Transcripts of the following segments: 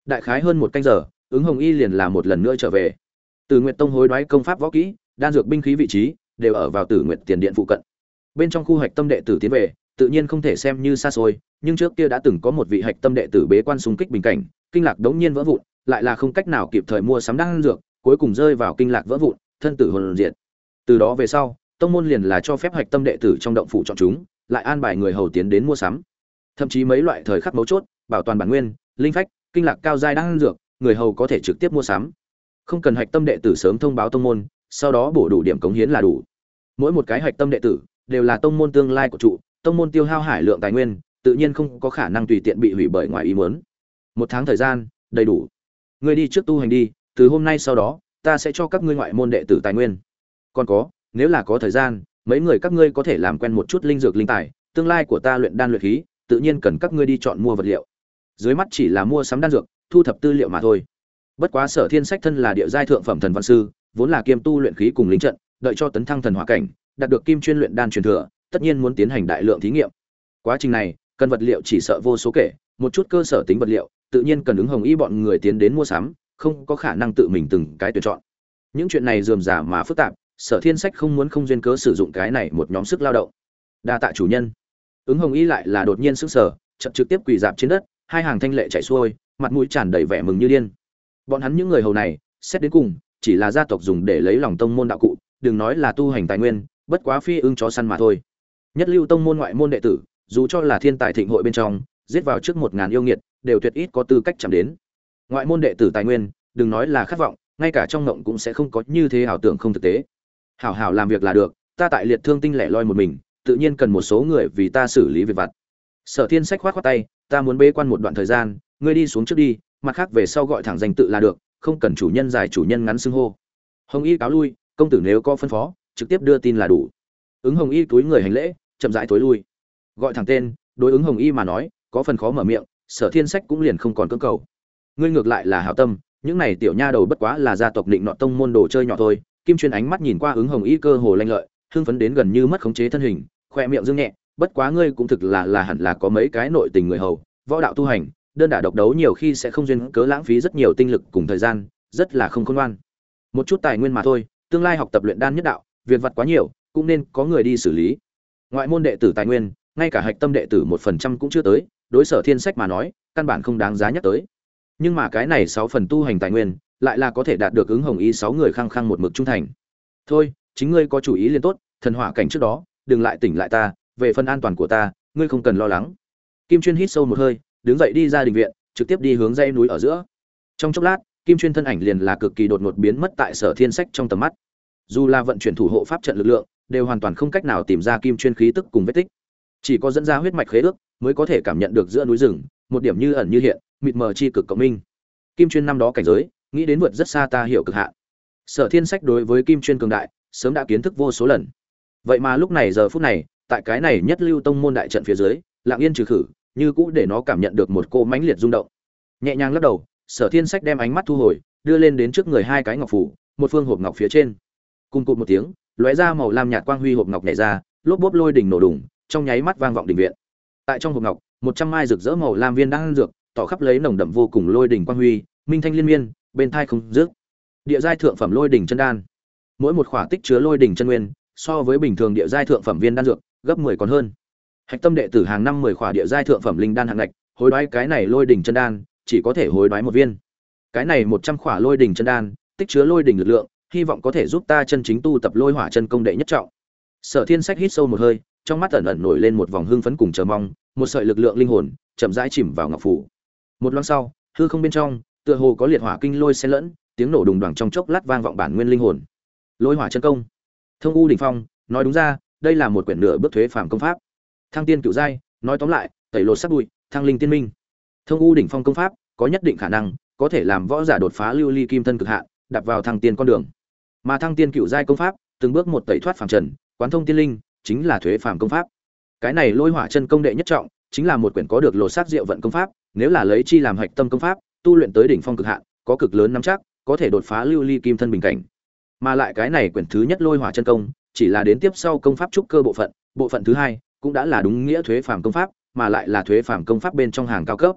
Đại khái hơn một canh giờ, ứng hồng y liền là một lần nữa trở về. Tử Nguyệt Tông hối đoái công pháp võ kỹ, đan dược binh khí vị trí đều ở vào Tử Nguyệt tiền điện phụ cận. Bên trong khu hạch tâm đệ tử tiến về, tự nhiên không thể xem như xa xôi, nhưng trước kia đã từng có một vị hạch tâm đệ tử bế quan xung kích bình cảnh, kinh lạc đống nhiên vỡ vụn, lại là không cách nào kịp thời mua sắm đan dược, cuối cùng rơi vào kinh lạc vỡ vụn, thân tử hồn diệt. Từ đó về sau, tông môn liền là cho phép hạch tâm đệ tử trong động phủ chọn chúng, lại an bài người hầu tiến đến mua sắm. Thậm chí mấy loại thời khắc mấu chốt, bảo toàn bản nguyên, linh phách, kinh lạc cao giai đan dược, người hầu có thể trực tiếp mua sắm. Không cần hạch tâm đệ tử sớm thông báo tông môn, sau đó bổ đủ điểm cống hiến là đủ. Mỗi một cái hạch tâm đệ tử đều là tông môn tương lai của trụ, tông môn tiêu hao hải lượng tài nguyên, tự nhiên không có khả năng tùy tiện bị hủy bởi ngoài ý muốn. Một tháng thời gian, đầy đủ. Ngươi đi trước tu hành đi, từ hôm nay sau đó, ta sẽ cho các ngươi ngoại môn đệ tử tài nguyên. Còn có, nếu là có thời gian, mấy người các ngươi có thể làm quen một chút linh dược linh tài, tương lai của ta luyện đan luyện khí, tự nhiên cần các ngươi đi chọn mua vật liệu. Dưới mắt chỉ là mua sắm đan dược, thu thập tư liệu mà thôi. Bất quá Sở Thiên Sách thân là địa giai thượng phẩm thần văn sư, vốn là kiêm tu luyện khí cùng linh trận, đợi cho tấn thăng thần hỏa cảnh, đạt được kim chuyên luyện đan truyền thừa, tất nhiên muốn tiến hành đại lượng thí nghiệm. Quá trình này, cần vật liệu chỉ sợ vô số kể, một chút cơ sở tính vật liệu, tự nhiên cần ứng hồng y bọn người tiến đến mua sắm, không có khả năng tự mình từng cái tuyển chọn. Những chuyện này rườm rà mà phức tạp, Sở Thiên Sách không muốn không duyên cớ sử dụng cái này một nhóm sức lao động. Đa tạ chủ nhân. Ứng hồng y lại là đột nhiên sững sờ, chợt trực tiếp quỳ dạp trên đất, hai hàng thanh lệ chảy xuôi, mặt mũi tràn đầy vẻ mừng như điên. Bọn hắn những người hầu này, xét đến cùng, chỉ là gia tộc dùng để lấy lòng tông môn đạo cụ, đừng nói là tu hành tài nguyên, bất quá phi ưng chó săn mà thôi. Nhất lưu tông môn ngoại môn đệ tử, dù cho là thiên tài thịnh hội bên trong, giết vào trước 1000 yêu nghiệt, đều tuyệt ít có tư cách chạm đến. Ngoại môn đệ tử tài nguyên, đừng nói là khát vọng, ngay cả trong ngộng cũng sẽ không có như thế ảo tưởng không thực tế. Hảo hảo làm việc là được, ta tại liệt thương tinh lẻ loi một mình, tự nhiên cần một số người vì ta xử lý việc vặt. Sở Thiên Sách khoát khoát tay, ta muốn bế quan một đoạn thời gian, ngươi đi xuống trước đi, mặt khác về sau gọi thẳng danh tự là được, không cần chủ nhân dài chủ nhân ngắn xưng hô. Hồng Y cáo lui, công tử nếu có phân phó, trực tiếp đưa tin là đủ. Ứng Hồng Y túi người hành lễ, chậm rãi tối lui. Gọi thẳng tên, đối ứng Hồng Y mà nói, có phần khó mở miệng, Sở Thiên Sách cũng liền không còn cưỡng cầu. Ngươi ngược lại là hảo tâm, những này tiểu nha đầu bất quá là gia tộc định nọ tông môn đồ chơi nhỏ thôi. Kim Chuyên ánh mắt nhìn qua ứng Hồng Y cơ hồ lanh lợi, hưng phấn đến gần như mất khống chế thân hình, khoe miệng dương nhẹ, bất quá ngươi cũng thực là hẳn là có mấy cái nội tình người hầu, võ đạo tu hành, đơn đả độc đấu nhiều khi sẽ không duyên cớ lãng phí rất nhiều tinh lực cùng thời gian, rất là không khôn ngoan. Một chút tài nguyên mà thôi, tương lai học tập luyện đan nhất đạo, việc vặt quá nhiều, cũng nên có người đi xử lý. Ngoại môn đệ tử tài nguyên, ngay cả hạch tâm đệ tử 1% cũng chưa tới, đối Sở Thiên Sách mà nói, căn bản không đáng giá nhắc tới. Nhưng mà cái này 6 phần tu hành tài nguyên, lại là có thể đạt được ứng Hồng Y 6 người khăng khăng một mực trung thành. Thôi, chính ngươi có chủ ý liền tốt, thần hỏa cảnh trước đó, đừng lại tỉnh lại ta, về phần an toàn của ta, ngươi không cần lo lắng. Kim Chuyên hít sâu một hơi, đứng dậy đi ra đình viện, trực tiếp đi hướng dãy núi ở giữa. Trong chốc lát, Kim Chuyên thân ảnh liền là cực kỳ đột ngột biến mất tại Sở Thiên Sách trong tầm mắt. Dù là vận chuyển thủ hộ pháp trận lực lượng, đều hoàn toàn không cách nào tìm ra Kim Chuyên khí tức cùng vết tích. Chỉ có dẫn ra huyết mạch khế ước, mới có thể cảm nhận được giữa núi rừng, một điểm như ẩn như hiện, mịt mờ chi cực cộng minh. Kim Chuyên năm đó cảnh giới, nghĩ đến vượt rất xa ta hiểu cực hạn. Sở Thiên Sách đối với Kim Chuyên cường đại, sớm đã kiến thức vô số lần. Vậy mà lúc này giờ phút này, tại cái này nhất lưu tông môn đại trận phía dưới, lặng yên trừ khử, như cũ để nó cảm nhận được một cô mãnh liệt rung động. Nhẹ nhàng lắc đầu, Sở Thiên Sách đem ánh mắt thu hồi, đưa lên đến trước người hai cái ngọc phủ, một phương hộp ngọc phía trên. Cùng cụt một tiếng, lóe ra màu lam nhạt quang huy hộp ngọc nhảy ra, lốp bốp lôi đỉnh nổ đùng, trong nháy mắt vang vọng đình viện. Tại trong hộp ngọc, 100 mai rực rỡ màu lam viên đan dược, tỏ khắp lấy nồng đậm vô cùng lôi đỉnh quang huy, minh thanh liên miên, bên thai không dứt. Địa giai thượng phẩm lôi đỉnh chân đan. Mỗi một khỏa tích chứa lôi đỉnh chân nguyên, so với bình thường địa giai thượng phẩm viên đan dược, gấp 10 còn hơn. Hạch tâm đệ tử hàng năm 10 khỏa địa giai thượng phẩm linh đan hạng ngạch, hối đoái cái này lôi đỉnh chân đan, chỉ có thể hối đoái một viên. Cái này 100 khỏa lôi đỉnh chân đan, tích chứa lôi đỉnh lực lượng, hy vọng có thể giúp ta chân chính tu tập lôi hỏa chân công đệ nhất trọng. Sở Thiên Sách hít sâu một hơi, trong mắt ẩn ẩn nổi lên một vòng hưng phấn cùng chờ mong, một sợi lực lượng linh hồn chậm rãi chìm vào ngọc phủ. Một loáng sau, hư không bên trong, tựa hồ có liệt hỏa kinh lôi xen lẫn, tiếng nổ đùng đoàng trong chốc lát vang vọng bản nguyên linh hồn. Lôi hỏa chân công. Thông U đỉnh phong, nói đúng ra, đây là một quyển nửa bước thuế phàm công pháp. Thăng tiên cửu giai, nói tóm lại, tẩy lột sát bụi, thăng linh tiên minh. Thông U đỉnh phong công pháp, có nhất định khả năng, có thể làm võ giả đột phá lưu ly kim thân cực hạn, đạp vào thăng tiên con đường. Mà thăng tiên cửu giai công pháp, từng bước một tẩy thoát phàm trần, quán thông tiên linh, chính là thuế phàm công pháp. Cái này lôi hỏa chân công đệ nhất trọng, chính là một quyển có được lột xác diệu vận công pháp, nếu là lấy chi làm hạch tâm công pháp, tu luyện tới đỉnh phong cực hạn, có cực lớn nắm chắc, có thể đột phá lưu ly kim thân bình cảnh. Mà lại cái này quyển thứ nhất lôi hỏa chân công, chỉ là đến tiếp sau công pháp trúc cơ bộ phận thứ hai, cũng đã là đúng nghĩa thuế phàm công pháp, mà lại là thuế phàm công pháp bên trong hàng cao cấp.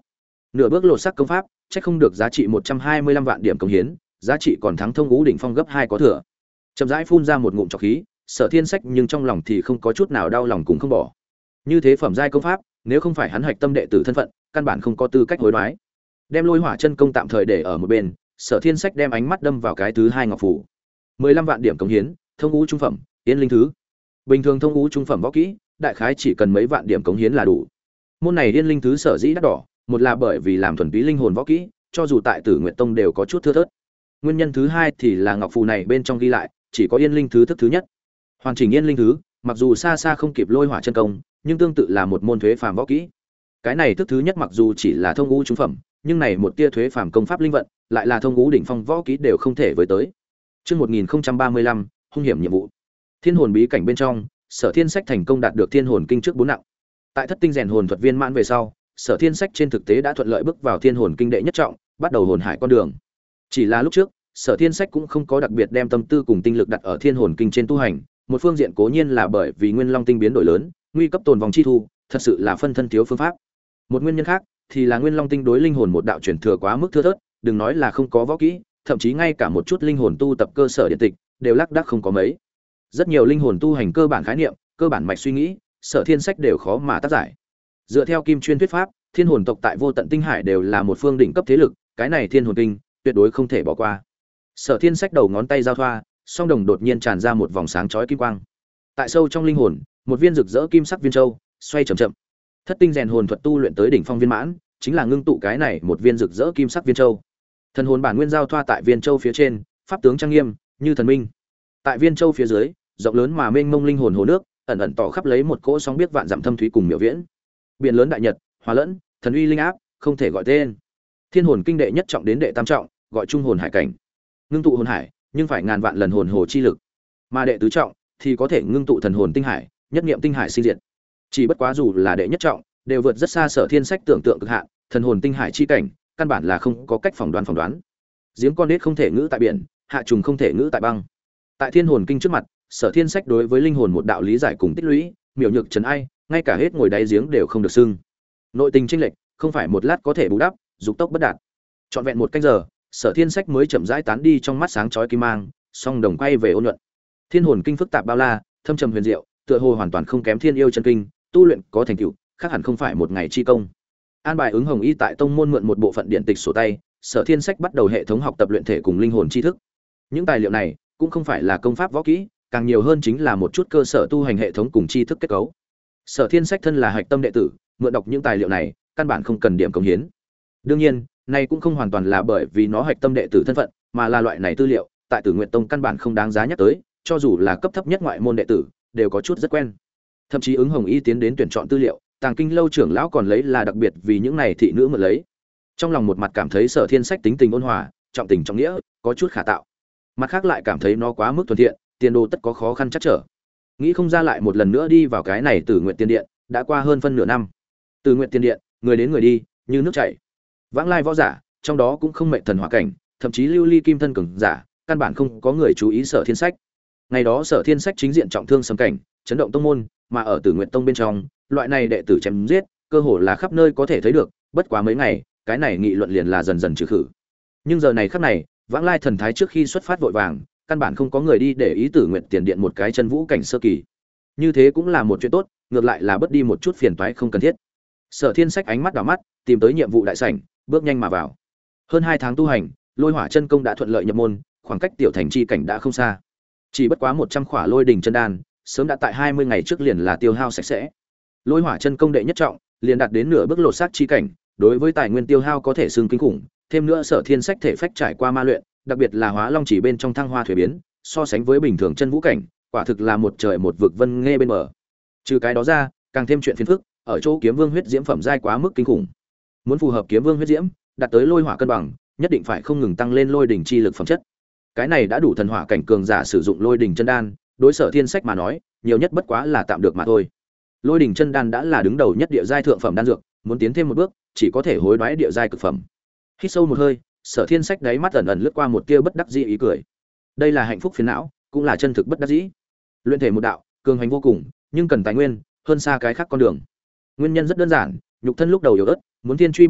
Nửa bước lột xác công pháp, chắc không được giá trị 125 vạn điểm công hiến, giá trị còn thắng Thông Ngũ đỉnh phong gấp 2 có thừa. Chậm rãi phun ra một ngụm trọc khí, Sở Thiên Sách nhưng trong lòng thì không có chút nào đau lòng cũng không bỏ. Như thế phẩm giai công pháp, nếu không phải hắn hạch tâm đệ tử thân phận, căn bản không có tư cách hối đoái. Đem Lôi Hỏa chân công tạm thời để ở một bên, Sở Thiên Sách đem ánh mắt đâm vào cái thứ hai ngọc phù. 15 vạn điểm cống hiến, Thông Ngũ trung phẩm, Yên Linh thứ. Bình thường Thông Ngũ trung phẩm võ kỹ, đại khái chỉ cần mấy vạn điểm cống hiến là đủ. Môn này Yên Linh thứ sở dĩ đắt đỏ, một là bởi vì làm thuần túy linh hồn võ kỹ, cho dù tại Tử Nguyệt Tông đều có chút thưa thớt. Nguyên nhân thứ hai thì là ngọc phù này bên trong ghi lại, chỉ có Yên Linh thứ thức thứ nhất. Hoàn chỉnh Yên Linh thứ, mặc dù xa xa không kịp Lôi Hỏa chân công, nhưng tương tự là một môn thuế phàm võ kỹ. Cái này thức thứ nhất mặc dù chỉ là Thông Ngũ trung phẩm, nhưng này một tia thuế phàm công pháp linh vận, lại là Thông Ngũ đỉnh phong võ kỹ đều không thể với tới. Chương 1035, hung hiểm nhiệm vụ. Thiên hồn bí cảnh bên trong, Sở Thiên Sách thành công đạt được Thiên hồn kinh trước 4 nặng. Tại Thất tinh rèn hồn thuật viên mãn về sau, Sở Thiên Sách trên thực tế đã thuận lợi bước vào Thiên hồn kinh đệ nhất trọng, bắt đầu hồn hải con đường. Chỉ là lúc trước, Sở Thiên Sách cũng không có đặc biệt đem tâm tư cùng tinh lực đặt ở Thiên hồn kinh trên tu hành, một phương diện cố nhiên là bởi vì Nguyên Long tinh biến đổi lớn, nguy cấp tồn vòng chi thu, thật sự là phân thân thiếu phương pháp. Một nguyên nhân khác thì là Nguyên Long tinh đối linh hồn một đạo truyền thừa quá mức thưa thớt, đừng nói là không có võ kỹ, thậm chí ngay cả một chút linh hồn tu tập cơ sở điện tịch đều lác đác không có mấy. Rất nhiều linh hồn tu hành cơ bản khái niệm, cơ bản mạch suy nghĩ, Sở Thiên Sách đều khó mà tác giải. Dựa theo Kim Chuyên thuyết pháp, thiên hồn tộc tại Vô Tận Tinh Hải đều là một phương đỉnh cấp thế lực, cái này Thiên hồn kinh tuyệt đối không thể bỏ qua. Sở Thiên Sách đầu ngón tay giao thoa, song đồng đột nhiên tràn ra một vòng sáng chói kim quang. Tại sâu trong linh hồn, một viên rực rỡ kim sắc viên châu xoay chậm chậm. Thất tinh rèn hồn thuật tu luyện tới đỉnh phong viên mãn, chính là ngưng tụ cái này một viên rực rỡ kim sắc viên châu. Thần hồn bản nguyên giao thoa tại viên châu phía trên, pháp tướng trang nghiêm, như thần minh. Tại viên châu phía dưới, rộng lớn mà mênh mông linh hồn hồ nước, ẩn ẩn tỏ khắp lấy một cỗ sóng biết vạn dặm thâm thúy cùng miểu viễn. Biển lớn đại nhật, hòa lẫn, thần uy linh áp, không thể gọi tên. Thiên hồn kinh đệ nhất trọng đến đệ tam trọng, gọi trung hồn hải cảnh. Ngưng tụ hồn hải, nhưng phải ngàn vạn lần hồn hồ chi lực. Mà đệ tứ trọng thì có thể ngưng tụ thần hồn tinh hải, nhất niệm tinh hải sinh diệt. Chỉ bất quá dù là đệ nhất trọng, đều vượt rất xa Sở Thiên Sách tưởng tượng cực hạn, thần hồn tinh hải chi cảnh, căn bản là không có cách phỏng đoán. Giếng con nết không thể ngữ tại biển, hạ trùng không thể ngữ tại băng. Tại Thiên hồn kinh trước mặt, Sở Thiên Sách đối với linh hồn một đạo lý giải cùng tích lũy, miểu nhược trần ai, ngay cả hết ngồi đáy giếng đều không được xưng. Nội tình chênh lệch, không phải một lát có thể bù đắp, dục tốc bất đạt. Trọn vẹn một canh giờ, Sở Thiên Sách mới chậm rãi tán đi trong mắt sáng chói kim mang, song đồng quay về ôn nhuận. Thiên hồn kinh phức tạp bao la, thâm trầm huyền diệu, tựa hồ hoàn toàn không kém Thiên yêu chân kinh, tu luyện có thành tựu, khác hẳn không phải một ngày chi công. An bài ứng Hồng Y tại tông môn mượn một bộ phận điện tịch sổ tay, Sở Thiên Sách bắt đầu hệ thống học tập luyện thể cùng linh hồn tri thức. Những tài liệu này cũng không phải là công pháp võ kỹ, càng nhiều hơn chính là một chút cơ sở tu hành hệ thống cùng tri thức kết cấu. Sở Thiên Sách thân là hạch tâm đệ tử, mượn đọc những tài liệu này, căn bản không cần điểm cống hiến. Đương nhiên, này cũng không hoàn toàn là bởi vì nó hạch tâm đệ tử thân phận, mà là loại này tư liệu, tại Tử Nguyệt Tông căn bản không đáng giá nhắc tới, cho dù là cấp thấp nhất ngoại môn đệ tử, đều có chút rất quen. Thậm chí ứng Hồng Y tiến đến tuyển chọn tư liệu, Tàng Kinh lâu trưởng lão còn lấy là đặc biệt vì những này thị nữ mượn lấy. Trong lòng một mặt cảm thấy Sở Thiên Sách tính tình ôn hòa, trọng tình trọng nghĩa, có chút khả tạo. Mặt khác lại cảm thấy nó quá mức thuần thiện, tiền đồ tất có khó khăn chắc trở. Nghĩ không ra lại một lần nữa đi vào cái này Tử Nguyệt Tiên Điện, đã qua hơn phân nửa năm. Tử Nguyệt Tiên Điện, người đến người đi, như nước chảy. Vãng lai võ giả, trong đó cũng không mệnh thần hỏa cảnh, thậm chí lưu ly kim thân cường giả, căn bản không có người chú ý Sở Thiên Sách. Ngày đó Sở Thiên Sách chính diện trọng thương sấm cảnh, chấn động tông môn, mà ở Tử Nguyệt Tông bên trong, loại này đệ tử chém giết, cơ hồ là khắp nơi có thể thấy được, bất quá mấy ngày, cái này nghị luận liền là dần dần trừ khử. Nhưng giờ này khắc này, Vãng Lai thần thái trước khi xuất phát vội vàng, căn bản không có người đi để ý Tử Nguyệt Tiền Điện một cái chân vũ cảnh sơ kỳ. Như thế cũng là một chuyện tốt, ngược lại là bất đi một chút phiền toái không cần thiết. Sở Thiên Sách ánh mắt đảo mắt, tìm tới nhiệm vụ đại sảnh, bước nhanh mà vào. Hơn 2 tháng tu hành, Lôi Hỏa chân công đã thuận lợi nhập môn, khoảng cách tiểu thành chi cảnh đã không xa. Chỉ bất quá 100 khỏa Lôi đỉnh chân đan, sớm đã tại 20 ngày trước liền là tiêu hao sạch sẽ. Lôi Hỏa chân công đệ nhất trọng, liền đạt đến nửa bước lột xác chi cảnh, đối với tài nguyên tiêu hao có thể xương kinh khủng, thêm nữa Sở Thiên Sách thể phách trải qua ma luyện, đặc biệt là Hóa Long chỉ bên trong thăng hoa thủy biến, so sánh với bình thường chân vũ cảnh, quả thực là một trời một vực vân nghe bên bờ. Trừ cái đó ra, càng thêm chuyện phiền phức, ở chỗ Kiếm Vương huyết diễm phẩm giai quá mức kinh khủng. Muốn phù hợp Kiếm Vương huyết diễm, đạt tới lôi hỏa cân bằng, nhất định phải không ngừng tăng lên lôi đỉnh chi lực phẩm chất. Cái này đã đủ thần hỏa cảnh cường giả sử dụng lôi đỉnh chân đan, đối Sở Thiên Sách mà nói, nhiều nhất bất quá là tạm được mà thôi. Lôi đỉnh chân đan đã là đứng đầu nhất địa giai thượng phẩm đan dược, muốn tiến thêm một bước, chỉ có thể hối đoái địa giai cực phẩm. Hít sâu một hơi, Sở Thiên Sách đáy mắt ẩn ẩn lướt qua một tia bất đắc dĩ ý cười. Đây là hạnh phúc phiền não, cũng là chân thực bất đắc dĩ. Luyện thể một đạo, cường hành vô cùng, nhưng cần tài nguyên, hơn xa cái khác con đường. Nguyên nhân rất đơn giản, nhục thân lúc đầu yếu ớt, muốn thiên truy bách luyện,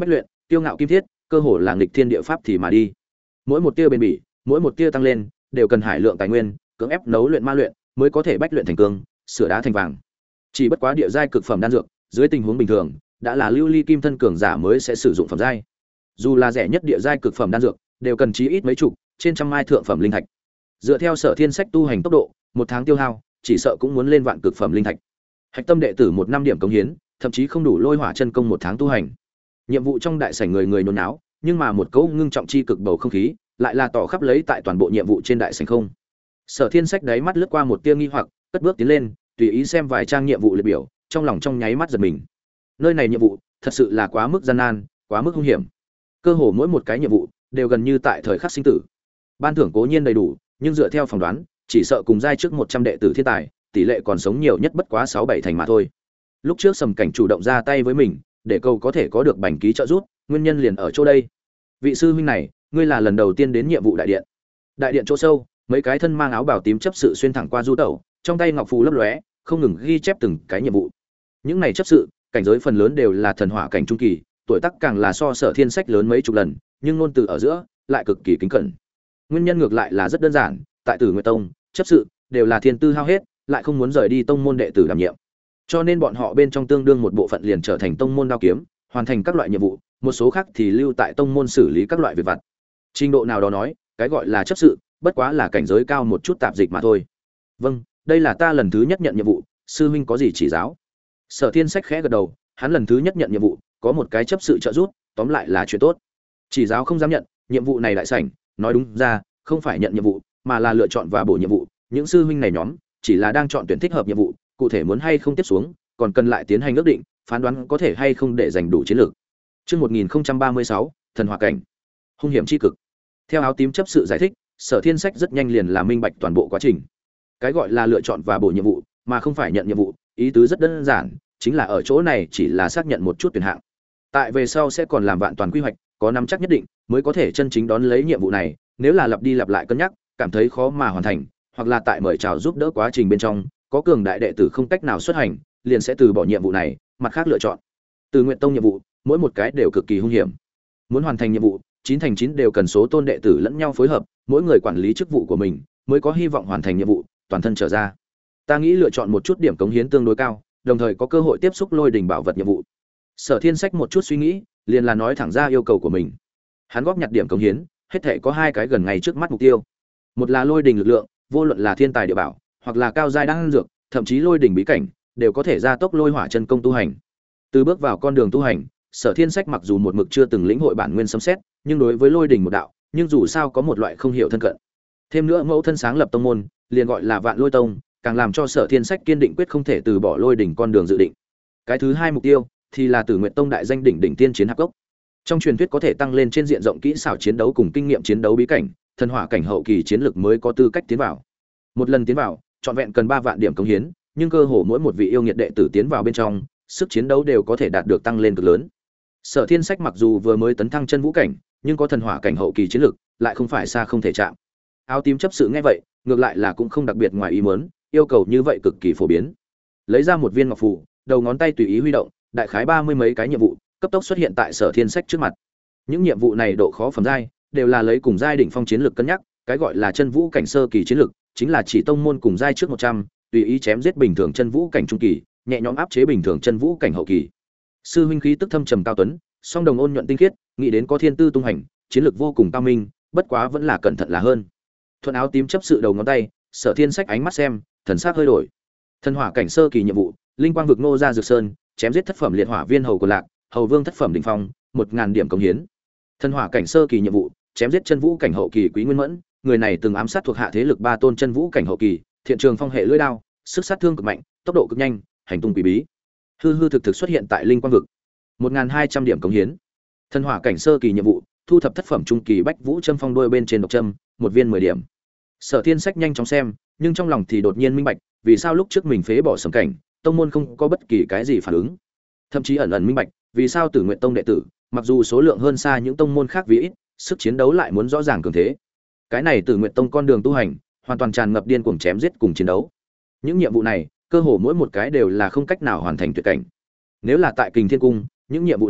kiêu ngạo kim thiết, cơ hồ là nghịch thiên địa pháp thì mà đi. Mỗi một tia bền bỉ, mỗi một tia tăng lên, đều cần hải lượng tài nguyên, cưỡng ép nấu luyện ma luyện, mới có thể bách luyện thành cương, sửa đá thành vàng. Chỉ bất quá địa giai cực phẩm đan dược, dưới tình huống bình thường, đã là lưu ly kim thân cường giả mới sẽ sử dụng phẩm giai. Dù là rẻ nhất địa giai cực phẩm đan dược, đều cần chí ít mấy chục, trên trăm mai thượng phẩm linh thạch. Dựa theo Sở Thiên Sách tu hành tốc độ, một tháng tiêu hao, chỉ sợ cũng muốn lên vạn cực phẩm linh thạch. Hạch tâm đệ tử một năm điểm cống hiến, thậm chí không đủ lôi hỏa chân công một tháng tu hành. Nhiệm vụ trong đại sảnh người người nhốn náo, nhưng mà một câu ngưng trọng chi cực bầu không khí, lại là tỏ khắp lấy tại toàn bộ nhiệm vụ trên đại sảnh không. Sở Thiên Sách đáy mắt lướt qua một tia nghi hoặc, cất bước tiến lên, tùy ý xem vài trang nhiệm vụ liệt biểu, trong lòng trong nháy mắt giật mình. Nơi này nhiệm vụ thật sự là quá mức gian nan, quá mức hung hiểm. Cơ hồ mỗi một cái nhiệm vụ đều gần như tại thời khắc sinh tử. Ban thưởng cố nhiên đầy đủ, nhưng dựa theo phỏng đoán, chỉ sợ cùng giai trước 100 đệ tử thiên tài, tỷ lệ còn sống nhiều nhất bất quá 6-7 thành mà thôi. Lúc trước Sầm Cảnh chủ động ra tay với mình, để cầu có thể có được bành ký trợ giúp, nguyên nhân liền ở chỗ đây. Vị sư huynh này, ngươi là lần đầu tiên đến nhiệm vụ đại điện. Đại điện chỗ sâu, mấy cái thân mang áo bào tím chấp sự xuyên thẳng qua du tẩu, trong tay ngọc phù lấp lóe, không ngừng ghi chép từng cái nhiệm vụ. Những này chấp sự, cảnh giới phần lớn đều là thần hỏa cảnh trung kỳ, tuổi tác càng là so Sở Thiên Sách lớn mấy chục lần, nhưng ngôn từ ở giữa lại cực kỳ kính cẩn. Nguyên nhân ngược lại là rất đơn giản, tại Tử Nguyệt Tông, chấp sự đều là thiên tư hao hết, lại không muốn rời đi tông môn đệ tử đảm nhiệm. Cho nên bọn họ bên trong tương đương một bộ phận liền trở thành tông môn đao kiếm, hoàn thành các loại nhiệm vụ, một số khác thì lưu tại tông môn xử lý các loại việc vặt. Trình độ nào đó nói, cái gọi là chấp sự, bất quá là cảnh giới cao một chút tạp dịch mà thôi. Vâng, đây là ta lần thứ nhất nhận nhiệm vụ, sư huynh có gì chỉ giáo? Sở Thiên Sách khẽ gật đầu, hắn lần thứ nhất nhận nhiệm vụ, có một cái chấp sự trợ giúp, tóm lại là chuyện tốt. Chỉ giáo không dám nhận, nhiệm vụ này đại sảnh, nói đúng ra, không phải nhận nhiệm vụ, mà là lựa chọn và bổ nhiệm vụ, những sư huynh này nhóm chỉ là đang chọn tuyển thích hợp nhiệm vụ, cụ thể muốn hay không tiếp xuống, còn cần lại tiến hành ước định, phán đoán có thể hay không để giành đủ chiến lược. Chương 1036, thần hỏa cảnh. Hung hiểm chi cực. Theo áo tím chấp sự giải thích, Sở Thiên Sách rất nhanh liền là minh bạch toàn bộ quá trình. Cái gọi là lựa chọn và bổ nhiệm vụ, mà không phải nhận nhiệm vụ, ý tứ rất đơn giản, chính là ở chỗ này chỉ là xác nhận một chút tuyển hạng. Tại về sau sẽ còn làm vạn toàn quy hoạch, có nắm chắc nhất định mới có thể chân chính đón lấy nhiệm vụ này, nếu là lặp đi lặp lại cân nhắc, cảm thấy khó mà hoàn thành, hoặc là tại mời chào giúp đỡ quá trình bên trong, có cường đại đệ tử không cách nào xuất hành, liền sẽ từ bỏ nhiệm vụ này, mặt khác lựa chọn. Từ Nguyện Tông nhiệm vụ, mỗi một cái đều cực kỳ hung hiểm. Muốn hoàn thành nhiệm vụ, 9 thành 9 đều cần số tôn đệ tử lẫn nhau phối hợp, mỗi người quản lý chức vụ của mình, mới có hy vọng hoàn thành nhiệm vụ, toàn thân trở ra. Ta nghĩ lựa chọn một chút điểm cống hiến tương đối cao, đồng thời có cơ hội tiếp xúc lôi đỉnh bảo vật nhiệm vụ. Sở Thiên Sách một chút suy nghĩ, liền là nói thẳng ra yêu cầu của mình. Hắn góp nhặt điểm cống hiến, hết thảy có 2 cái gần ngay trước mắt mục tiêu. Một là lôi đỉnh lực lượng, vô luận là thiên tài địa bảo, hoặc là cao giai đan dược, thậm chí lôi đỉnh bí cảnh, đều có thể gia tốc lôi hỏa chân công tu hành. Từ bước vào con đường tu hành, Sở Thiên Sách mặc dù một mực chưa từng lĩnh hội bản nguyên sấm xét, nhưng đối với lôi đỉnh một đạo, nhưng dù sao có một loại không hiểu thân cận. Thêm nữa mẫu thân sáng lập tông môn, liền gọi là Vạn Lôi Tông, càng làm cho Sở Thiên Sách kiên định quyết không thể từ bỏ lôi đỉnh con đường dự định. Cái thứ hai mục tiêu thì là Tử Nguyệt Tông đại danh đỉnh đỉnh tiên chiến hạp cốc. Trong truyền thuyết có thể tăng lên trên diện rộng kỹ xảo chiến đấu cùng kinh nghiệm chiến đấu bí cảnh, thần hỏa cảnh hậu kỳ chiến lực mới có tư cách tiến vào. Một lần tiến vào, trọn vẹn cần 3 vạn điểm cống hiến, nhưng cơ hồ mỗi một vị yêu nghiệt đệ tử tiến vào bên trong, sức chiến đấu đều có thể đạt được tăng lên cực lớn. Sở Thiên Sách mặc dù vừa mới tấn thăng chân vũ cảnh, nhưng có thần hỏa cảnh hậu kỳ chiến lực, lại không phải xa không thể chạm. Áo tím chấp sự nghe vậy, ngược lại là cũng không đặc biệt ngoài ý muốn, yêu cầu như vậy cực kỳ phổ biến. Lấy ra một viên ngọc phù, đầu ngón tay tùy ý huy động, đại khái 30 mấy cái nhiệm vụ, cấp tốc xuất hiện tại Sở Thiên Sách trước mặt. Những nhiệm vụ này độ khó phẩm giai, đều là lấy cùng giai đỉnh phong chiến lực cân nhắc, cái gọi là chân vũ cảnh sơ kỳ chiến lực, chính là chỉ tông môn cùng giai trước 100, tùy ý chém giết bình thường chân vũ cảnh trung kỳ, nhẹ nhõm áp chế bình thường chân vũ cảnh hậu kỳ. Sư huynh khí tức thâm trầm cao tuấn, song đồng ôn nhuận tinh khiết, nghĩ đến có thiên tư tung hành, chiến lược vô cùng cao minh, bất quá vẫn là cẩn thận là hơn. Thuận áo tím chấp sự đầu ngón tay, Sở Thiên Sách ánh mắt xem, thần sắc hơi đổi. Thần hỏa cảnh sơ kỳ nhiệm vụ, linh quang vực nô ra dược sơn, chém giết thất phẩm liệt hỏa viên hầu của lạc, hầu vương thất phẩm đỉnh phong, 1000 điểm cống hiến. Thần hỏa cảnh sơ kỳ nhiệm vụ, chém giết chân vũ cảnh hậu kỳ Quý Nguyên Mẫn, người này từng ám sát thuộc hạ thế lực 3 tôn chân vũ cảnh hậu kỳ, thiện trường phong hệ lưỡi đao, sức sát thương cực mạnh, tốc độ cực nhanh, hành tung quỷ bí. Hư hư thực thực xuất hiện tại linh quang vực. 1200 điểm cống hiến. Thần hỏa cảnh sơ kỳ nhiệm vụ, thu thập thất phẩm trung kỳ bách vũ châm phong đôi bên trên độc châm, một viên 10 điểm. Sở Thiên Sách nhanh chóng xem, nhưng trong lòng thì đột nhiên minh bạch, vì sao lúc trước mình phế bỏ Sầm Cảnh, tông môn không có bất kỳ cái gì phản ứng. Thậm chí ẩn ẩn minh bạch, vì sao Tử Nguyện Tông đệ tử, mặc dù số lượng hơn xa những tông môn khác vì ít, sức chiến đấu lại muốn rõ ràng cường thế. Cái này Tử Nguyện Tông con đường tu hành, hoàn toàn tràn ngập điên cuồng chém giết cùng chiến đấu. Những nhiệm vụ này, cơ hồ mỗi một cái đều là không cách nào hoàn thành tuyệt cảnh. Nếu là tại Kình Thiên Cung, những nhiệm vụ này,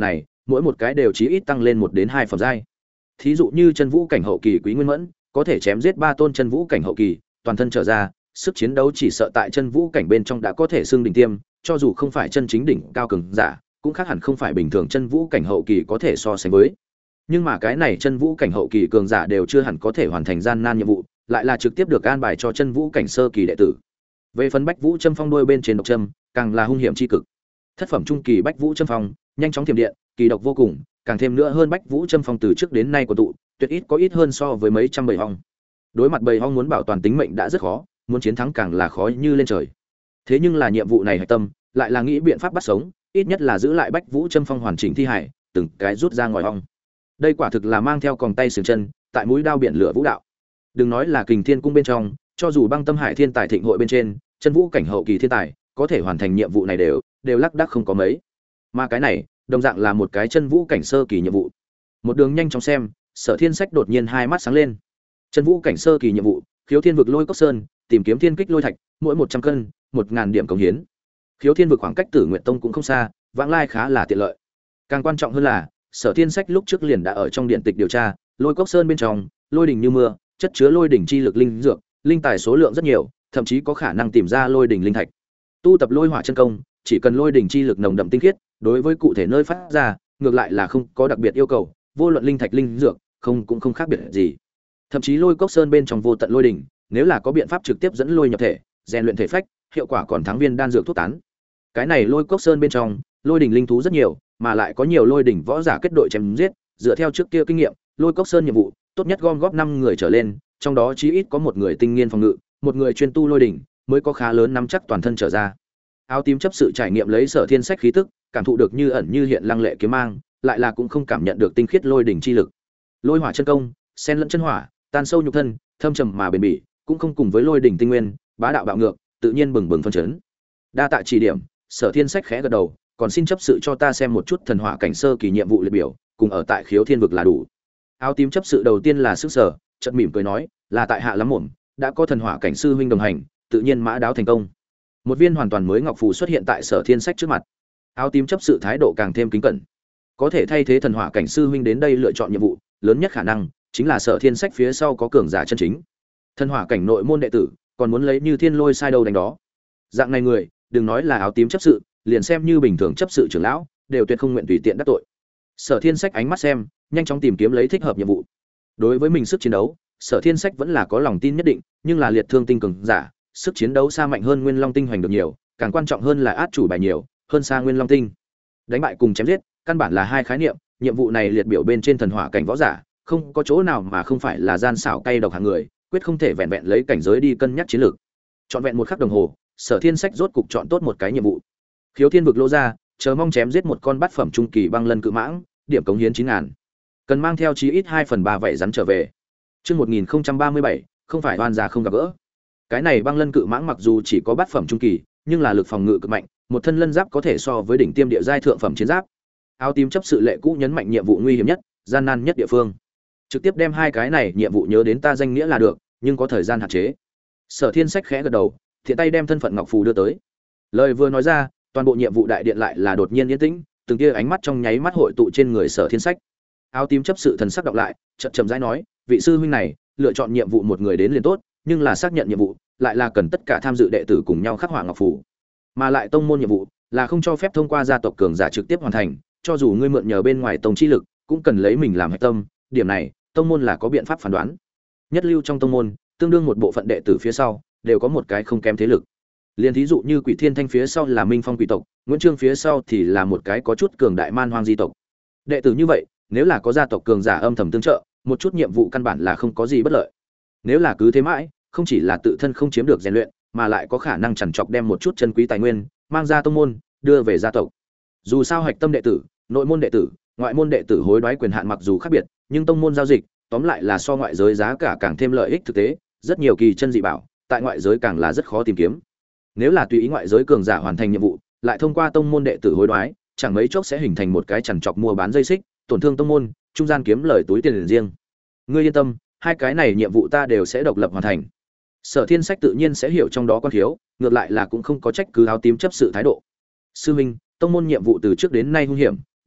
mỗi một cái đều chí ít tăng lên 1 đến 2 phẩm giai. Thí dụ như chân vũ cảnh hậu kỳ Quý Nguyên Mẫn, có thể chém giết 3 tôn chân vũ cảnh hậu kỳ, toàn thân trở ra, sức chiến đấu chỉ sợ tại chân vũ cảnh bên trong đã có thể xưng đỉnh tiêm, cho dù không phải chân chính đỉnh cao cường giả, cũng khác hẳn không phải bình thường chân vũ cảnh hậu kỳ có thể so sánh với. Nhưng mà cái này chân vũ cảnh hậu kỳ cường giả đều chưa hẳn có thể hoàn thành gian nan nhiệm vụ, lại là trực tiếp được an bài cho chân vũ cảnh sơ kỳ đệ tử. Về phần Bách Vũ Châm Phong đuôi bên trên độc châm, càng là hung hiểm chi cực. Thất phẩm trung kỳ Bách Vũ Châm Phong, nhanh chóng thiểm điện, kỳ độc vô cùng, càng thêm nữa hơn Bách Vũ Châm Phong từ trước đến nay của tụ, tuyệt ít có ít hơn so với mấy trăm bầy ong. Đối mặt bầy ong muốn bảo toàn tính mệnh đã rất khó, muốn chiến thắng càng là khó như lên trời. Thế nhưng là nhiệm vụ này hạch tâm, lại là nghĩ biện pháp bắt sống, ít nhất là giữ lại Bách Vũ Châm Phong hoàn chỉnh thi hải, từng cái rút ra ngoài ong. Đây quả thực là mang theo còng tay xiềng chân, tại mũi đao biển lửa vũ đạo. Đừng nói là Kình Thiên cung bên trong, cho dù Băng Tâm Hải Thiên Tài thịnh hội bên trên, chân vũ cảnh hậu kỳ thiên tài, có thể hoàn thành nhiệm vụ này đều lác đác không có mấy. Mà cái này, đồng dạng là một cái chân vũ cảnh sơ kỳ nhiệm vụ. Một đường nhanh chóng xem, Sở Thiên Sách đột nhiên hai mắt sáng lên. Chân vũ cảnh sơ kỳ nhiệm vụ, Khiếu Thiên vực Lôi Cốc Sơn, tìm kiếm thiên kích lôi thạch, mỗi 100 cân, 1000 điểm cống hiến. Khiếu Thiên vực khoảng cách Tử Nguyệt Tông cũng không xa, vãng lai khá là tiện lợi. Càng quan trọng hơn là, Sở Thiên Sách lúc trước liền đã ở trong điện tịch điều tra, Lôi Cốc Sơn bên trong, lôi đỉnh như mưa, chất chứa lôi đỉnh chi lực linh dược, linh tài số lượng rất nhiều, thậm chí có khả năng tìm ra lôi đỉnh linh thạch. Tu tập lôi hỏa chân công, chỉ cần lôi đỉnh chi lực nồng đậm tinh khiết, đối với cụ thể nơi phát ra, ngược lại là không có đặc biệt yêu cầu, vô luận linh thạch linh dược, cũng không khác biệt gì. Thậm chí Lôi Cốc Sơn bên trong vô tận lôi đỉnh, nếu là có biện pháp trực tiếp dẫn lôi nhập thể, rèn luyện thể phách, hiệu quả còn thắng viên đan dược thuốc tán. Cái này Lôi Cốc Sơn bên trong, lôi đỉnh linh thú rất nhiều, mà lại có nhiều lôi đỉnh võ giả kết đội chém giết, dựa theo trước kia kinh nghiệm, Lôi Cốc Sơn nhiệm vụ, tốt nhất gom góp 5 người trở lên, trong đó chí ít có một người tinh nghiên phòng ngự, một người chuyên tu lôi đỉnh, mới có khá lớn nắm chắc toàn thân trở ra. Áo tím chấp sự trải nghiệm lấy Sở Thiên Sách khí tức, cảm thụ được như ẩn như hiện lăng lệ kiếm mang, lại là cũng không cảm nhận được tinh khiết lôi đỉnh chi lực. Lôi hỏa chân công, xen lẫn chân hỏa, tan sâu nhục thân, thâm trầm mà bền bỉ, cũng không cùng với lôi đỉnh tinh nguyên, bá đạo bạo ngược, tự nhiên bừng bừng phân chấn. Đa tạ chỉ điểm, Sở Thiên Sách khẽ gật đầu, còn xin chấp sự cho ta xem một chút thần hỏa cảnh sơ kỳ nhiệm vụ liệt biểu, cùng ở tại Khiếu Thiên vực là đủ. Áo tím chấp sự đầu tiên là sức sở, chợt mỉm cười nói, là tại hạ lắm mồm, đã có thần hỏa cảnh sư huynh đồng hành, tự nhiên mã đáo thành công. Một viên hoàn toàn mới ngọc phù xuất hiện tại Sở Thiên Sách trước mặt. Áo tím chấp sự thái độ càng thêm kính cẩn. Có thể thay thế thần hỏa cảnh sư huynh đến đây lựa chọn nhiệm vụ, lớn nhất khả năng chính là Sở Thiên Sách phía sau có cường giả chân chính. Thần hỏa cảnh nội môn đệ tử, còn muốn lấy như thiên lôi sai đâu đánh đó. Dạng này người, đừng nói là áo tím chấp sự, liền xem như bình thường chấp sự trưởng lão, đều tuyệt không nguyện tùy tiện đắc tội. Sở Thiên Sách ánh mắt xem, nhanh chóng tìm kiếm lấy thích hợp nhiệm vụ. Đối với mình sức chiến đấu, Sở Thiên Sách vẫn là có lòng tin nhất định, nhưng là liệt thương tinh cường giả, sức chiến đấu xa mạnh hơn Nguyên Long tinh hoành được nhiều, càng quan trọng hơn là át chủ bài nhiều, hơn xa Nguyên Long tinh. Đánh bại cùng chém giết, căn bản là hai khái niệm, nhiệm vụ này liệt biểu bên trên thần hỏa cảnh võ giả, không có chỗ nào mà không phải là gian xảo cay độc hạng người, quyết không thể vẹn vẹn lấy cảnh giới đi cân nhắc chiến lược. Chọn vẹn một khắc đồng hồ, Sở Thiên Sách rốt cục chọn tốt một cái nhiệm vụ. Khiếu Thiên vực lô ra, chờ mong chém giết một con bát phẩm trung kỳ băng lân cự mãng, điểm cống hiến 9000. Cần mang theo chí ít 2/3 vảy rắn trở về. Chương 1037, không phải oan gia không gặp gỡ. Cái này băng lân cự mãng mặc dù chỉ có bát phẩm trung kỳ, nhưng là lực phòng ngự cực mạnh, một thân lân giáp có thể so với đỉnh tiêm địa giai thượng phẩm chiến giáp. Áo tím chấp sự lệ cũ nhấn mạnh nhiệm vụ nguy hiểm nhất, gian nan nhất địa phương. Trực tiếp đem hai cái này nhiệm vụ nhớ đến ta danh nghĩa là được, nhưng có thời gian hạn chế. Sở Thiên Sách khẽ gật đầu, thiện tay đem thân phận ngọc phù đưa tới. Lời vừa nói ra, toàn bộ nhiệm vụ đại điện lại là đột nhiên yên tĩnh, từng tia ánh mắt trong nháy mắt hội tụ trên người Sở Thiên Sách. Áo tím chấp sự thần sắc đọc lại, chậm chậm rãi nói, vị sư huynh này, lựa chọn nhiệm vụ một người đến liền tốt, nhưng là xác nhận nhiệm vụ, lại là cần tất cả tham dự đệ tử cùng nhau khắc họa ngọc phù. Mà lại tông môn nhiệm vụ, là không cho phép thông qua gia tộc cường giả trực tiếp hoàn thành, cho dù ngươi mượn nhờ bên ngoài tông chi lực, cũng cần lấy mình làm hệ tâm, điểm này, tông môn là có biện pháp phán đoán. Nhất lưu trong tông môn, tương đương một bộ phận đệ tử phía sau, đều có một cái không kém thế lực. Liên thí dụ như Quỷ Thiên Thanh phía sau là Minh Phong quỷ tộc, Nguyễn Trương phía sau thì là một cái có chút cường đại man hoang di tộc. Đệ tử như vậy, nếu là có gia tộc cường giả âm thầm tương trợ, một chút nhiệm vụ căn bản là không có gì bất lợi. Nếu là cứ thế mãi, không chỉ là tự thân không chiếm được rèn luyện, mà lại có khả năng chằn chọc đem một chút chân quý tài nguyên mang ra tông môn, đưa về gia tộc. Dù sao hạch tâm đệ tử, nội môn đệ tử, ngoại môn đệ tử hối đoái quyền hạn mặc dù khác biệt, nhưng tông môn giao dịch, tóm lại là so ngoại giới giá cả càng thêm lợi ích thực tế, rất nhiều kỳ chân dị bảo, tại ngoại giới càng là rất khó tìm kiếm. Nếu là tùy ý ngoại giới cường giả hoàn thành nhiệm vụ, lại thông qua tông môn đệ tử hối đoái, chẳng mấy chốc sẽ hình thành một cái chằn chọc mua bán dây xích, tổn thương tông môn, trung gian kiếm lời túi tiền riêng. Ngươi yên tâm, hai cái này nhiệm vụ ta đều sẽ độc lập hoàn thành. Sở Thiên Sách tự nhiên sẽ hiểu trong đó quan thiếu, ngược lại là cũng không có trách cứ áo tím chấp sự thái độ. Sư huynh, tông môn nhiệm vụ từ trước đến nay hung hiểm,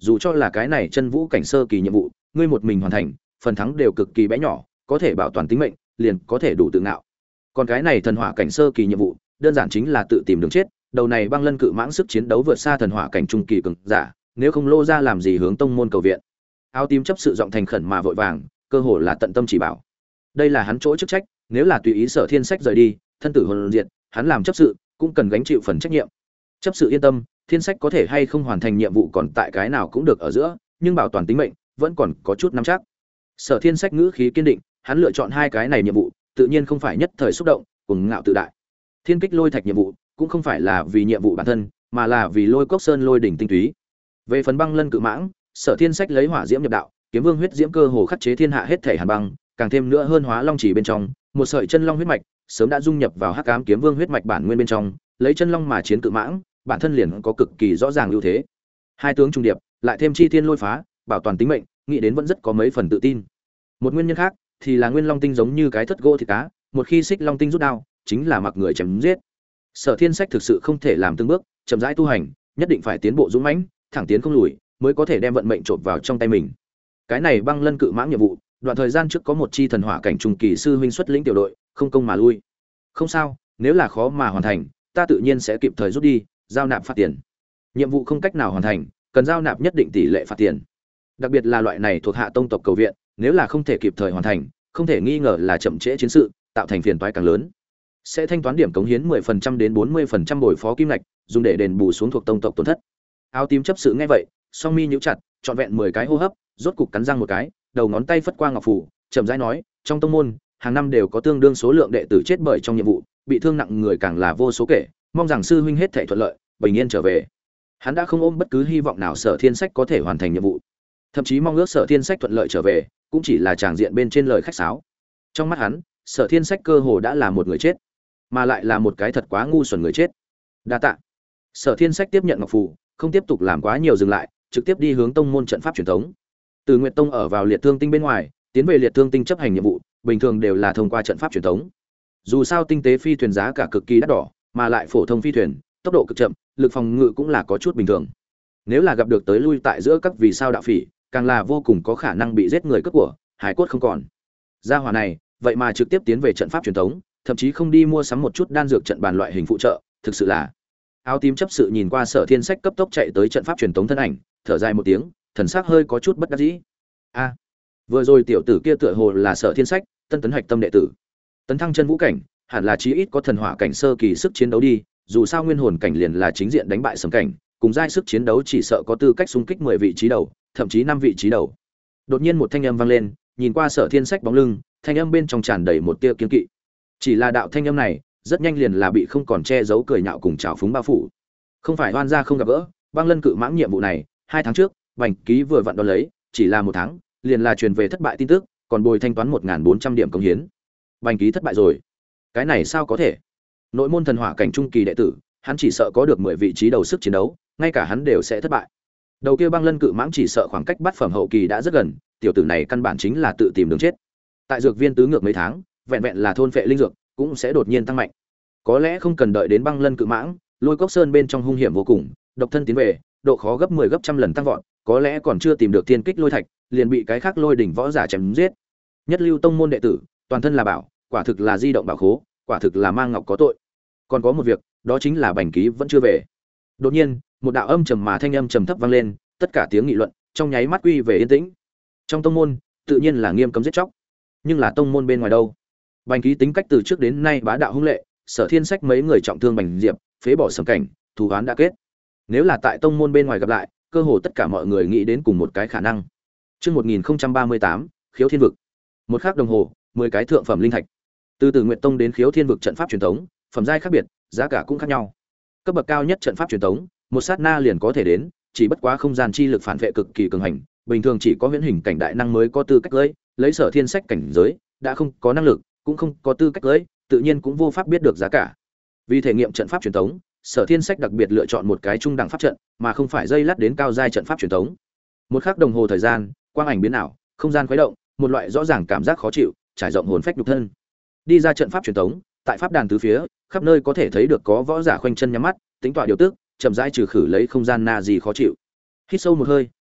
dù cho là cái này chân vũ cảnh sơ kỳ nhiệm vụ, ngươi một mình hoàn thành, phần thắng đều cực kỳ bé nhỏ, có thể bảo toàn tính mệnh, liền có thể đủ tự ngạo. Còn cái này thần hỏa cảnh sơ kỳ nhiệm vụ, đơn giản chính là tự tìm đường chết, đầu này băng lân cự mãng sức chiến đấu vượt xa thần hỏa cảnh trung kỳ cường giả, nếu không lô ra làm gì hướng tông môn cầu viện. Áo tím chấp sự giọng thành khẩn mà vội vàng, cơ hồ là tận tâm chỉ bảo. Đây là hắn chỗ chức trách, nếu là tùy ý Sở Thiên Sách rời đi, thân tử hồn diệt, hắn làm chấp sự cũng cần gánh chịu phần trách nhiệm. Chấp sự yên tâm, Thiên Sách có thể hay không hoàn thành nhiệm vụ còn tại cái nào cũng được ở giữa, nhưng bảo toàn tính mệnh vẫn còn có chút nắm chắc. Sở Thiên Sách ngữ khí kiên định, hắn lựa chọn hai cái này nhiệm vụ, tự nhiên không phải nhất thời xúc động, cuồng ngạo tự đại. Thiên Kích Lôi Thạch nhiệm vụ cũng không phải là vì nhiệm vụ bản thân, mà là vì Lôi Cốc Sơn lôi đỉnh tinh túy. Về phần băng lân cự mãng, Sở Thiên Sách lấy hỏa diễm nhập đạo, kiếm vương huyết diễm cơ hồ khắc chế thiên hạ hết thể hàn băng, càng thêm nữa hơn hóa long chỉ bên trong, một sợi chân long huyết mạch, sớm đã dung nhập vào hắc ám kiếm vương huyết mạch bản nguyên bên trong, lấy chân long mà chiến cự mãng, bản thân liền có cực kỳ rõ ràng ưu thế. Hai tướng trung điệp, lại thêm chi thiên lôi phá, bảo toàn tính mệnh, nghĩ đến vẫn rất có mấy phần tự tin. Một nguyên nhân khác thì là nguyên long tinh giống như cái thất gỗ thịt cá, một khi xích long tinh rút đao, chính là mặc người chém giết. Sở Thiên Sách thực sự không thể làm từng bước, chậm rãi tu hành, nhất định phải tiến bộ dũng mãnh, thẳng tiến không lùi, mới có thể đem vận mệnh trộn vào trong tay mình. Cái này băng lân cự mãng nhiệm vụ, đoạn thời gian trước có một chi thần hỏa cảnh trung kỳ sư huynh xuất lĩnh tiểu đội, không công mà lui. Không sao, nếu là khó mà hoàn thành, ta tự nhiên sẽ kịp thời rút đi, giao nạp phạt tiền. Nhiệm vụ không cách nào hoàn thành, cần giao nạp nhất định tỷ lệ phạt tiền. Đặc biệt là loại này thuộc hạ tông tộc cầu viện, nếu là không thể kịp thời hoàn thành, không thể nghi ngờ là chậm trễ chiến sự, tạo thành phiền toái càng lớn. Sẽ thanh toán điểm cống hiến 10% đến 40% bồi phó kim ngạch, dùng để đền bù xuống thuộc tông tộc tổn thất. Áo tím chấp sự nghe vậy, song mi nhíu chặt, trọn vẹn 10 cái hô hấp, rốt cục cắn răng một cái, đầu ngón tay phất qua ngọc phủ, chậm rãi nói, trong tông môn, hàng năm đều có tương đương số lượng đệ tử chết bởi trong nhiệm vụ, bị thương nặng người càng là vô số kể, mong rằng sư huynh hết thảy thuận lợi, bình yên trở về. Hắn đã không ôm bất cứ hy vọng nào Sở Thiên Sách có thể hoàn thành nhiệm vụ, thậm chí mong ước Sở Thiên Sách thuận lợi trở về, cũng chỉ là tràng diện bên trên lời khách sáo. Trong mắt hắn, Sở Thiên Sách cơ hồ đã là một người chết, mà lại là một cái thật quá ngu xuẩn người chết. Đa tạ. Sở Thiên Sách tiếp nhận ngọc phù, không tiếp tục làm quá nhiều dừng lại, trực tiếp đi hướng tông môn trận pháp truyền thống. Từ Nguyệt Tông ở vào Liệt Thương Tinh bên ngoài, tiến về Liệt Thương Tinh chấp hành nhiệm vụ, bình thường đều là thông qua trận pháp truyền thống. Dù sao tinh tế phi thuyền giá cả cực kỳ đắt đỏ, mà lại phổ thông phi thuyền, tốc độ cực chậm, lực phòng ngự cũng là có chút bình thường. Nếu là gặp được tới lui tại giữa các vì sao đạo phỉ, càng là vô cùng có khả năng bị giết người cướp của, hải cốt không còn. Gia hỏa này, vậy mà trực tiếp tiến về trận pháp truyền thống, thậm chí không đi mua sắm một chút đan dược trận bàn loại hình phụ trợ, thực sự là. Áo tím chấp sự nhìn qua Sở Thiên Sách cấp tốc chạy tới trận pháp truyền thống thân ảnh, thở dài một tiếng, thần sắc hơi có chút bất đắc dĩ. A, vừa rồi tiểu tử kia tựa hồ là Sở Thiên Sách, tân tấn hạch tâm đệ tử. Tấn thăng chân vũ cảnh, hẳn là chí ít có thần hỏa cảnh sơ kỳ sức chiến đấu đi, dù sao nguyên hồn cảnh liền là chính diện đánh bại sấm cảnh, cùng giai sức chiến đấu chỉ sợ có tư cách xung kích 10 vị trí đầu, thậm chí 5 vị trí đầu. Đột nhiên một thanh âm vang lên, nhìn qua Sở Thiên Sách bóng lưng, thanh âm bên trong tràn đầy một tia kiên kỵ. Chỉ là đạo thanh âm này, rất nhanh liền là bị không còn che giấu cười nhạo cùng trào phúng bao phủ. Không phải oan gia không gặp gỡ, băng lân cự mãng nhiệm vụ này, 2 tháng trước, Bành Ký vừa vặn đón lấy, chỉ là 1 tháng, liền là truyền về thất bại tin tức, còn bồi thanh toán 1400 điểm công hiến. Bành Ký thất bại rồi. Cái này sao có thể? Nội môn thần hỏa cảnh trung kỳ đệ tử, hắn chỉ sợ có được 10 vị trí đầu sức chiến đấu, ngay cả hắn đều sẽ thất bại. Đầu kia băng lân cự mãng chỉ sợ khoảng cách bát phẩm hậu kỳ đã rất gần, tiểu tử này căn bản chính là tự tìm đường chết. Tại dược viên tứ ngược mấy tháng, vẹn vẹn là thôn phệ linh dược, cũng sẽ đột nhiên tăng mạnh. Có lẽ không cần đợi đến băng lân cự mãng, Lôi Cốc Sơn bên trong hung hiểm vô cùng, độc thân tiến về, độ khó gấp 10 gấp trăm lần tăng vọt, có lẽ còn chưa tìm được thiên kích lôi thạch, liền bị cái khác lôi đỉnh võ giả chém giết. Nhất lưu tông môn đệ tử, toàn thân là bảo, quả thực là di động bảo khố, quả thực là mang ngọc có tội. Còn có một việc, đó chính là Bành Ký vẫn chưa về. Đột nhiên, một đạo âm trầm mà thanh âm trầm thấp vang lên, tất cả tiếng nghị luận trong nháy mắt quy về yên tĩnh. Trong tông môn, tự nhiên là nghiêm cấm giết chóc, nhưng là tông môn bên ngoài đâu? Bành Ký tính cách từ trước đến nay bá đạo hung lệ, Sở Thiên Sách mấy người trọng thương Bành Diệp, phế bỏ Sầm Cảnh, thù oán đã kết. Nếu là tại tông môn bên ngoài gặp lại, cơ hồ tất cả mọi người nghĩ đến cùng một cái khả năng. Chương 1038, Khiếu Thiên vực. Một khắc đồng hồ, 10 cái thượng phẩm linh thạch. Từ Nguyệt Tông đến Khiếu Thiên vực trận pháp truyền thống, phẩm giai khác biệt, giá cả cũng khác nhau. Cấp bậc cao nhất trận pháp truyền thống, một sát na liền có thể đến, chỉ bất quá không gian chi lực phản vệ cực kỳ cường hành, bình thường chỉ có huyễn hình cảnh đại năng mới có tư cách lấy Sở Thiên Sách cảnh giới, đã không có năng lực, cũng không có tư cách tự nhiên cũng vô pháp biết được giá cả. Vì thể nghiệm trận pháp truyền thống, Sở Thiên Sách đặc biệt lựa chọn một cái trung đẳng pháp trận, mà không phải dây lát đến cao giai trận pháp truyền thống. Một khắc đồng hồ thời gian, quang ảnh biến ảo, không gian khuấy động, một loại rõ ràng cảm giác khó chịu, trải rộng hồn phách nhục thân. Đi ra trận pháp truyền thống, tại pháp đàn tứ phía, khắp nơi có thể thấy được có võ giả khoanh chân nhắm mắt, tính tọa điều tức, chậm rãi trừ khử lấy không gian na gì khó chịu. Hít sâu một hơi,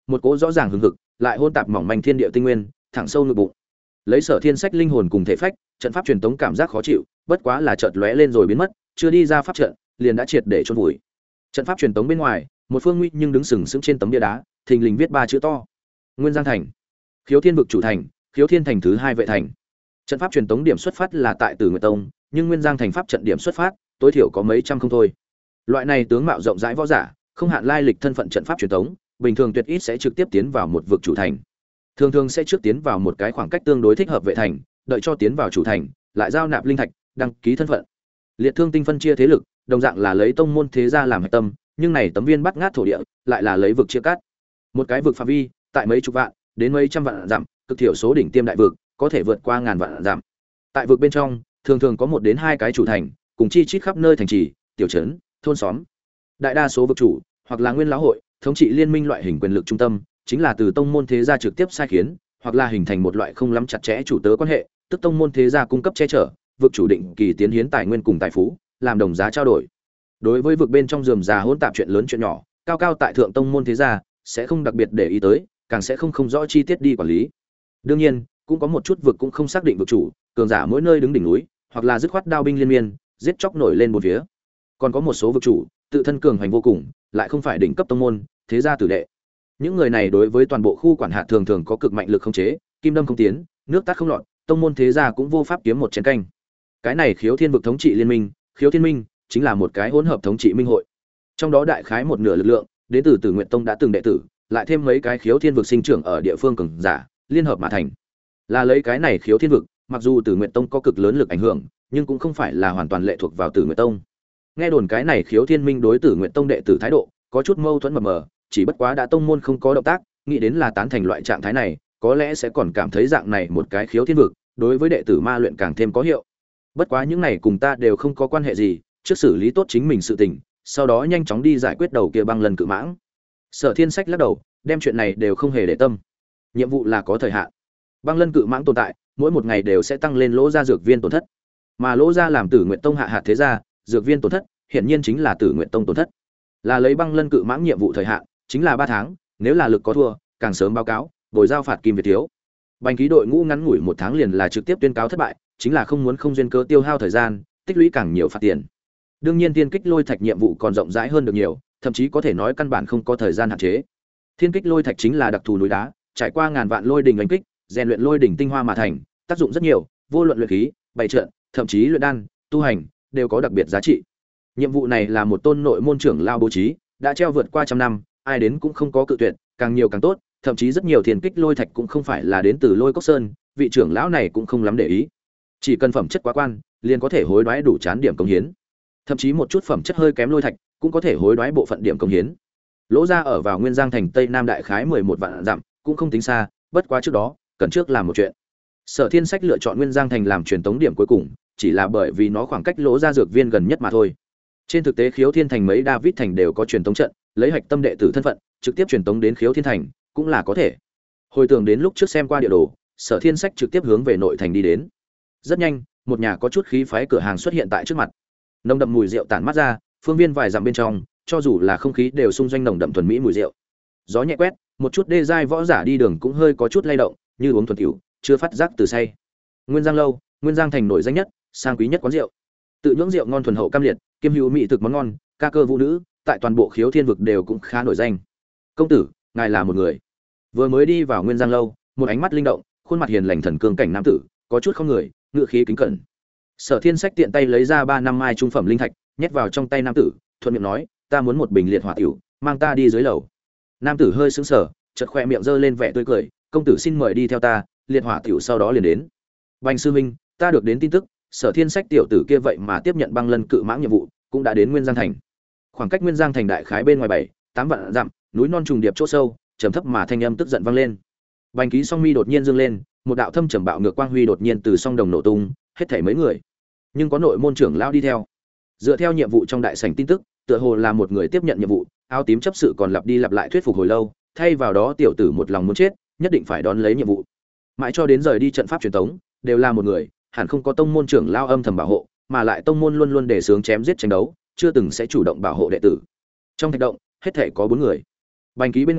một cỗ rõ ràng hừng hực lại hôn tạp mỏng manh thiên địa tinh nguyên thẳng sâu ngực bụng. Lấy Sở Thiên Sách linh hồn cùng thể phách, trận pháp truyền tống cảm giác khó chịu, bất quá là chợt lóe lên rồi biến mất, chưa đi ra pháp trận, liền đã triệt để chôn vùi. Trận pháp truyền tống bên ngoài, một phương nguy nhưng đứng sừng sững trên tấm bia đá, thình lình viết 3 chữ to: Nguyên Giang thành, Khiếu Thiên vực chủ thành, Khiếu Thiên thành thứ 2 vệ thành. Trận pháp truyền tống điểm xuất phát là tại Tử Nguyệt Tông, nhưng Nguyên Giang thành pháp trận điểm xuất phát, tối thiểu có mấy trăm không thôi. Loại này tướng mạo rộng rãi võ giả, không hạn lai lịch thân phận trận pháp truyền tống, bình thường tuyệt ít sẽ trực tiếp tiến vào một vực chủ thành. Thường thường sẽ trước tiến vào một cái khoảng cách tương đối thích hợp vệ thành, đợi cho tiến vào chủ thành, lại giao nạp linh thạch, đăng ký thân phận. Liệt Thương Tinh phân chia thế lực, đồng dạng là lấy tông môn thế gia làm hệ tâm, nhưng này tấm viên bắt ngát thổ địa, lại là lấy vực chia cắt. Một cái vực phạm vi, tại mấy chục vạn đến mấy trăm vạn dặm, cực thiểu số đỉnh tiêm đại vực, có thể vượt qua ngàn vạn dặm. Tại vực bên trong, thường thường có 1 đến 2 cái chủ thành, cùng chi chít khắp nơi thành trì, tiểu trấn, thôn xóm. Đại đa số vực chủ, hoặc là nguyên lão hội, thống trị liên minh loại hình quyền lực trung tâm, chính là từ tông môn thế gia trực tiếp sai khiến, hoặc là hình thành một loại không lắm chặt chẽ chủ tớ quan hệ, tức tông môn thế gia cung cấp che chở, vực chủ định kỳ tiến hiến tài nguyên cùng tài phú, làm đồng giá trao đổi. Đối với vực bên trong rườm rà hỗn tạp chuyện lớn chuyện nhỏ, cao cao tại thượng tông môn thế gia sẽ không đặc biệt để ý tới, càng sẽ không rõ chi tiết đi quản lý. Đương nhiên, cũng có một chút vực cũng không xác định vực chủ, cường giả mỗi nơi đứng đỉnh núi, hoặc là dứt khoát đao binh liên miên, giết chóc nổi lên một phía. Còn có một số vực chủ, tự thân cường hành vô cùng, lại không phải đỉnh cấp tông môn, thế gia tử đệ. Những người này đối với toàn bộ khu quản hạt thường thường có cực mạnh lực khống chế, kim đâm không tiến, nước tát không lọt, tông môn thế gia cũng vô pháp kiếm một chén canh. Cái này Khiếu Thiên vực thống trị liên minh, Khiếu Thiên Minh, chính là một cái hỗn hợp thống trị minh hội. Trong đó đại khái một nửa lực lượng đến từ Tử Nguyệt Tông đã từng đệ tử, lại thêm mấy cái Khiếu Thiên vực sinh trưởng ở địa phương cường giả, liên hợp mà thành. Là lấy cái này Khiếu Thiên vực, mặc dù Tử Nguyệt Tông có cực lớn lực ảnh hưởng, nhưng cũng không phải là hoàn toàn lệ thuộc vào Tử Nguyệt Tông. Nghe đồn cái này Khiếu Thiên Minh đối Tử Nguyệt Tông đệ tử thái độ có chút mâu thuẫn mờ mờ, chỉ bất quá đã tông môn không có động tác, nghĩ đến là tán thành loại trạng thái này, có lẽ sẽ còn cảm thấy dạng này một cái Khiếu Thiên vực, đối với đệ tử ma luyện càng thêm có hiệu. Bất quá những này cùng ta đều không có quan hệ gì, trước xử lý tốt chính mình sự tình, sau đó nhanh chóng đi giải quyết đầu kia băng lần cự mãng. Sở Thiên Sách lắc đầu, đem chuyện này đều không hề để tâm. Nhiệm vụ là có thời hạn. Băng lân cự mãng tồn tại, mỗi một ngày đều sẽ tăng lên lỗ ra dược viên tổn thất. Mà lỗ ra làm Tử Nguyệt Tông hạ hạt thế gia, dược viên tổn thất, hiển nhiên chính là Tử Nguyệt Tông tổn thất. Là lấy băng lân cự mãng nhiệm vụ thời hạn, chính là 3 tháng, nếu là lực có thua, càng sớm báo cáo, bồi giao phạt kim Việt thiếu. Bành ký đội ngũ ngắn ngủi 1 tháng liền là trực tiếp tuyên cáo thất bại, chính là không muốn không duyên cớ tiêu hao thời gian, tích lũy càng nhiều phạt tiền. Đương nhiên tiên kích lôi thạch nhiệm vụ còn rộng rãi hơn được nhiều, thậm chí có thể nói căn bản không có thời gian hạn chế. Thiên kích lôi thạch chính là đặc thù núi đá, trải qua ngàn vạn lôi đỉnh đánh kích, rèn luyện lôi đỉnh tinh hoa mà thành, tác dụng rất nhiều, vô luận luyện khí, bày trận, thậm chí luyện đan, tu hành đều có đặc biệt giá trị. Nhiệm vụ này là một tôn nội môn trưởng lao bố trí, đã treo vượt qua trăm năm, ai đến cũng không có cự tuyệt, càng nhiều càng tốt, thậm chí rất nhiều thiên kích lôi thạch cũng không phải là đến từ Lôi Cốc Sơn, vị trưởng lão này cũng không lắm để ý. Chỉ cần phẩm chất quá quan, liền có thể hối đoái đủ chán điểm công hiến. Thậm chí một chút phẩm chất hơi kém lôi thạch, cũng có thể hối đoái bộ phận điểm công hiến. Lỗ ra ở vào Nguyên Giang thành Tây Nam đại khái 11 vạn dặm, cũng không tính xa, bất quá trước đó, cần trước làm một chuyện. Sở Thiên Sách lựa chọn Nguyên Giang thành làm truyền tống điểm cuối cùng, chỉ là bởi vì nó khoảng cách Lỗ ra dược viên gần nhất mà thôi. Trên thực tế Khiếu Thiên thành mấy David thành đều có truyền tống trận, lấy hạch tâm đệ tử thân phận, trực tiếp truyền tống đến Khiếu Thiên thành, cũng là có thể. Hồi tưởng đến lúc trước xem qua địa đồ, Sở Thiên Sách trực tiếp hướng về nội thành đi đến. Rất nhanh, một nhà có chút khí phái cửa hàng xuất hiện tại trước mặt. Nồng đậm mùi rượu tản mát ra, phương viên vài dặm bên trong, cho dù là không khí đều xung doanh nồng đậm thuần mỹ mùi rượu. Gió nhẹ quét, một chút đê giai võ giả đi đường cũng hơi có chút lay động, như uống thuần tiểu, chưa phát giác từ say. Nguyên Giang lâu, Nguyên Giang thành nổi danh nhất, sang quý nhất quán rượu. Tự nhưỡng rượu ngon thuần hậu cam liệt, kiêm hữu mỹ thực món ngon, ca cơ vũ nữ, tại toàn bộ Khiếu Thiên vực đều cũng khá nổi danh. Công tử, ngài là một người. Vừa mới đi vào Nguyên Giang lâu, một ánh mắt linh động, khuôn mặt hiền lành thần cương cảnh nam tử, có chút không người, ngựa khí kính cẩn. Sở Thiên Sách tiện tay lấy ra 3 năm mai trung phẩm linh thạch, nhét vào trong tay nam tử, thuận miệng nói, ta muốn một bình liệt hỏa tiểu, mang ta đi dưới lầu. Nam tử hơi sững sờ, chợt khoe miệng giơ lên vẻ tươi cười, công tử xin mời đi theo ta, liệt hỏa tiểu sau đó liền đến. Bành sư huynh, ta được đến tin tức, Sở Thiên Sách tiểu tử kia vậy mà tiếp nhận băng lân cự mãng nhiệm vụ, cũng đã đến Nguyên Giang thành. Khoảng cách Nguyên Giang thành đại khái bên ngoài 7-8 vạn dặm, núi non trùng điệp chỗ sâu, trầm thấp mà thanh âm tức giận vang lên. Bành ký song mi đột nhiên dương lên, một đạo thâm trầm bạo ngược quang huy đột nhiên từ song đồng nổ tung, hết thảy mấy người, nhưng có nội môn trưởng lão đi theo. Dựa theo nhiệm vụ trong đại sảnh tin tức, tựa hồ là một người tiếp nhận nhiệm vụ, áo tím chấp sự còn lặp đi lặp lại thuyết phục hồi lâu, thay vào đó tiểu tử một lòng muốn chết, nhất định phải đón lấy nhiệm vụ. Mãi cho đến rời đi trận pháp truyền tống, đều là một người, hẳn không có tông môn trưởng lão âm thầm bảo hộ, mà lại tông môn luôn luôn đề xướng chém giết tranh đấu, chưa từng sẽ chủ động bảo hộ đệ tử. Trong thạch động, hết thảy có 4 người. Bành ký bên ngoài,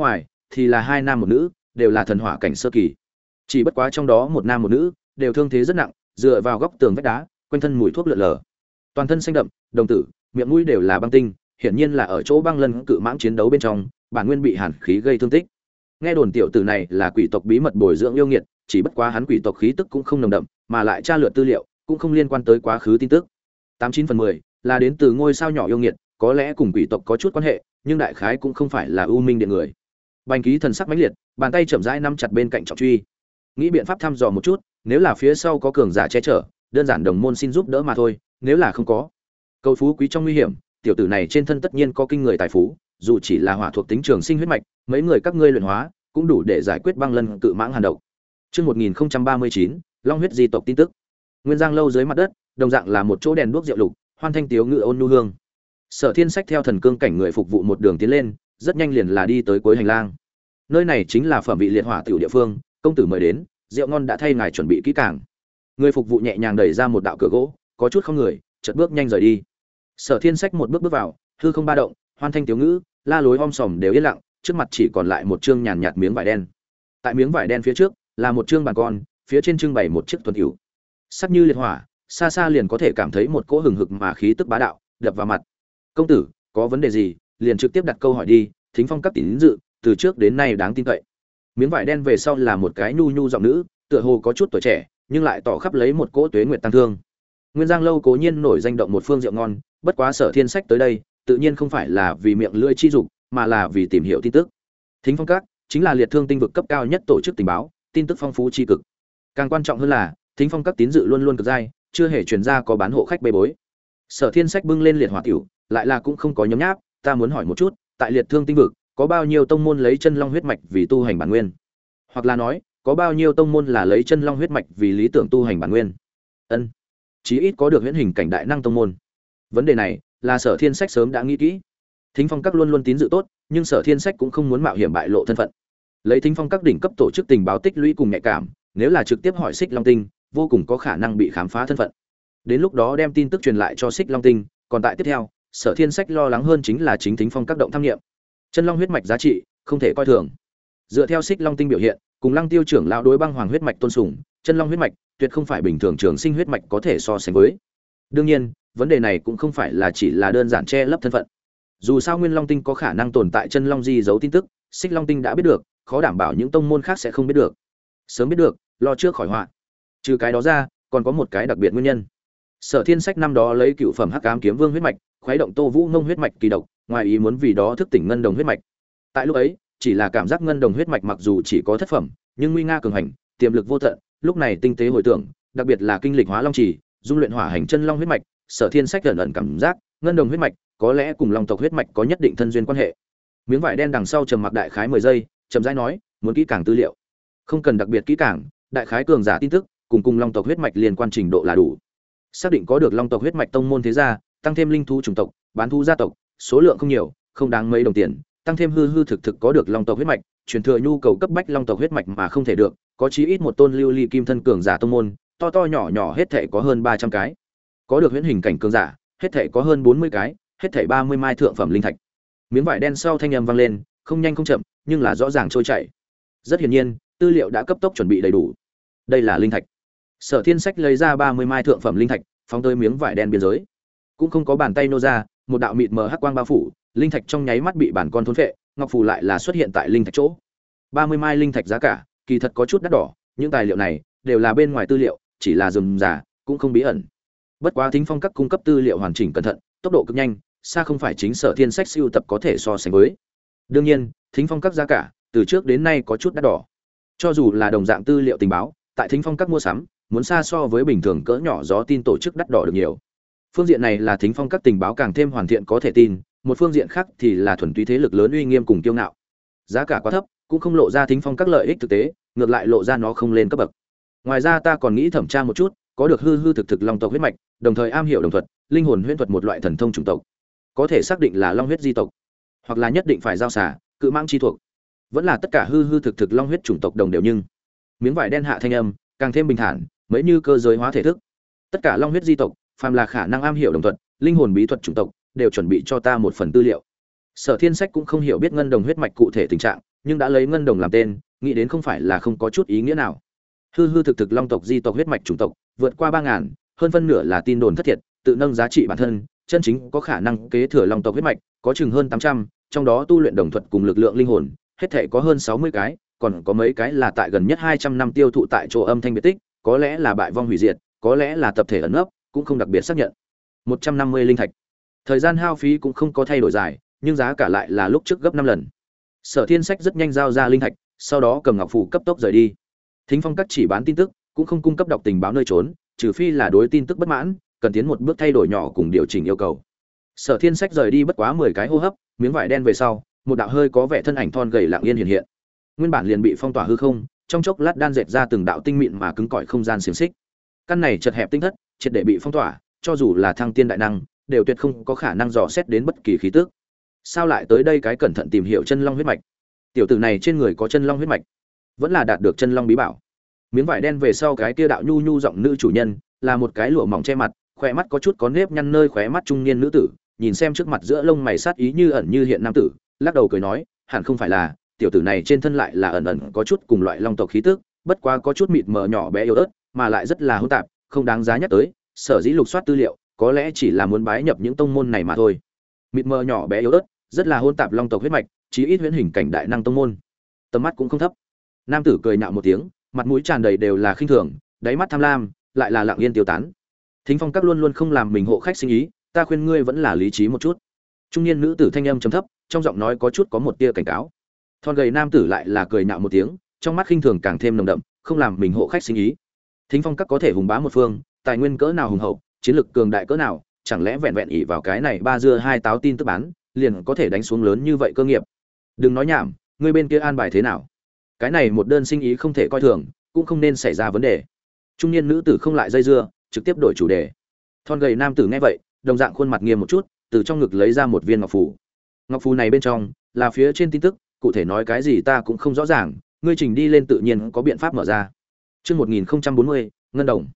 thì là hai nam một nữ, đều là thần hỏa cảnh sơ kỳ. Chỉ bất quá trong đó một nam một nữ đều thương thế rất nặng, dựa vào góc tường vách đá, quanh thân mùi thuốc lượn lờ. Toàn thân xanh đậm, đồng tử, miệng mũi đều là băng tinh, hiển nhiên là ở chỗ băng lân cự mãng chiến đấu bên trong, bản nguyên bị hàn khí gây thương tích. Nghe đồn tiểu tử này là quỷ tộc bí mật bồi dưỡng yêu nghiệt, chỉ bất quá hắn quỷ tộc khí tức cũng không nồng đậm, mà lại tra lượt tư liệu, cũng không liên quan tới quá khứ tin tức. 89/10 là đến từ ngôi sao nhỏ yêu nghiệt, có lẽ cùng quỷ tộc có chút quan hệ, nhưng đại khái cũng không phải là U Minh Điện người. Bành Ký thần sắc mãnh liệt, bàn tay chậm rãi nắm chặt bên cạnh trọng truy. Nghĩ biện pháp thăm dò một chút, nếu là phía sau có cường giả che chở, đơn giản đồng môn xin giúp đỡ mà thôi, nếu là không có, cầu phú quý trong nguy hiểm, tiểu tử này trên thân tất nhiên có kinh người tài phú, dù chỉ là hỏa thuộc tính trường sinh huyết mạch, mấy người các ngươi luyện hóa, cũng đủ để giải quyết băng lân cự mãng hàn độc. Chương 1039, Long huyết di tộc tin tức. Nguyên Giang lâu dưới mặt đất, đồng dạng là một chỗ đèn đuốc rượu lục, hoan thanh tiếu ngự ôn nhu hương. Sở Thiên Sách theo thần cương cảnh người phục vụ một đường tiến lên, rất nhanh liền là đi tới cuối hành lang. Nơi này chính là phẩm vị liệt hỏa tiểu địa phương, công tử mời đến, rượu ngon đã thay ngài chuẩn bị kỹ càng. Người phục vụ nhẹ nhàng đẩy ra một đạo cửa gỗ, có chút không người, chợt bước nhanh rời đi. Sở Thiên Sách một bước bước vào, hư không ba động, hoan thanh tiếu ngữ, la lối om sòm đều yên lặng, trước mặt chỉ còn lại một trương nhàn nhạt miếng vải đen. Tại miếng vải đen phía trước là một trương bàn con, phía trên trưng bày một chiếc tuần hữu. Sắc như liệt hỏa, xa xa liền có thể cảm thấy một cỗ hừng hực mà khí tức bá đạo đập vào mặt. Công tử, có vấn đề gì, liền trực tiếp đặt câu hỏi đi, Thính Phong các tín dự, từ trước đến nay đáng tin cậy. Miếng vải đen về sau là một cái nhu nhu giọng nữ, tựa hồ có chút tuổi trẻ, nhưng lại tỏ khắp lấy một cỗ tuế nguyệt tăng thương. Nguyên Giang lâu cố nhiên nổi danh động một phương rượu ngon, bất quá Sở Thiên Sách tới đây, tự nhiên không phải là vì miệng lưỡi chi dục, mà là vì tìm hiểu tin tức. Thính Phong các chính là liệt thương tinh vực cấp cao nhất tổ chức tình báo, tin tức phong phú chi cực. Càng quan trọng hơn là, Thính Phong các tín dự luôn luôn cực dai, chưa hề truyền ra có bán hộ khách bê bối. Sở Thiên Sách bưng lên liệt hỏa tiểu, lại là cũng không có nhấm nháp, ta muốn hỏi một chút, tại liệt thương tinh vực, có bao nhiêu tông môn lấy chân long huyết mạch vì tu hành bản nguyên? Hoặc là nói, có bao nhiêu tông môn là lấy chân long huyết mạch vì lý tưởng tu hành bản nguyên? Ân, chí ít có được huyễn hình cảnh đại năng tông môn. Vấn đề này, là Sở Thiên Sách sớm đã nghĩ kỹ. Thính Phong các luôn luôn tín dự tốt, nhưng Sở Thiên Sách cũng không muốn mạo hiểm bại lộ thân phận. Lấy Thính Phong các đỉnh cấp tổ chức tình báo tích lũy cùng nhạy cảm, nếu là trực tiếp hỏi Xích Long Tinh, vô cùng có khả năng bị khám phá thân phận. Đến lúc đó đem tin tức truyền lại cho Xích Long Tinh, còn tại tiếp theo, Sở Thiên Sách lo lắng hơn chính là chính Thính Phong các động tham nghiệm. Chân long huyết mạch giá trị, không thể coi thường. Dựa theo Xích Long Tinh biểu hiện, cùng Lăng Tiêu trưởng lão đối băng hoàng huyết mạch tôn sùng, chân long huyết mạch tuyệt không phải bình thường trường sinh huyết mạch có thể so sánh với. Đương nhiên, vấn đề này cũng không phải là chỉ là đơn giản che lấp thân phận. Dù sao Nguyên Long Tinh có khả năng tồn tại chân long di giấu tin tức, Xích Long Tinh đã biết được, khó đảm bảo những tông môn khác sẽ không biết được. Sớm biết được, lo trước khỏi họa. Trừ cái đó ra, còn có một cái đặc biệt nguyên nhân. Sở Thiên Sách năm đó lấy cựu phẩm Hắc Ám Kiếm Vương huyết mạch, khuấy động Tô Vũ Nông huyết mạch kỳ độc, ngoài ý muốn vì đó thức tỉnh ngân đồng huyết mạch. Tại lúc ấy, chỉ là cảm giác ngân đồng huyết mạch mặc dù chỉ có thất phẩm, nhưng nguy nga cường hành, tiềm lực vô tận, lúc này tinh tế hồi tưởng, đặc biệt là kinh lịch Hóa Long Chỉ, dung luyện hỏa hành chân long huyết mạch, Sở Thiên Sách ẩn ẩn cảm giác, ngân đồng huyết mạch có lẽ cùng long tộc huyết mạch có nhất định thân duyên quan hệ. Miếng vải đen đằng sau trầm mặc đại khái 10 giây, chậm rãi nói, muốn kỹ càng tư liệu. Không cần đặc biệt kỹ càng, đại khái cường giả tin tức, cùng long tộc huyết mạch liên quan trình độ là đủ. Xác định có được long tộc huyết mạch tông môn thế gia, tăng thêm linh thú chủng tộc, bán thú gia tộc, số lượng không nhiều, không đáng mấy đồng tiền, tăng thêm hư thực có được long tộc huyết mạch, truyền thừa nhu cầu cấp bách long tộc huyết mạch mà không thể được, có chí ít một tôn lưu ly kim thân cường giả tông môn, to nhỏ nhỏ hết thảy có hơn 300 cái. Có được huyễn hình cảnh cường giả, hết thảy có hơn 40 cái, hết thảy 30 mai thượng phẩm linh thạch. Miếng vải đen sau thanh âm vang lên, không nhanh không chậm, nhưng là rõ ràng trôi chảy. Rất hiển nhiên, tư liệu đã cấp tốc chuẩn bị đầy đủ. Đây là linh thạch. Sở Thiên Sách lấy ra 30 mai thượng phẩm linh thạch, phóng tới miếng vải đen biên giới. Cũng không có bàn tay nô ra, một đạo mịt mờ hắc quang bao phủ, linh thạch trong nháy mắt bị bản con thôn phệ, ngọc phù lại là xuất hiện tại linh thạch chỗ. 30 mai linh thạch giá cả, kỳ thật có chút đắt đỏ, những tài liệu này đều là bên ngoài tư liệu, chỉ là rườm rà, cũng không bí ẩn. Bất quá Thính Phong các cung cấp tư liệu hoàn chỉnh cẩn thận, tốc độ cực nhanh, xa không phải chính Sở Thiên Sách sưu tập có thể so sánh với. Đương nhiên, Thính Phong các giá cả, từ trước đến nay có chút đắt đỏ. Cho dù là đồng dạng tư liệu tình báo, tại Thính Phong các mua sắm, muốn xa so với bình thường cỡ nhỏ gió tin tổ chức đắt đỏ được nhiều. Phương diện này là Thính Phong các tình báo càng thêm hoàn thiện có thể tin, một phương diện khác thì là thuần túy thế lực lớn uy nghiêm cùng kiêu ngạo. Giá cả quá thấp, cũng không lộ ra Thính Phong các lợi ích thực tế, ngược lại lộ ra nó không lên cấp bậc. Ngoài ra ta còn nghĩ thẩm tra một chút, có được hư thực long tộc huyết mạch, đồng thời am hiểu đồng thuật, linh hồn huyễn thuật một loại thần thông chủng tộc, có thể xác định là long huyết di tộc, hoặc là nhất định phải giao xả, cự mãng chi thuộc, vẫn là tất cả hư thực long huyết chủng tộc đồng đều nhưng. Miếng vải đen hạ thanh âm, càng thêm bình thản, mấy như cơ giới hóa thể thức. Tất cả long huyết di tộc, phàm là khả năng am hiểu đồng thuật, linh hồn bí thuật chủng tộc, đều chuẩn bị cho ta một phần tư liệu. Sở Thiên Sách cũng không hiểu biết ngân đồng huyết mạch cụ thể tình trạng, nhưng đã lấy ngân đồng làm tên, nghĩ đến không phải là không có chút ý nghĩa nào. Hư hư thực thực long tộc di tộc huyết mạch chủng tộc, vượt qua 3000, hơn phân nửa là tin đồn thất thiệt, tự nâng giá trị bản thân, chân chính có khả năng kế thừa long tộc huyết mạch, có chừng hơn 800, trong đó tu luyện đồng thuật cùng lực lượng linh hồn, hết thảy có hơn 60 cái, còn có mấy cái là tại gần nhất 200 năm tiêu thụ tại chỗ âm thanh biệt tích, có lẽ là bại vong hủy diệt, có lẽ là tập thể ẩn nấp, cũng không đặc biệt xác nhận. 150 linh thạch. Thời gian hao phí cũng không có thay đổi dài, nhưng giá cả lại là lúc trước gấp 5 lần. Sở Thiên Sách rất nhanh giao ra linh thạch, sau đó cầm ngọc phù cấp tốc rời đi. Thính Phong các chỉ bán tin tức, cũng không cung cấp đọc tình báo nơi trốn, trừ phi là đối tin tức bất mãn, cần tiến một bước thay đổi nhỏ cùng điều chỉnh yêu cầu. Sở Thiên Sách rời đi bất quá 10 cái hô hấp, miếng vải đen về sau, một đạo hơi có vẻ thân ảnh thon gầy lặng yên hiện hiện. Nguyên bản liền bị phong tỏa hư không, trong chốc lát đan dệt ra từng đạo tinh mịn mà cứng cỏi không gian xiềng xích. Căn này chật hẹp tinh thất, triệt để bị phong tỏa, cho dù là thăng tiên đại năng, đều tuyệt không có khả năng dò xét đến bất kỳ khí tức. Sao lại tới đây cái cẩn thận tìm hiểu chân long huyết mạch? Tiểu tử này trên người có chân long huyết mạch, vẫn là đạt được chân long bí bảo. Miếng vải đen về sau cái kia đạo nhu nhu giọng nữ chủ nhân, là một cái lụa mỏng che mặt, khóe mắt có chút có nếp nhăn nơi khóe mắt trung niên nữ tử, nhìn xem trước mặt giữa lông mày sát ý như ẩn như hiện nam tử, lắc đầu cười nói, hẳn không phải là, tiểu tử này trên thân lại là ẩn ẩn có chút cùng loại long tộc khí tức, bất quá có chút mịt mờ nhỏ bé yếu ớt, mà lại rất là hỗn tạp, không đáng giá nhắc tới, sở dĩ lục soát tư liệu, có lẽ chỉ là muốn bái nhập những tông môn này mà thôi. Mịt mờ nhỏ bé yếu ớt, rất là hỗn tạp long tộc huyết mạch, chí ít huyễn hình cảnh đại năng tông môn. Tầm mắt cũng không thấp. Nam tử cười nhạo một tiếng, mặt mũi tràn đầy đều là khinh thường, đáy mắt tham lam, lại là lặng yên tiêu tán. Thính Phong các luôn luôn không làm mình hộ khách sinh ý, ta khuyên ngươi vẫn là lý trí một chút. Trung niên nữ tử thanh âm trầm thấp, trong giọng nói có chút có một tia cảnh cáo. Thon gầy nam tử lại là cười nhạo một tiếng, trong mắt khinh thường càng thêm nồng đậm, không làm mình hộ khách sinh ý. Thính Phong các có thể hùng bá một phương, tài nguyên cỡ nào hùng hậu, chiến lực cường đại cỡ nào, chẳng lẽ vẹn vẹn ỷ vào cái này ba dưa hai táo tin tức bán, liền có thể đánh xuống lớn như vậy cơ nghiệp? Đừng nói nhảm, ngươi bên kia an bài thế nào? Cái này một đơn sinh ý không thể coi thường, cũng không nên xảy ra vấn đề. Trung niên nữ tử không lại dây dưa, trực tiếp đổi chủ đề. Thon gầy nam tử nghe vậy, đồng dạng khuôn mặt nghiêm một chút, từ trong ngực lấy ra một viên ngọc phù. Ngọc phù này bên trong là phía trên tin tức, cụ thể nói cái gì ta cũng không rõ ràng, ngươi trình đi lên tự nhiên có biện pháp mở ra. Chương 1040, ngân đồng.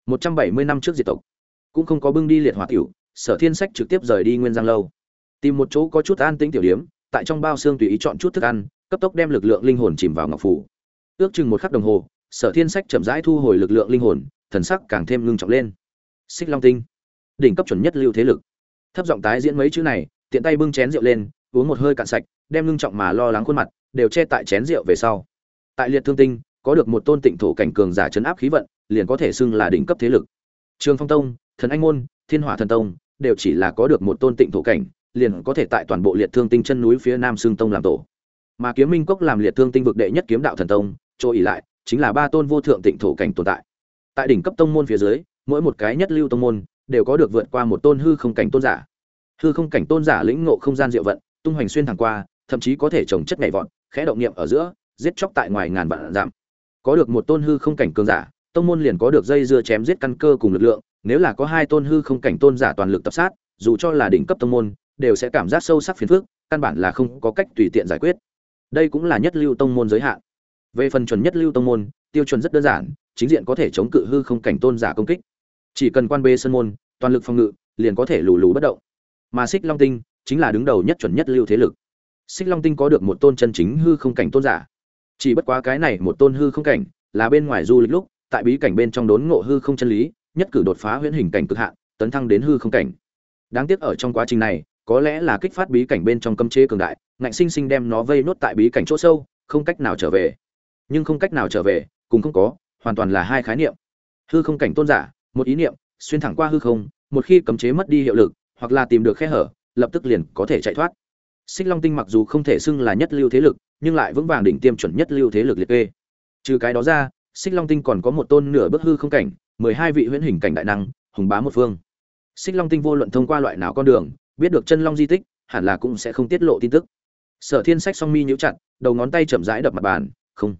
170 năm trước diệt tộc, cũng không có bưng đi liệt hỏa tiểu, Sở Thiên Sách trực tiếp rời đi Nguyên Giang lâu, tìm một chỗ có chút an tĩnh tiểu điếm, tại trong bao xương tùy ý chọn chút thức ăn, cấp tốc đem lực lượng linh hồn chìm vào ngọc phù. Ước chừng một khắc đồng hồ, Sở Thiên Sách chậm rãi thu hồi lực lượng linh hồn, thần sắc càng thêm ngưng trọng lên. Xích Long Tinh, đỉnh cấp chuẩn nhất lưu thế lực. Thấp giọng tái diễn mấy chữ này, tiện tay bưng chén rượu lên, uống một hơi cạn sạch, đem ngưng trọng mà lo lắng khuôn mặt đều che tại chén rượu về sau. Tại Liệt Thương Tinh, có được một tôn tịnh thổ cảnh cường giả trấn áp khí vận, liền có thể xưng là đỉnh cấp thế lực. Trường Phong Tông, Thần Anh môn, Thiên Hỏa Thần Tông đều chỉ là có được một tôn tịnh thổ cảnh, liền có thể tại toàn bộ Liệt Thương Tinh chân núi phía Nam xưng tông làm tổ. Mà Kiếm Minh Cốc làm Liệt Thương Tinh vực đệ nhất kiếm đạo thần tông, chỗ ỷ lại chính là ba tôn vô thượng tịnh thổ cảnh tồn tại. Tại đỉnh cấp tông môn phía dưới, mỗi một cái nhất lưu tông môn đều có được vượt qua một tôn hư không cảnh tôn giả. Hư không cảnh tôn giả lĩnh ngộ không gian diệu vận, tung hoành xuyên thẳng qua, thậm chí có thể trồng chất nhảy vọt, khẽ động niệm ở giữa, giết chóc tại ngoài ngàn vạn dặm. Có được một tôn hư không cảnh cường giả, tông môn liền có được dây dưa chém giết căn cơ cùng lực lượng, nếu là có hai tôn hư không cảnh tôn giả toàn lực tập sát, dù cho là đỉnh cấp tông môn, đều sẽ cảm giác sâu sắc phiền phức, căn bản là không có cách tùy tiện giải quyết. Đây cũng là nhất lưu tông môn giới hạn. Về phần chuẩn nhất lưu tông môn, tiêu chuẩn rất đơn giản, chính diện có thể chống cự hư không cảnh tôn giả công kích. Chỉ cần quan bê sân môn, toàn lực phòng ngự, liền có thể lù lù bất động. Mà Xích Long Tinh chính là đứng đầu nhất chuẩn nhất lưu thế lực. Xích Long Tinh có được một tôn chân chính hư không cảnh tôn giả. Chỉ bất quá cái này một tôn hư không cảnh, là bên ngoài du lịch lúc, tại bí cảnh bên trong đốn ngộ hư không chân lý, nhất cử đột phá huyễn hình cảnh cực hạn, tấn thăng đến hư không cảnh. Đáng tiếc ở trong quá trình này, có lẽ là kích phát bí cảnh bên trong cấm chế cường đại, ngạnh sinh sinh đem nó vây nốt tại bí cảnh chỗ sâu, không cách nào trở về. Nhưng không cách nào trở về, cùng không có, hoàn toàn là hai khái niệm. Hư không cảnh tôn giả, một ý niệm, xuyên thẳng qua hư không, một khi cấm chế mất đi hiệu lực, hoặc là tìm được khe hở, lập tức liền có thể chạy thoát. Xích Long Tinh mặc dù không thể xưng là nhất lưu thế lực, nhưng lại vững vàng đỉnh tiêm chuẩn nhất lưu thế lực liệt kê. Trừ cái đó ra, Xích Long Tinh còn có một tôn nửa bước hư không cảnh, 12 vị huyễn hình cảnh đại năng, hùng bá một phương. Xích Long Tinh vô luận thông qua loại nào con đường, biết được chân long di tích, hẳn là cũng sẽ không tiết lộ tin tức. Sở Thiên Sách song mi nhíu chặt, đầu ngón tay chậm rãi đập mặt bàn,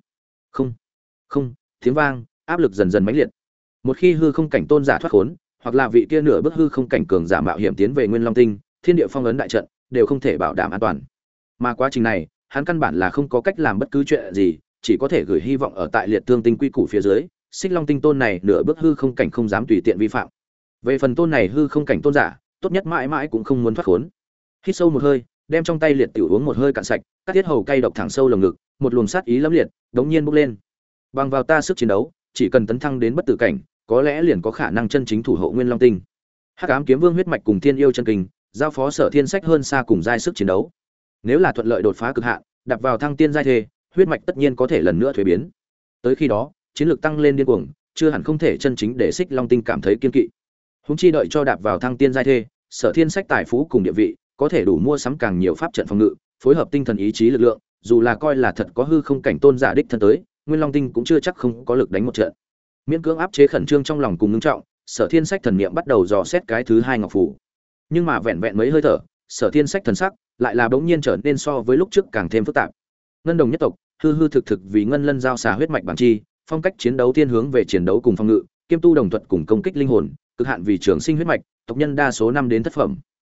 không, tiếng vang, áp lực dần dần mãnh liệt. Một khi hư không cảnh tôn giả thoát khốn, hoặc là vị kia nửa bước hư không cảnh cường giả mạo hiểm tiến về Nguyên Long Tinh, thiên địa phong ấn đại trận, đều không thể bảo đảm an toàn. Mà quá trình này, hắn căn bản là không có cách làm bất cứ chuyện gì, chỉ có thể gửi hy vọng ở tại Liệt Thương Tinh quy củ phía dưới, Xích Long Tinh tôn này nửa bước hư không cảnh không dám tùy tiện vi phạm. Về phần tôn này hư không cảnh tôn giả, tốt nhất mãi mãi cũng không muốn thoát khốn. Hít sâu một hơi, đem trong tay liệt tiểu uống một hơi cạn sạch, các tiết hầu cay độc thẳng sâu lồng ngực, một luồng sát ý lẫm liệt đống nhiên bốc lên. Bằng vào ta sức chiến đấu, chỉ cần tấn thăng đến bất tử cảnh, có lẽ liền có khả năng chân chính thủ hộ Nguyên Long Tinh. Hắc Ám Kiếm Vương huyết mạch cùng Thiên Yêu chân kinh, giao phó Sở Thiên Sách hơn xa cùng giai sức chiến đấu. Nếu là thuận lợi đột phá cực hạn, đạp vào thăng tiên giai thê, huyết mạch tất nhiên có thể lần nữa thuế biến. Tới khi đó, chiến lược tăng lên điên cuồng, chưa hẳn không thể chân chính để Xích Long Tinh cảm thấy kiên kỵ. Huống chi đợi cho đạp vào thăng tiên giai thê, Sở Thiên Sách tài phú cùng địa vị, có thể đủ mua sắm càng nhiều pháp trận phòng ngự, phối hợp tinh thần ý chí lực lượng, dù là coi là thật có hư không cảnh tôn giả đích thân tới, Nguyên Long Tinh cũng chưa chắc không có lực đánh một trận. Miễn cưỡng áp chế khẩn trương trong lòng cùng ngưng trọng, Sở Thiên Sách thần niệm bắt đầu dò xét cái thứ hai ngọc phù. Nhưng mà vẹn vẹn mấy hơi thở, Sở Thiên Sách thần sắc lại là bỗng nhiên trở nên so với lúc trước càng thêm phức tạp. Ngân Đồng nhất tộc, hư hư thực thực vì ngân lân giao xà huyết mạch bản chi, phong cách chiến đấu thiên hướng về chiến đấu cùng phòng ngự, kiêm tu đồng thuật cùng công kích linh hồn, cực hạn vì trường sinh huyết mạch, tộc nhân đa số năm đến thất phẩm.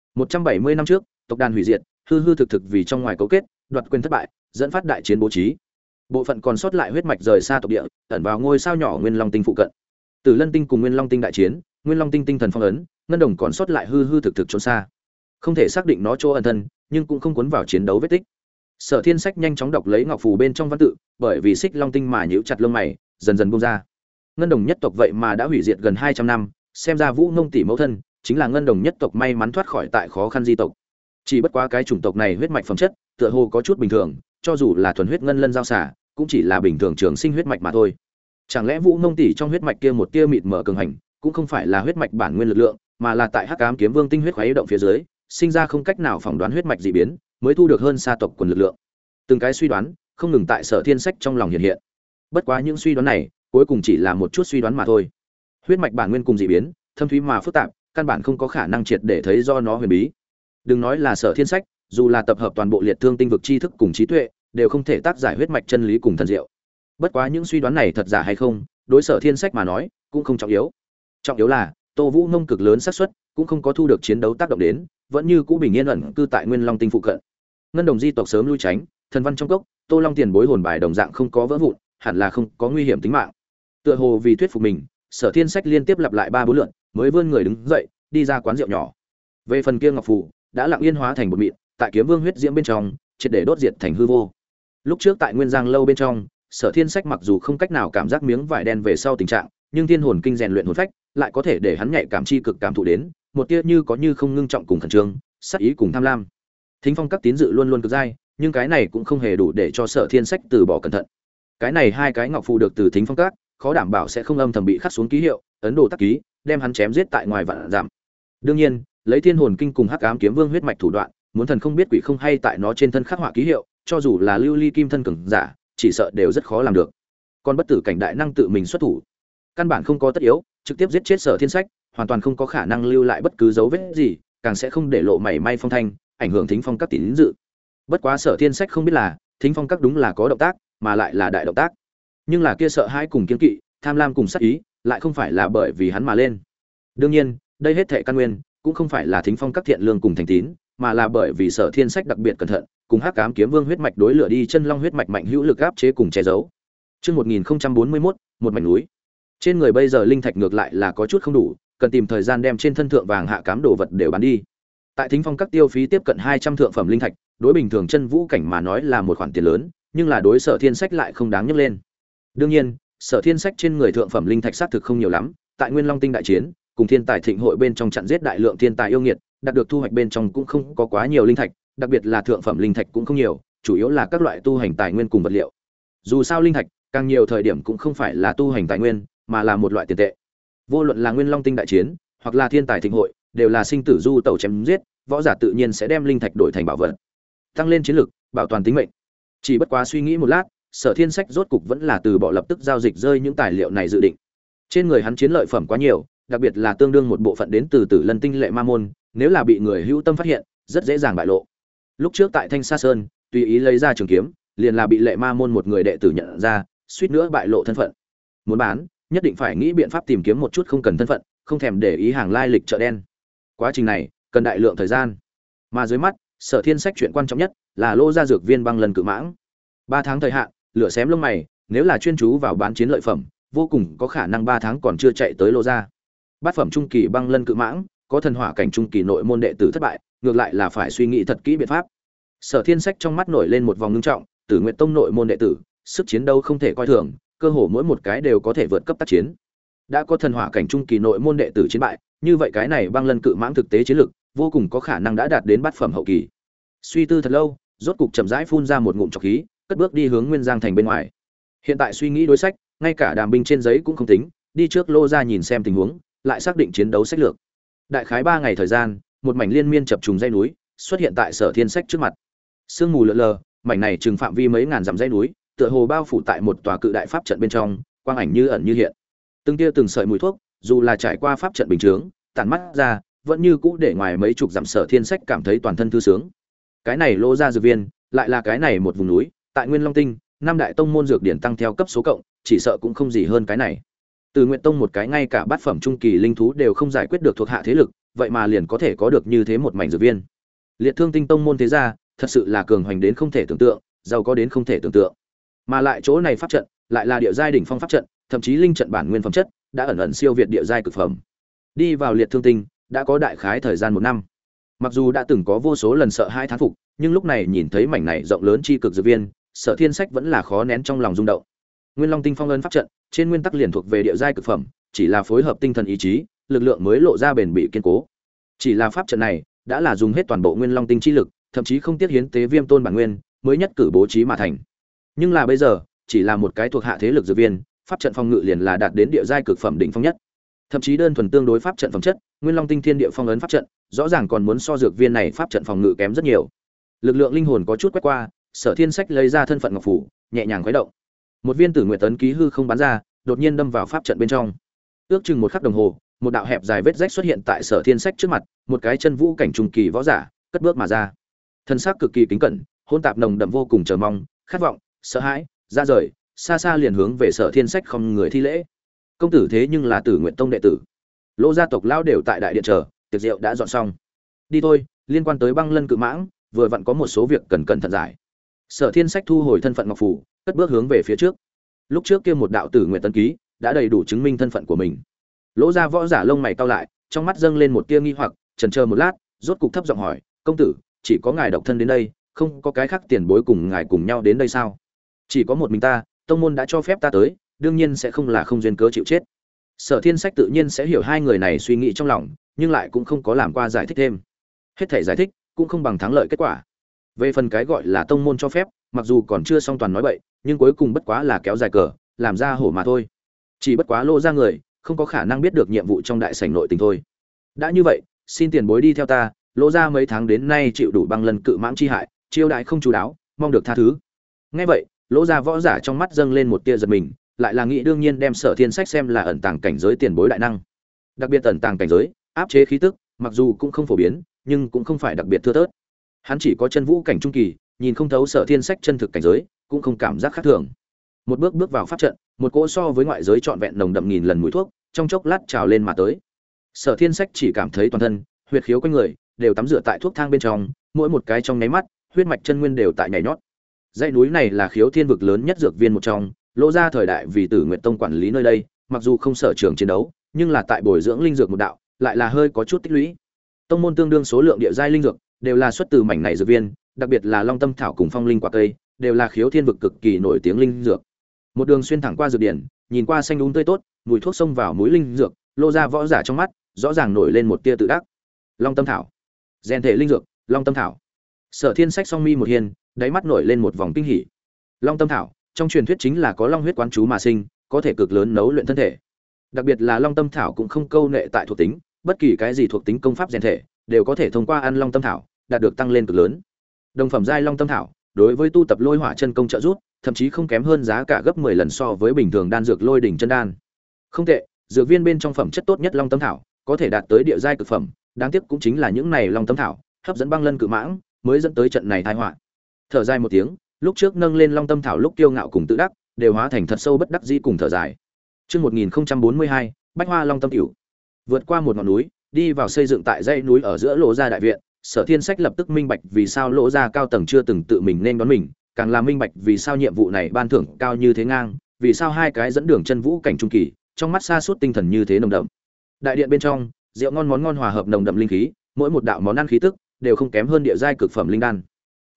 170 năm trước, tộc đàn hủy diệt, hư hư thực thực vì trong ngoài cấu kết, đoạt quyền thất bại, dẫn phát đại chiến bố trí. Bộ phận còn sót lại huyết mạch rời xa tộc địa, ẩn vào ngôi sao nhỏ Nguyên Long Tinh phụ cận. Tử Lân Tinh cùng Nguyên Long Tinh đại chiến, Nguyên Long Tinh tinh thần phong ấn, ngân đồng còn sót lại hư hư thực thực trốn xa. Không thể xác định nó chỗ ẩn thân, nhưng cũng không cuốn vào chiến đấu vết tích. Sở Thiên Sách nhanh chóng đọc lấy ngọc phù bên trong văn tự, bởi vì Xích Long Tinh mà nhíu chặt lông mày, dần dần buông ra. Ngân đồng nhất tộc vậy mà đã hủy diệt gần 200 năm, xem ra Vũ Ngông tỷ mẫu thân chính là ngân đồng nhất tộc may mắn thoát khỏi tại khó khăn di tộc. Chỉ bất quá cái chủng tộc này huyết mạch phẩm chất, tựa hồ có chút bình thường, cho dù là thuần huyết ngân lân giao xả, cũng chỉ là bình thường trường sinh huyết mạch mà thôi. Chẳng lẽ Vũ Ngông tỷ trong huyết mạch kia một tia mịt mờ cường hành, cũng không phải là huyết mạch bản nguyên lực lượng, mà là tại Hắc Ám Kiếm Vương tinh huyết khuấy động phía dưới, sinh ra không cách nào phỏng đoán huyết mạch dị biến, mới thu được hơn xa tộc quần lực lượng. Từng cái suy đoán không ngừng tại Sở Thiên Sách trong lòng hiện hiện. Bất quá những suy đoán này, cuối cùng chỉ là một chút suy đoán mà thôi. Huyết mạch bản nguyên cùng dị biến, thâm thúy mà phức tạp, căn bản không có khả năng triệt để thấy do nó huyền bí. Đừng nói là Sở Thiên Sách, dù là tập hợp toàn bộ liệt thương tinh vực tri thức cùng trí tuệ, đều không thể tác giải huyết mạch chân lý cùng thần diệu. Bất quá những suy đoán này thật giả hay không, đối Sở Thiên Sách mà nói, cũng không trọng yếu. Trọng yếu là, Tô Vũ Nông cực lớn xác suất cũng không có thu được chiến đấu tác động đến, vẫn như cũ bình yên ẩn cư tại Nguyên Long Tinh phụ cận. Ngân đồng di tộc sớm lui tránh, thần văn trong cốc, Tô Long tiền bối hồn bài đồng dạng không có vỡ vụn, hẳn là không có nguy hiểm tính mạng. Tựa hồ vì thuyết phục mình, Sở Thiên Sách liên tiếp lặp lại 3-4 lượt, mới vươn người đứng dậy, đi ra quán rượu nhỏ. Về phần kia ngọc phù, đã lặng yên hóa thành bột mịn, tại Kiếm Vương huyết diễm bên trong, triệt để đốt diệt thành hư vô. Lúc trước tại Nguyên Giang lâu bên trong, Sở Thiên Sách mặc dù không cách nào cảm giác miếng vải đen về sau tình trạng, nhưng thiên hồn kinh rèn luyện hồn phách, lại có thể để hắn nhạy cảm chi cực cảm thụ đến, một tia như có như không ngưng trọng cùng khẩn trương, sát ý cùng tham lam. Thính phong các tín dự luôn luôn cực dai, nhưng cái này cũng không hề đủ để cho Sở Thiên Sách từ bỏ cẩn thận. Cái này hai cái ngọc phù được từ Thính phong các, khó đảm bảo sẽ không âm thầm bị khắc xuống ký hiệu, ấn đồ tắc ký, đem hắn chém giết tại ngoài vạn dặm. Đương nhiên, lấy thiên hồn kinh cùng Hắc Ám Kiếm Vương huyết mạch thủ đoạn, muốn thần không biết quỷ không hay tại nó trên thân khắc họa ký hiệu, cho dù là lưu ly kim thân cường giả, chỉ sợ đều rất khó làm được. Còn bất tử cảnh đại năng tự mình xuất thủ, căn bản không có tất yếu, trực tiếp giết chết Sở Thiên Sách, hoàn toàn không có khả năng lưu lại bất cứ dấu vết gì, càng sẽ không để lộ mảy may phong thanh, ảnh hưởng Thính phong các tín dự. Bất quá Sở Thiên Sách không biết là, Thính phong các đúng là có động tác, mà lại là đại động tác. Nhưng là kia sợ hãi cùng kiên kỵ, tham lam cùng sát ý, lại không phải là bởi vì hắn mà lên. Đương nhiên, đây hết thảy căn nguyên cũng không phải là Thính phong các thiện lương cùng thành tín, mà là bởi vì Sở Thiên Sách đặc biệt cẩn thận, cùng Hắc Ám Kiếm Vương huyết mạch đối lửa đi chân long huyết mạch mạnh hữu lực áp chế cùng che giấu. Chương 1041, một mảnh núi. Trên người bây giờ linh thạch ngược lại là có chút không đủ, cần tìm thời gian đem trên thân thượng vàng hạ cám đồ vật đều bán đi. Tại Thính phong các tiêu phí tiếp cận 200 thượng phẩm linh thạch, đối bình thường chân vũ cảnh mà nói là một khoản tiền lớn, nhưng là đối Sở Thiên Sách lại không đáng nhắc lên. Đương nhiên, Sở Thiên Sách trên người thượng phẩm linh thạch xác thực không nhiều lắm, tại Nguyên Long Tinh đại chiến, cùng Thiên Tài Thịnh hội bên trong chặn giết đại lượng thiên tài yêu nghiệt, đạt được thu hoạch bên trong cũng không có quá nhiều linh thạch, đặc biệt là thượng phẩm linh thạch cũng không nhiều, chủ yếu là các loại tu hành tài nguyên cùng vật liệu. Dù sao linh thạch, càng nhiều thời điểm cũng không phải là tu hành tài nguyên, mà là một loại tiền tệ. Vô luận là Nguyên Long Tinh đại chiến, hoặc là Thiên Tài Thịnh hội, đều là sinh tử du tẩu chém giết, võ giả tự nhiên sẽ đem linh thạch đổi thành bảo vật, tăng lên chiến lực, bảo toàn tính mệnh. Chỉ bất quá suy nghĩ một lát, Sở Thiên Sách rốt cục vẫn là từ bỏ lập tức giao dịch rơi những tài liệu này dự định. Trên người hắn chiến lợi phẩm quá nhiều, đặc biệt là tương đương một bộ phận đến từ Tử Lân Tinh lệ ma môn, nếu là bị người hữu tâm phát hiện, rất dễ dàng bại lộ. Lúc trước tại Thanh Sa Sơn, tùy ý lấy ra trường kiếm, liền là bị lệ ma môn một người đệ tử nhận ra, suýt nữa bại lộ thân phận. Muốn bán, nhất định phải nghĩ biện pháp tìm kiếm một chút không cần thân phận, không thèm để ý hàng lai lịch chợ đen. Quá trình này cần đại lượng thời gian. Mà dưới mắt, Sở Thiên Sách chuyện quan trọng nhất là lô ra dược viên băng lần cự mãng. 3 tháng thời hạn, lửa xém lông mày, nếu là chuyên chú vào bán chiến lợi phẩm, vô cùng có khả năng 3 tháng còn chưa chạy tới lô ra. Bát phẩm trung kỳ băng lân cự mãng, có thần hỏa cảnh trung kỳ nội môn đệ tử thất bại, ngược lại là phải suy nghĩ thật kỹ biện pháp, Sở Thiên Sách trong mắt nổi lên một vòng ngưng trọng, Tử Nguyệt Tông nội môn đệ tử, sức chiến đấu không thể coi thường, cơ hồ mỗi một cái đều có thể vượt cấp tác chiến. Đã có thần hỏa cảnh trung kỳ nội môn đệ tử chiến bại, như vậy cái này băng lân cự mãng thực tế chiến lực, vô cùng có khả năng đã đạt đến bát phẩm hậu kỳ. Suy tư thật lâu, rốt cục chậm rãi phun ra một ngụm trọc khí, cất bước đi hướng Nguyên Giang thành bên ngoài. Hiện tại suy nghĩ đối sách, ngay cả đàm binh trên giấy cũng không tính, đi trước Lô ra nhìn xem tình huống, lại xác định chiến đấu sách lược. Đại khái 3 ngày thời gian, một mảnh liên miên chập trùng dãy núi xuất hiện tại Sở Thiên Sách trước mặt. Sương mù lượn lờ, mảnh này trừng phạm vi mấy ngàn dặm dãy núi, tựa hồ bao phủ tại một tòa cự đại pháp trận bên trong, quang ảnh như ẩn như hiện. Từng tia từng sợi mùi thuốc, dù là trải qua pháp trận bình chướng, tản mắt ra, vẫn như cũ để ngoài mấy chục dặm Sở Thiên Sách cảm thấy toàn thân thư sướng. Cái này Lô ra dược viên, lại là cái này một vùng núi, tại Nguyên Long Tinh, năm đại tông môn dược điển tăng theo cấp số cộng, chỉ sợ cũng không gì hơn cái này. Từ Nguyệt Tông một cái ngay cả bát phẩm trung kỳ linh thú đều không giải quyết được thuộc hạ thế lực, vậy mà liền có thể có được như thế một mảnh dược viên. Liệt Thương Tinh tông môn thế gia, thật sự là cường hoành đến không thể tưởng tượng, giàu có đến không thể tưởng tượng. Mà lại chỗ này pháp trận, lại là địa giai đỉnh phong pháp trận, thậm chí linh trận bản nguyên phẩm chất, đã ẩn ẩn siêu việt địa giai cực phẩm. Đi vào Liệt Thương Tinh, đã có đại khái thời gian 1 năm. Mặc dù đã từng có vô số lần sợ hai thán phục, nhưng lúc này nhìn thấy mảnh này rộng lớn chi cực dược viên, Sở Thiên Sách vẫn là khó nén trong lòng rung động. Nguyên Long Tinh phong ấn pháp trận, trên nguyên tắc liền thuộc về địa giai cực phẩm, chỉ là phối hợp tinh thần ý chí, lực lượng mới lộ ra bền bỉ kiên cố. Chỉ là pháp trận này, đã là dùng hết toàn bộ Nguyên Long Tinh chi lực, thậm chí không tiếc hiến tế Viêm Tôn bản nguyên, mới nhất cử bố trí mà thành. Nhưng là bây giờ, chỉ là một cái thuộc hạ thế lực dược viên, pháp trận phòng ngự liền là đạt đến địa giai cực phẩm đỉnh phong nhất. Thậm chí đơn thuần tương đối pháp trận phẩm chất, Nguyên Long Tinh Thiên Địa phong ấn pháp trận, rõ ràng còn muốn so dược viên này pháp trận phòng ngự kém rất nhiều. Lực lượng linh hồn có chút quét qua, Sở Thiên Sách lấy ra thân phận ngọc phủ, nhẹ nhàng khuấy động. Một viên Tử Nguyệt tấn ký hư không bắn ra, đột nhiên đâm vào pháp trận bên trong. Ước chừng 1 khắc đồng hồ, một đạo hẹp dài vết rách xuất hiện tại Sở Thiên Sách trước mặt, một cái chân vũ cảnh trung kỳ võ giả cất bước mà ra. Thân xác cực kỳ kính cẩn, hôn tạp nồng đậm vô cùng chờ mong, khát vọng, sợ hãi, ra rời, xa xa liền hướng về Sở Thiên Sách không người thi lễ. Công tử thế nhưng là Tử Nguyệt Tông đệ tử. Lỗ gia tộc lão đều tại đại điện chờ, tiệc rượu đã dọn xong. Đi thôi, liên quan tới băng lân cự mãng, vừa vặn có một số việc cần cẩn thận giải. Sở Thiên Sách thu hồi thân phận ngọc phủ, cất bước hướng về phía trước. Lúc trước kia một đạo Tử Nguyệt tân ký đã đầy đủ chứng minh thân phận của mình. Lỗ gia võ giả lông mày cau lại, trong mắt dâng lên một tia nghi hoặc, chần chờ một lát, rốt cục thấp giọng hỏi, "Công tử, chỉ có ngài độc thân đến đây, không có cái khác tiền bối cùng ngài cùng nhau đến đây sao?" "Chỉ có một mình ta, tông môn đã cho phép ta tới, đương nhiên sẽ không là không duyên cớ chịu chết." Sở Thiên Sách tự nhiên sẽ hiểu hai người này suy nghĩ trong lòng, nhưng lại cũng không có làm qua giải thích thêm. Hết thảy giải thích cũng không bằng thắng lợi kết quả. Về phần cái gọi là tông môn cho phép, mặc dù còn chưa xong toàn nói bậy, nhưng cuối cùng bất quá là kéo dài cờ, làm ra hổ mà thôi. Chỉ bất quá Lô ra người, không có khả năng biết được nhiệm vụ trong đại sảnh nội tình thôi. Đã như vậy, xin tiền bối đi theo ta, Lô ra mấy tháng đến nay chịu đủ băng lần cự mãng chi hại, chiêu đại không chú đáo, mong được tha thứ. Nghe vậy, Lô ra võ giả trong mắt dâng lên một tia giật mình, lại là nghĩ đương nhiên đem Sở Thiên Sách xem là ẩn tàng cảnh giới tiền bối đại năng. Đặc biệt ẩn tàng cảnh giới, áp chế khí tức, mặc dù cũng không phổ biến, nhưng cũng không phải đặc biệt thưa thớt. Hắn chỉ có chân vũ cảnh trung kỳ, nhìn không thấu Sở Thiên Sách chân thực cảnh giới, cũng không cảm giác khác thường. Một bước bước vào pháp trận, một cỗ so với ngoại giới trọn vẹn nồng đậm nghìn lần mùi thuốc, trong chốc lát trào lên mà tới. Sở Thiên Sách chỉ cảm thấy toàn thân, huyệt khiếu quanh người đều tắm rửa tại thuốc thang bên trong, mỗi một cái trong nháy mắt, huyết mạch chân nguyên đều tại nhảy nhót. Dãy núi này là khiếu thiên vực lớn nhất dược viên một trong, Lỗ ra thời đại vì Tử Nguyệt Tông quản lý nơi đây, mặc dù không sở trường chiến đấu, nhưng là tại bồi dưỡng linh dược một đạo, lại là hơi có chút tích lũy. Tông môn tương đương số lượng địa giai linh dược, đều là xuất từ mảnh này dược viên, đặc biệt là Long Tâm thảo cùng Phong Linh quả cây, đều là khiếu thiên vực cực kỳ nổi tiếng linh dược. Một đường xuyên thẳng qua dược điển, nhìn qua xanh đúng tươi tốt, mùi thuốc xông vào mũi linh dược, Lô ra võ giả trong mắt, rõ ràng nổi lên một tia tự đắc. Long Tâm thảo, rèn thể linh dược, Long Tâm thảo. Sở Thiên Sách song mi một hiền, đáy mắt nổi lên một vòng kinh hỉ. Long Tâm thảo, trong truyền thuyết chính là có long huyết quán chú mà sinh, có thể cực lớn nấu luyện thân thể. Đặc biệt là Long Tâm thảo cũng không câu nệ tại thuộc tính, bất kỳ cái gì thuộc tính công pháp rèn thể, đều có thể thông qua ăn Long Tâm thảo, đạt được tăng lên cực lớn. Đồng phẩm giai Long Tâm thảo, đối với tu tập Lôi Hỏa chân công trợ giúp, thậm chí không kém hơn giá cả gấp 10 lần so với bình thường đan dược Lôi đỉnh chân đan. Không tệ, dược viên bên trong phẩm chất tốt nhất Long Tâm thảo, có thể đạt tới địa giai cực phẩm, đáng tiếc cũng chính là những này Long Tâm thảo, hấp dẫn băng lân cự mãng, mới dẫn tới trận này tai họa. Thở dài một tiếng, lúc trước nâng lên Long Tâm thảo lúc kiêu ngạo cùng tự đắc, đều hóa thành thật sâu bất đắc dĩ cùng thở dài. Chương 1042, Bách Hoa Long Tâm Cửu. Vượt qua một ngọn núi, đi vào xây dựng tại dãy núi ở giữa Lỗ gia đại viện, Sở Thiên Sách lập tức minh bạch vì sao Lỗ gia cao tầng chưa từng tự mình nên đón mình, càng là minh bạch vì sao nhiệm vụ này ban thưởng cao như thế ngang, vì sao hai cái dẫn đường chân vũ cảnh trung kỳ, trong mắt xa suốt tinh thần như thế nồng đậm. Đại điện bên trong, rượu ngon món ngon hòa hợp nồng đậm linh khí, mỗi một đạo món ăn khí tức đều không kém hơn địa giai cực phẩm linh đan.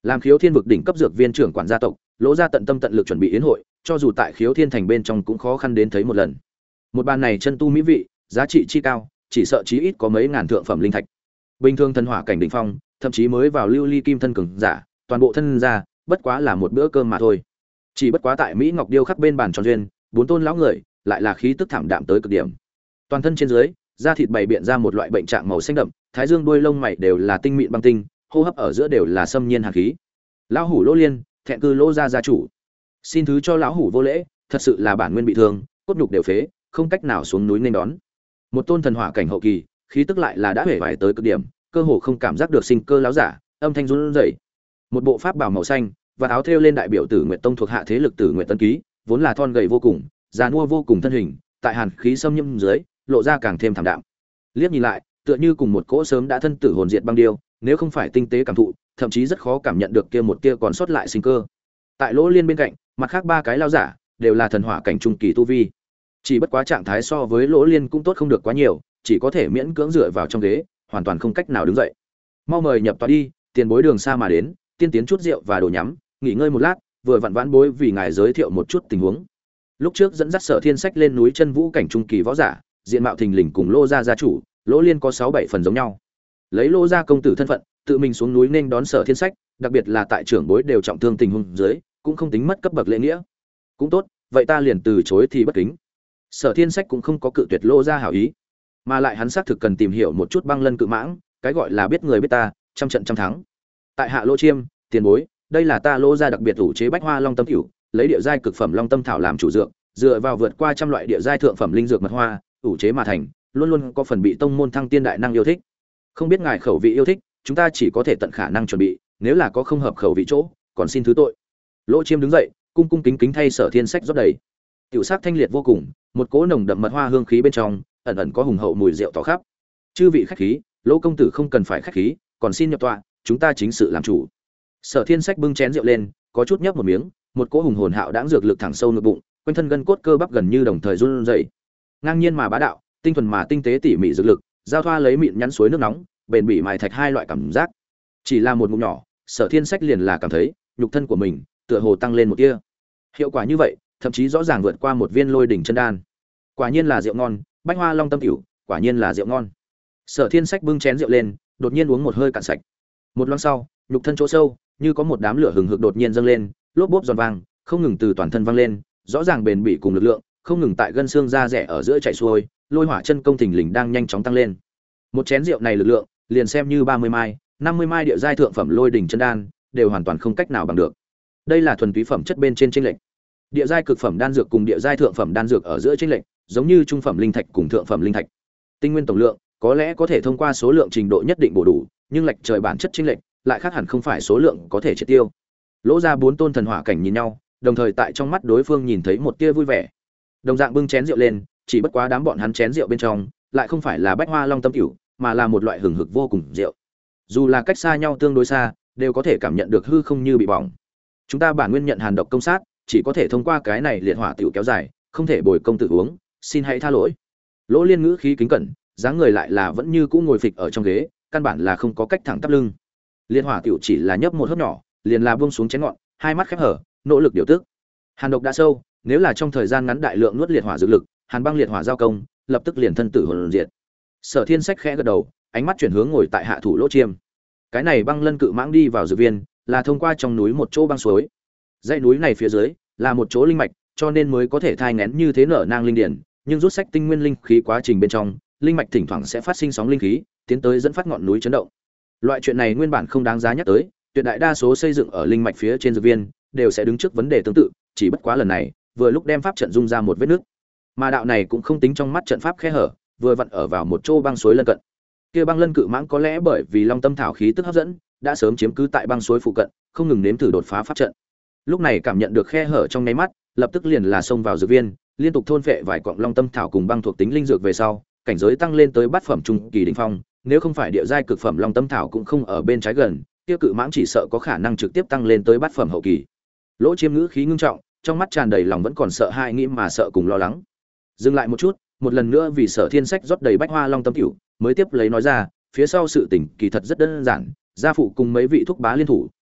Làm Khiếu Thiên vực đỉnh cấp dược viên trưởng quản gia tộc, Lỗ gia tận tâm tận lực chuẩn bị yến hội, cho dù tại Khiếu Thiên thành bên trong cũng khó khăn đến thấy một lần. Một bàn này chân tu mỹ vị, giá trị chi cao, chỉ sợ chí ít có mấy ngàn thượng phẩm linh thạch. Bình thường thần hỏa cảnh đỉnh phong, thậm chí mới vào lưu ly kim thân cường giả, toàn bộ thân ra, bất quá là một bữa cơm mà thôi. Chỉ bất quá tại Mỹ Ngọc điêu khắc bên bàn tròn duyên, bốn tôn lão người, lại là khí tức thảm đạm tới cực điểm. Toàn thân trên dưới, da thịt bày biện ra một loại bệnh trạng màu xanh đậm, thái dương đuôi lông mày đều là tinh mịn băng tinh, hô hấp ở giữa đều là xâm nhiên hàn khí. Lão hủ Lỗ Liên, thẹn cư Lỗ gia gia chủ, xin thứ cho lão hủ vô lễ, thật sự là bản nguyên bị thương, cốt nhục đều phế, không cách nào xuống núi nên đón. Một tôn thần hỏa cảnh hậu kỳ, khí tức lại là đã hể vải tới cực điểm, cơ hồ không cảm giác được sinh cơ lão giả, âm thanh run rẩy. Một bộ pháp bào màu xanh và áo thêu lên đại biểu Tử Nguyệt Tông thuộc hạ thế lực Tử Nguyệt Tân Ký, vốn là thon gầy vô cùng, già nua vô cùng thân hình, tại hàn khí xâm nhiễm dưới, lộ ra càng thêm thảm đạm. Liếc nhìn lại, tựa như cùng một cỗ sớm đã thân tử hồn diệt băng điêu, nếu không phải tinh tế cảm thụ, thậm chí rất khó cảm nhận được kia một tia còn sót lại sinh cơ. Tại Lỗ Liên bên cạnh, mặt khác ba cái lão giả đều là thần hỏa cảnh trung kỳ tu vi. Chỉ bất quá trạng thái so với Lỗ Liên cũng tốt không được quá nhiều, chỉ có thể miễn cưỡng dựa vào trong ghế, hoàn toàn không cách nào đứng dậy. Mau mời nhập tọa đi, tiền bối đường xa mà đến, tiên tiến chút rượu và đồ nhắm, nghỉ ngơi một lát, vừa vặn vãn bối vì ngài giới thiệu một chút tình huống. Lúc trước dẫn dắt Sở Thiên Sách lên núi chân vũ cảnh trung kỳ võ giả, diện mạo thình lình cùng Lô gia gia chủ, Lỗ Liên có 6-7 phần giống nhau. Lấy Lô gia công tử thân phận, tự mình xuống núi nên đón Sở Thiên Sách, đặc biệt là tại trưởng bối đều trọng thương tình huống dưới, cũng không tính mất cấp bậc lễ nghĩa. Cũng tốt, vậy ta liền từ chối thì bất kính. Sở Thiên Sách cũng không có cự tuyệt Lô gia hảo ý, mà lại hắn xác thực cần tìm hiểu một chút băng lân cự mãng, cái gọi là biết người biết ta, trăm trận trăm thắng. Tại hạ Lô Chiêm, tiền bối, đây là ta Lô gia đặc biệt ủ chế bách hoa long tâm cửu, lấy địa giai cực phẩm long tâm thảo làm chủ dược, dựa vào vượt qua trăm loại địa giai thượng phẩm linh dược mật hoa, ủ chế mà thành, luôn luôn có phần bị tông môn thăng tiên đại năng yêu thích. Không biết ngài khẩu vị yêu thích, chúng ta chỉ có thể tận khả năng chuẩn bị, nếu là có không hợp khẩu vị chỗ, còn xin thứ tội. Lỗ Chiêm đứng dậy, cung cung kính kính thay Sở Thiên Sách rót đầy. Tiểu sắc thanh liệt vô cùng, một cỗ nồng đậm mật hoa hương khí bên trong, ẩn ẩn có hùng hậu mùi rượu tỏ khắp. Chư vị khách khí, Lỗ công tử không cần phải khách khí, còn xin nhập tọa, chúng ta chính sự làm chủ. Sở Thiên Sách bưng chén rượu lên, có chút nhấp một miếng, một cỗ hùng hồn hạo đãng dược lực thẳng sâu nội bụng, quanh thân gân cốt cơ bắp gần như đồng thời run rẩy. Ngang nhiên mà bá đạo, tinh thuần mà tinh tế tỉ mỉ dược lực, giao thoa lấy mịn nhắn suối nước nóng, bền bỉ mài thạch hai loại cảm giác. Chỉ là một ngụm nhỏ, Sở Thiên Sách liền là cảm thấy, nhục thân của mình tựa hồ tăng lên một tia. Hiệu quả như vậy, thậm chí rõ ràng vượt qua một viên lôi đỉnh chân đan. Quả nhiên là rượu ngon, bách hoa long tâm tiểu, quả nhiên là rượu ngon. Sở Thiên Sách bưng chén rượu lên, đột nhiên uống một hơi cạn sạch. Một loang sau, nhục thân chỗ sâu, như có một đám lửa hừng hực đột nhiên dâng lên, lốp bốp giòn vang, không ngừng từ toàn thân vang lên, rõ ràng bền bỉ cùng lực lượng, không ngừng tại gân xương da rẻ ở giữa chảy xuôi, lôi hỏa chân công thình lình đang nhanh chóng tăng lên. Một chén rượu này lực lượng, liền xem như 30 mai, 50 mai địa giai thượng phẩm lôi đỉnh chân đan, đều hoàn toàn không cách nào bằng được. Đây là thuần túy phẩm chất bên trên chênh lệch. Địa giai cực phẩm đan dược cùng địa giai thượng phẩm đan dược ở giữa chênh lệch, giống như trung phẩm linh thạch cùng thượng phẩm linh thạch. Tinh nguyên tổng lượng, có lẽ có thể thông qua số lượng trình độ nhất định bổ đủ, nhưng lệch trời bản chất chênh lệch, lại khác hẳn không phải số lượng có thể triệt tiêu. Lỗ ra bốn tôn thần hỏa cảnh nhìn nhau, đồng thời tại trong mắt đối phương nhìn thấy một tia vui vẻ. Đồng dạng bưng chén rượu lên, chỉ bất quá đám bọn hắn chén rượu bên trong, lại không phải là bách hoa long tâm cửu, mà là một loại hừng hực vô cùng rượu. Dù là cách xa nhau tương đối xa, đều có thể cảm nhận được hư không như bị bỏng. Chúng ta bản nguyên nhận hàn độc công sát, chỉ có thể thông qua cái này liệt hỏa tiểu kéo dài, không thể bồi công tử uống, xin hãy tha lỗi. Lỗ Liên ngữ khí kính cẩn, dáng người lại là vẫn như cũ ngồi phịch ở trong ghế, căn bản là không có cách thẳng tắp lưng. Liệt hỏa tiểu chỉ là nhấp một hớp nhỏ, liền là buông xuống chén ngọn, hai mắt khép hở, nỗ lực điều tức. Hàn độc đã sâu, nếu là trong thời gian ngắn đại lượng nuốt liệt hỏa dược lực, hàn băng liệt hỏa giao công, lập tức liền thân tử hồn diệt. Sở Thiên Sách khẽ gật đầu, ánh mắt chuyển hướng ngồi tại hạ thủ Lỗ Chiêm. Cái này băng lân cự mãng đi vào dược viên, là thông qua trong núi một chỗ băng suối. Dãy núi này phía dưới là một chỗ linh mạch, cho nên mới có thể thai nghén như thế nở nang linh điển, nhưng rút sách tinh nguyên linh khí quá trình bên trong, linh mạch thỉnh thoảng sẽ phát sinh sóng linh khí, tiến tới dẫn phát ngọn núi chấn động. Loại chuyện này nguyên bản không đáng giá nhắc tới, tuyệt đại đa số xây dựng ở linh mạch phía trên dược viên đều sẽ đứng trước vấn đề tương tự, chỉ bất quá lần này, vừa lúc đem pháp trận dung ra một vết nước. Mà đạo này cũng không tính trong mắt trận pháp khe hở, vừa vặn ở vào một chỗ băng suối lân cận. Kia băng lân cự mãng có lẽ bởi vì long tâm thảo khí tức hấp dẫn, đã sớm chiếm cứ tại băng suối phụ cận, không ngừng nếm thử đột phá pháp trận. Lúc này cảm nhận được khe hở trong nháy mắt, lập tức liền là xông vào dược viên, liên tục thôn phệ vài quặng long tâm thảo cùng băng thuộc tính linh dược về sau, cảnh giới tăng lên tới bát phẩm trung kỳ đỉnh phong, nếu không phải địa giai cực phẩm long tâm thảo cũng không ở bên trái gần, kia cự mãng chỉ sợ có khả năng trực tiếp tăng lên tới bát phẩm hậu kỳ. Lỗ Chiêm ngữ khí ngưng trọng, trong mắt tràn đầy lòng vẫn còn sợ hãi nghĩ mà sợ cùng lo lắng. Dừng lại một chút, một lần nữa vì Sở Thiên Sách rót đầy bách hoa long tâm cửu, mới tiếp lấy nói ra, phía sau sự tình kỳ thật rất đơn giản, gia phụ cùng mấy vị thúc bá liên thủ,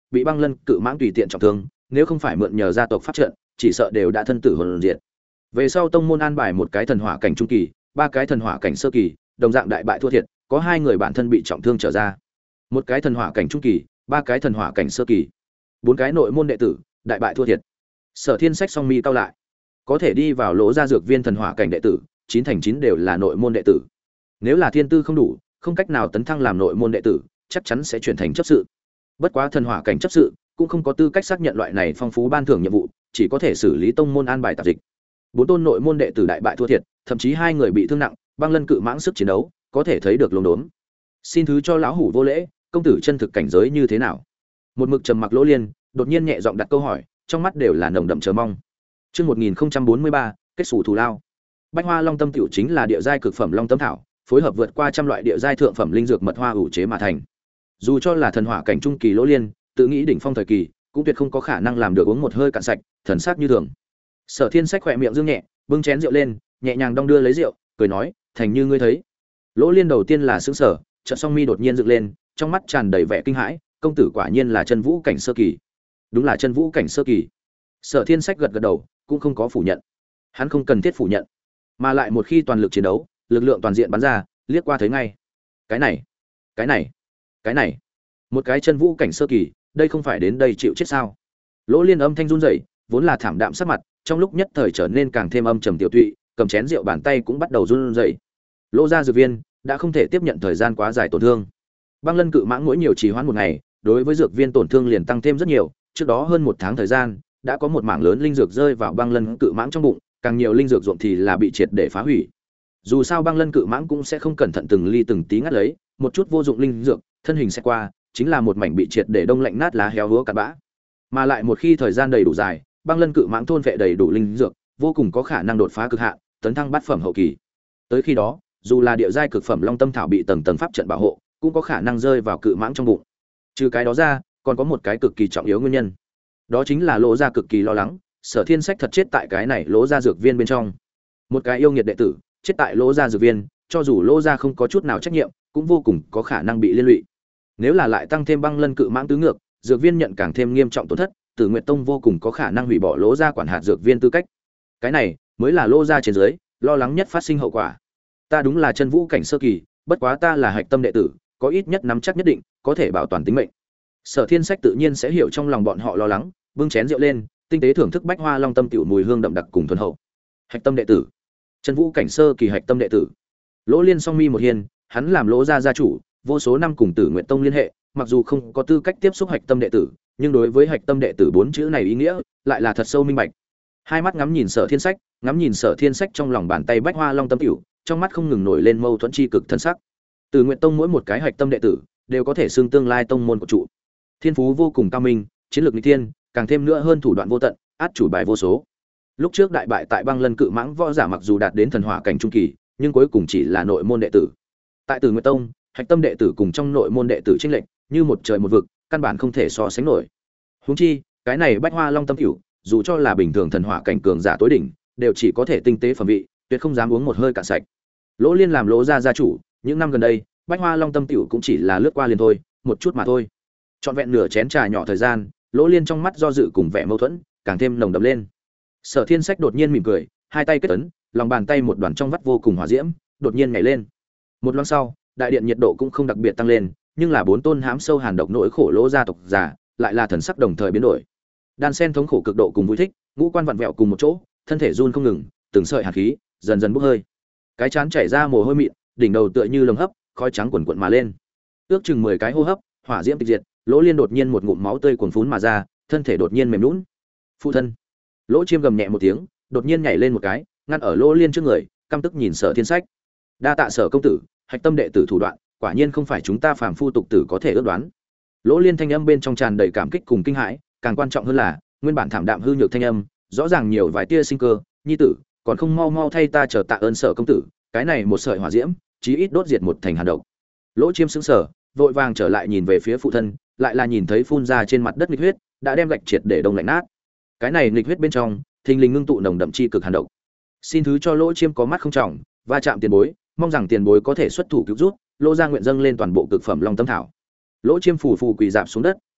bị băng lân cự mãng tùy tiện trọng thương, nếu không phải mượn nhờ gia tộc pháp trận, chỉ sợ đều đã thân tử hồn diệt. Về sau tông môn an bài một cái thần hỏa cảnh trung kỳ, ba cái thần hỏa cảnh sơ kỳ, đồng dạng đại bại thua thiệt, có hai người bản thân bị trọng thương trở ra. Một cái thần hỏa cảnh trung kỳ, ba cái thần hỏa cảnh sơ kỳ, bốn cái nội môn đệ tử, đại bại thua thiệt. Sở Thiên Sách song mi cao lại, có thể đi vào lỗ ra dược viên thần hỏa cảnh đệ tử, 9 thành 9 đều là nội môn đệ tử. Nếu là thiên tư không đủ, không cách nào tấn thăng làm nội môn đệ tử, chắc chắn sẽ chuyển thành chấp sự. Bất quá thần hỏa cảnh chấp sự cũng không có tư cách xác nhận loại này phong phú ban thưởng nhiệm vụ, chỉ có thể xử lý tông môn an bài tạp dịch. Bốn tôn nội môn đệ tử đại bại thua thiệt, thậm chí hai người bị thương nặng, băng lân cự mãng sức chiến đấu có thể thấy được lồn đốn. Xin thứ cho lão hủ vô lễ, công tử chân thực cảnh giới như thế nào? Một mực trầm mặc Lỗ Liên đột nhiên nhẹ giọng đặt câu hỏi, trong mắt đều là nồng đậm chờ mong. Chương 1043, kết sủ thù lao. Bách Hoa Long Tâm tiểu chính là địa giai cực phẩm long tâm thảo, phối hợp vượt qua trăm loại địa giai thượng phẩm linh dược mật hoa ủ chế mà thành. Dù cho là thần hỏa cảnh trung kỳ Lỗ Liên, tự nghĩ đỉnh phong thời kỳ, cũng tuyệt không có khả năng làm được uống một hơi cạn sạch, thần sắc như thường. Sở Thiên Sách khỏe miệng dương nhẹ, bưng chén rượu lên, nhẹ nhàng đong đưa lấy rượu, cười nói, "Thành như ngươi thấy." Lỗ Liên đầu tiên là sững sờ, chợt song mi đột nhiên dựng lên, trong mắt tràn đầy vẻ kinh hãi, "Công tử quả nhiên là chân vũ cảnh sơ kỳ." "Đúng là chân vũ cảnh sơ kỳ." Sở Thiên Sách gật gật đầu, cũng không có phủ nhận. Hắn không cần thiết phủ nhận, mà lại một khi toàn lực chiến đấu, lực lượng toàn diện bắn ra, liếc qua thấy ngay. Cái này, cái này, cái này, một cái chân vũ cảnh sơ kỳ, đây không phải đến đây chịu chết sao? Lỗ Liên âm thanh run rẩy, vốn là thảm đạm sắc mặt, trong lúc nhất thời trở nên càng thêm âm trầm tiểu tụy, cầm chén rượu bàn tay cũng bắt đầu run rẩy. Lỗ gia dược viên đã không thể tiếp nhận thời gian quá dài tổn thương. Băng lân cự mãng mỗi nhiều trì hoãn một ngày, đối với dược viên tổn thương liền tăng thêm rất nhiều, trước đó hơn một tháng thời gian, đã có một mảng lớn linh dược rơi vào băng lân cự mãng trong bụng, càng nhiều linh dược ruộng thì là bị triệt để phá hủy. Dù sao băng lân cự mãng cũng sẽ không cẩn thận từng ly từng tí ngắt lấy, một chút vô dụng linh dược, thân hình sẽ qua, chính là một mảnh bị triệt để đông lạnh nát lá héo húa cặn bã. Mà lại một khi thời gian đầy đủ dài, băng lân cự mãng thôn vệ đầy đủ linh dược, vô cùng có khả năng đột phá cực hạn, tấn thăng bát phẩm hậu kỳ. Tới khi đó, dù là địa giai cực phẩm long tâm thảo bị tầng tầng pháp trận bảo hộ, cũng có khả năng rơi vào cự mãng trong bụng. Trừ cái đó ra, còn có một cái cực kỳ trọng yếu nguyên nhân. Đó chính là Lỗ gia cực kỳ lo lắng, Sở Thiên Sách thật chết tại cái này Lỗ gia dược viên bên trong. Một cái yêu nghiệt đệ tử, chết tại Lỗ gia dược viên, cho dù Lỗ gia không có chút nào trách nhiệm, cũng vô cùng có khả năng bị liên lụy. Nếu là lại tăng thêm băng lân cự mãng tứ ngược, dược viên nhận càng thêm nghiêm trọng tổn thất, Tử Nguyệt Tông vô cùng có khả năng hủy bỏ Lỗ gia quản hạt dược viên tư cách. Cái này mới là Lỗ gia trên dưới lo lắng nhất phát sinh hậu quả. Ta đúng là chân vũ cảnh sơ kỳ, bất quá ta là hạch tâm đệ tử, có ít nhất nắm chắc nhất định có thể bảo toàn tính mệnh. Sở Thiên Sách tự nhiên sẽ hiểu trong lòng bọn họ lo lắng, bưng chén rượu lên, tinh tế thưởng thức Bách Hoa Long Tâm tiểu mùi hương đậm đặc cùng thuần hậu. Hạch tâm đệ tử, chân vũ cảnh sơ kỳ hạch tâm đệ tử. Lỗ Liên song mi một hiền, hắn làm Lỗ gia gia chủ, vô số năm cùng Tử Nguyệt Tông liên hệ, mặc dù không có tư cách tiếp xúc hạch tâm đệ tử, nhưng đối với hạch tâm đệ tử bốn chữ này ý nghĩa lại là thật sâu minh bạch. Hai mắt ngắm nhìn Sở Thiên Sách, ngắm nhìn Sở Thiên Sách trong lòng bàn tay Bách Hoa Long Tâm tiểu, trong mắt không ngừng nổi lên mâu thuẫn chi cực thân sắc. Tử Nguyệt Tông mỗi một cái hạch tâm đệ tử đều có thể xưng tương lai tông môn của trụ. Thiên phú vô cùng cao minh, chiến lược nghịch thiên, càng thêm nữa hơn thủ đoạn vô tận, át chủ bài vô số. Lúc trước đại bại tại băng lân cự mãng võ giả mặc dù đạt đến thần hỏa cảnh trung kỳ, nhưng cuối cùng chỉ là nội môn đệ tử. Tại Tử Nguyệt Tông, hạch tâm đệ tử cùng trong nội môn đệ tử chênh lệch như một trời một vực, căn bản không thể so sánh nổi. Huống chi, cái này Bách Hoa Long Tâm tiểu, dù cho là bình thường thần hỏa cảnh cường giả tối đỉnh, đều chỉ có thể tinh tế phẩm vị, tuyệt không dám uống một hơi cạn sạch. Lỗ Liên làm Lỗ gia gia chủ, những năm gần đây, Bách Hoa Long Tâm tiểu cũng chỉ là lướt qua liền thôi, một chút mà thôi. Trọn vẹn nửa chén trà nhỏ thời gian, Lỗ Liên trong mắt do dự cùng vẻ mâu thuẫn càng thêm nồng đậm lên. Sở Thiên Sách đột nhiên mỉm cười, hai tay kết ấn, lòng bàn tay một đoàn trong vắt vô cùng hỏa diễm, đột nhiên nhảy lên. Một loáng sau, đại điện nhiệt độ cũng không đặc biệt tăng lên, nhưng là bốn tôn hãm sâu hàn độc nỗi khổ Lỗ gia tộc già, lại là thần sắc đồng thời biến đổi. Đan sen thống khổ cực độ cùng vui thích, ngũ quan vặn vẹo cùng một chỗ, thân thể run không ngừng, từng sợi hàn khí dần dần bốc hơi. Cái chán chảy ra mồ hôi mịn, đỉnh đầu tựa như lồng hấp, khói trắng quần quần mà lên. Ước chừng 10 cái hô hấp, hỏa diễm tịch diệt, Lỗ Liên đột nhiên một ngụm máu tươi cuồn phún mà ra, thân thể đột nhiên mềm nhũn. Phụ thân. Lỗ Chiêm gầm nhẹ một tiếng, đột nhiên nhảy lên một cái, ngăn ở Lỗ Liên trước người, căm tức nhìn Sở Thiên Sách. Đa tạ Sở công tử, hạch tâm đệ tử thủ đoạn, quả nhiên không phải chúng ta phàm phu tục tử có thể ước đoán. Lỗ Liên thanh âm bên trong tràn đầy cảm kích cùng kinh hãi, càng quan trọng hơn là, nguyên bản thảm đạm hư nhược thanh âm, rõ ràng nhiều vài tia sinh cơ, nhi tử, còn không mau mau thay ta chờ tạ ơn Sở công tử, cái này một sợi hỏa diễm, chí ít đốt diệt một thành hàn độc. Lỗ Chiêm sững sờ, vội vàng trở lại nhìn về phía phụ thân, lại là nhìn thấy phun ra trên mặt đất nghịch huyết, đã đem gạch triệt để đông lạnh nát. Cái này nghịch huyết bên trong, thình lình ngưng tụ nồng đậm chi cực hàn độc. Xin thứ cho Lỗ Chiêm có mắt không trọng, va chạm tiền bối, mong rằng tiền bối có thể xuất thủ cứu giúp, Lỗ gia nguyện dâng lên toàn bộ cực phẩm long tâm thảo. Lỗ Chiêm phủ phù quỳ rạp xuống đất,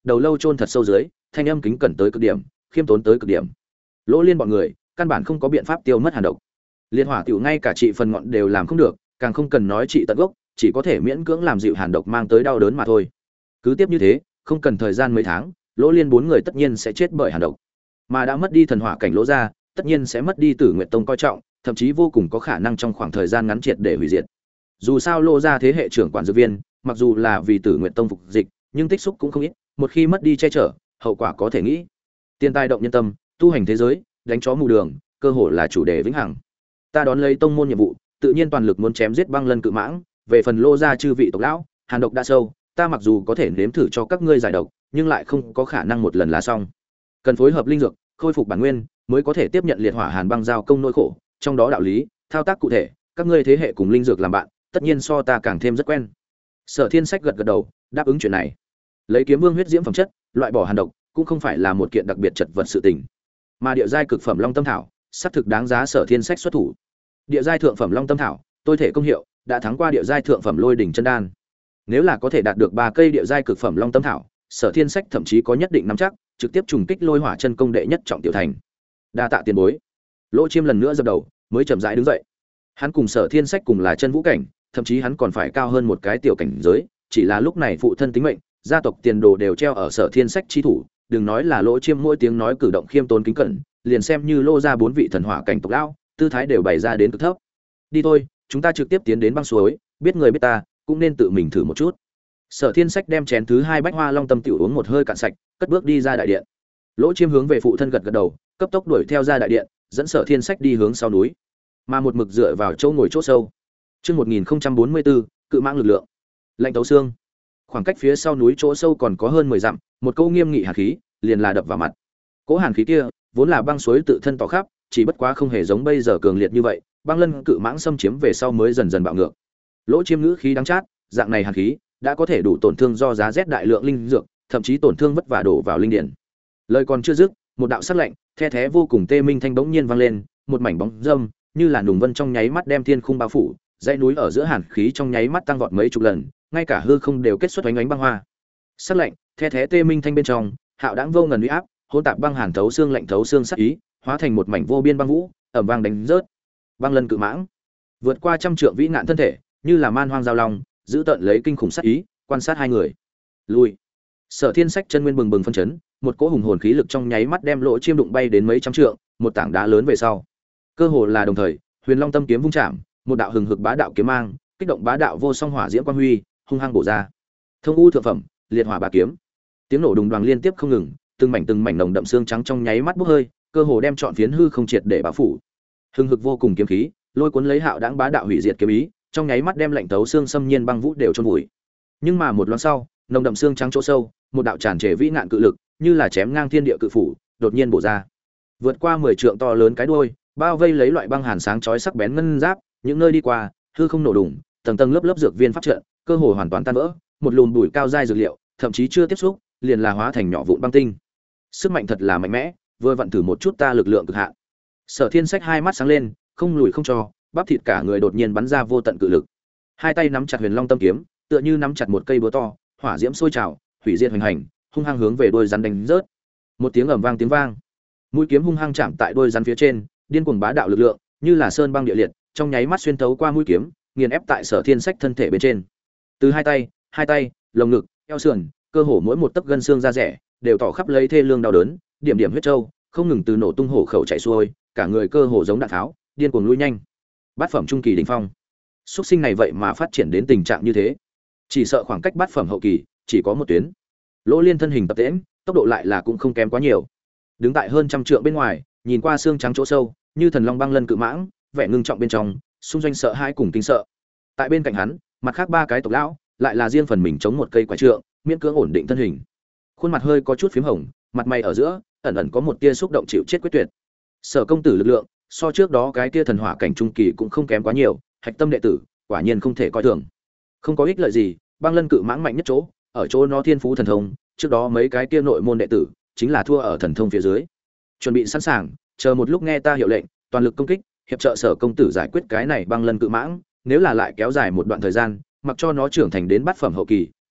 đầu lâu chôn thật sâu dưới, thanh âm kính cẩn tới cực điểm, khiêm tốn tới cực điểm. Lỗ Liên bọn người, căn bản không có biện pháp tiêu mất hàn độc. Liệt hỏa tiểu ngay cả trị phần ngọn đều làm không được, càng không cần nói trị tận gốc, chỉ có thể miễn cưỡng làm dịu hàn độc mang tới đau đớn mà thôi. Cứ tiếp như thế, không cần thời gian mấy tháng, Lỗ Liên bốn người tất nhiên sẽ chết bởi hàn độc. Mà đã mất đi thần hỏa cảnh Lỗ gia, tất nhiên sẽ mất đi Tử Nguyệt Tông coi trọng, thậm chí vô cùng có khả năng trong khoảng thời gian ngắn triệt để hủy diệt. Dù sao Lỗ gia thế hệ trưởng quản dược viên, mặc dù là vì Tử Nguyệt Tông phục dịch, nhưng tích xúc cũng không ít, một khi mất đi che chở, hậu quả có thể nghĩ. Tiên tai động nhân tâm, tu hành thế giới, đánh chó mù đường, cơ hội là chủ đề vĩnh hằng. Ta đón lấy tông môn nhiệm vụ, tự nhiên toàn lực muốn chém giết băng lân cự mãng, về phần Lô gia chư vị tộc lão, hàn độc đã sâu, ta mặc dù có thể nếm thử cho các ngươi giải độc, nhưng lại không có khả năng một lần là xong. Cần phối hợp linh dược, khôi phục bản nguyên, mới có thể tiếp nhận liệt hỏa hàn băng giao công nỗi khổ, trong đó đạo lý, thao tác cụ thể, các ngươi thế hệ cùng linh dược làm bạn, tất nhiên so ta càng thêm rất quen. Sở Thiên Sách gật gật đầu, đáp ứng chuyện này. Lấy kiếm vương huyết diễm phẩm chất, loại bỏ hàn độc, cũng không phải là một kiện đặc biệt chật vật sự tình. Mà địa giai cực phẩm long tâm thảo, sắp thực đáng giá Sở Thiên Sách xuất thủ. Địa giai thượng phẩm long tâm thảo, tôi thể công hiệu đã thắng qua địa giai thượng phẩm lôi đỉnh chân đan. Nếu là có thể đạt được 3 cây địa giai cực phẩm long tâm thảo, Sở Thiên Sách thậm chí có nhất định nắm chắc, trực tiếp trùng kích lôi hỏa chân công đệ nhất trọng tiểu thành. Đa tạ tiền bối. Lỗ Chiêm lần nữa dập đầu, mới chậm rãi đứng dậy. Hắn cùng Sở Thiên Sách cùng là chân vũ cảnh, thậm chí hắn còn phải cao hơn một cái tiểu cảnh giới, chỉ là lúc này phụ thân tính mệnh, gia tộc tiền đồ đều treo ở Sở Thiên Sách chi thủ, đừng nói là Lỗ Chiêm mỗi tiếng nói cử động khiêm tốn kính cẩn, liền xem như Lô gia 4 vị thần hỏa cảnh tộc lão, tư thái đều bày ra đến cực thấp. Đi thôi, chúng ta trực tiếp tiến đến băng suối, biết người biết ta, cũng nên tự mình thử một chút. Sở Thiên Sách đem chén thứ 2 bách hoa long tâm tiểu uống một hơi cạn sạch, cất bước đi ra đại điện. Lỗ Chiêm hướng về phụ thân gật gật đầu, cấp tốc đuổi theo ra đại điện, dẫn Sở Thiên Sách đi hướng sau núi, mà một mực dựa vào chỗ ngồi chỗ sâu. Chương 1044, cự mãng lực lượng. Lạnh tấu xương. Khoảng cách phía sau núi chỗ sâu còn có hơn 10 dặm, một câu nghiêm nghị hàn khí liền là đập vào mặt. Cỗ hàn khí kia, vốn là băng suối tự thân tỏ khắp, chỉ bất quá không hề giống bây giờ cường liệt như vậy, băng lân cự mãng xâm chiếm về sau mới dần dần bạo ngược. Lỗ Chiêm ngữ khí đắng chát, dạng này hàn khí đã có thể đủ tổn thương do giá rét đại lượng linh dược, thậm chí tổn thương vất vả đổ vào linh điển. Lời còn chưa dứt, một đạo sắc lạnh, the thé vô cùng tê minh thanh bỗng nhiên vang lên, một mảnh bóng râm, như là nùng vân trong nháy mắt đem thiên khung bao phủ, dãy núi ở giữa hàn khí trong nháy mắt tăng vọt mấy chục lần, ngay cả hư không đều kết xuất ánh ánh băng hoa. Sắc lạnh, the thé tê minh thanh bên trong, hạo đãng vô ngần uy áp, hỗn tạp băng hàn thấu xương lạnh thấu xương sắc ý, hóa thành một mảnh vô biên băng vũ, ầm vang đánh rớt. Băng lân cự mãng, vượt qua trăm trượng vĩ ngạn thân thể, như là man hoang giao long, giữ tận lấy kinh khủng sát ý, quan sát hai người. Lùi. Sở Thiên Sách chân nguyên bừng bừng phân chấn, một cỗ hùng hồn khí lực trong nháy mắt đem Lỗ Chiêm đụng bay đến mấy trăm trượng, một tảng đá lớn về sau. Cơ hồ là đồng thời, Huyền Long Tâm kiếm vung chạm, một đạo hừng hực bá đạo kiếm mang, kích động bá đạo vô song hỏa diễm quang huy, hung hăng bổ ra. Thông u thượng phẩm, liệt hỏa bà kiếm. Tiếng nổ đùng đoàng liên tiếp không ngừng, từng mảnh nồng đậm xương trắng trong nháy mắt bốc hơi, cơ hồ đem trọn phiến hư không triệt để bao phủ. Hừng hực vô cùng kiếm khí, lôi cuốn lấy hạo đãng bá đạo hủy diệt kiếm ý, trong nháy mắt đem lạnh tấu xương xâm nhiên băng vũ đều chôn vùi. Nhưng mà một loáng sau, nồng đậm xương trắng chỗ sâu, một đạo tràn trề vĩ ngạn cự lực, như là chém ngang thiên địa cự phủ, đột nhiên bổ ra. Vượt qua 10 trượng to lớn cái đuôi, bao vây lấy loại băng hàn sáng chói sắc bén ngân giáp, những nơi đi qua, hư không nổ đùng, tầng tầng lớp lớp dược viên pháp trận, cơ hồ hoàn toàn tan vỡ, một lùm bụi cao dai dược liệu, thậm chí chưa tiếp xúc, liền là hóa thành nhỏ vụn băng tinh. Sức mạnh thật là mạnh mẽ, vừa vặn thử một chút ta lực lượng cực hạn. Sở Thiên Sách hai mắt sáng lên, không lùi không cho, bắp thịt cả người đột nhiên bắn ra vô tận cự lực. Hai tay nắm chặt Huyền Long Tâm kiếm, tựa như nắm chặt một cây búa to, hỏa diễm sôi trào, hủy diệt hoành hành, hung hăng hướng về đuôi rắn đánh rớt. Một tiếng ầm vang tiếng vang, mũi kiếm hung hăng chạm tại đuôi rắn phía trên, điên cuồng bá đạo lực lượng, như là sơn băng địa liệt, trong nháy mắt xuyên thấu qua mũi kiếm, nghiền ép tại Sở Thiên Sách thân thể bên trên. Từ hai tay, lồng ngực, eo sườn, cơ hồ mỗi một tấc gân xương da rẻ đều tỏ khắp lấy thê lương đau đớn, điểm điểm huyết trâu không ngừng từ nổ tung hổ khẩu chảy xuôi, cả người cơ hồ giống đạn tháo, điên cuồng lui nhanh. Bát phẩm trung kỳ đỉnh phong, xuất sinh này vậy mà phát triển đến tình trạng như thế, chỉ sợ khoảng cách bát phẩm hậu kỳ chỉ có một tuyến. Lỗ Liên thân hình tập tễnh, tốc độ lại là cũng không kém quá nhiều. Đứng tại hơn trăm trượng bên ngoài, nhìn qua xương trắng chỗ sâu, như thần long băng lân cự mãng, vẻ ngưng trọng bên trong, xung doanh sợ hãi cùng kinh sợ. Tại bên cạnh hắn, mặt khác ba cái tộc lão, lại là riêng phần mình chống một cây quả trượng, miễn cưỡng ổn định thân hình. Khuôn mặt hơi có chút phím hồng, mặt mày ở giữa ẩn ẩn có một tia xúc động chịu chết quyết tuyệt. Sở công tử lực lượng, so trước đó cái tia thần hỏa cảnh trung kỳ cũng không kém quá nhiều, hạch tâm đệ tử, quả nhiên không thể coi thường. Không có ích lợi gì, băng lân cự mãng mạnh nhất chỗ, ở chỗ nó thiên phú thần thông, trước đó mấy cái tia nội môn đệ tử, chính là thua ở thần thông phía dưới. Chuẩn bị sẵn sàng, chờ một lúc nghe ta hiệu lệnh, toàn lực công kích, hiệp trợ Sở công tử giải quyết cái này băng lân cự mãng, nếu là lại kéo dài một đoạn thời gian, mặc cho nó trưởng thành đến bát phẩm hậu kỳ,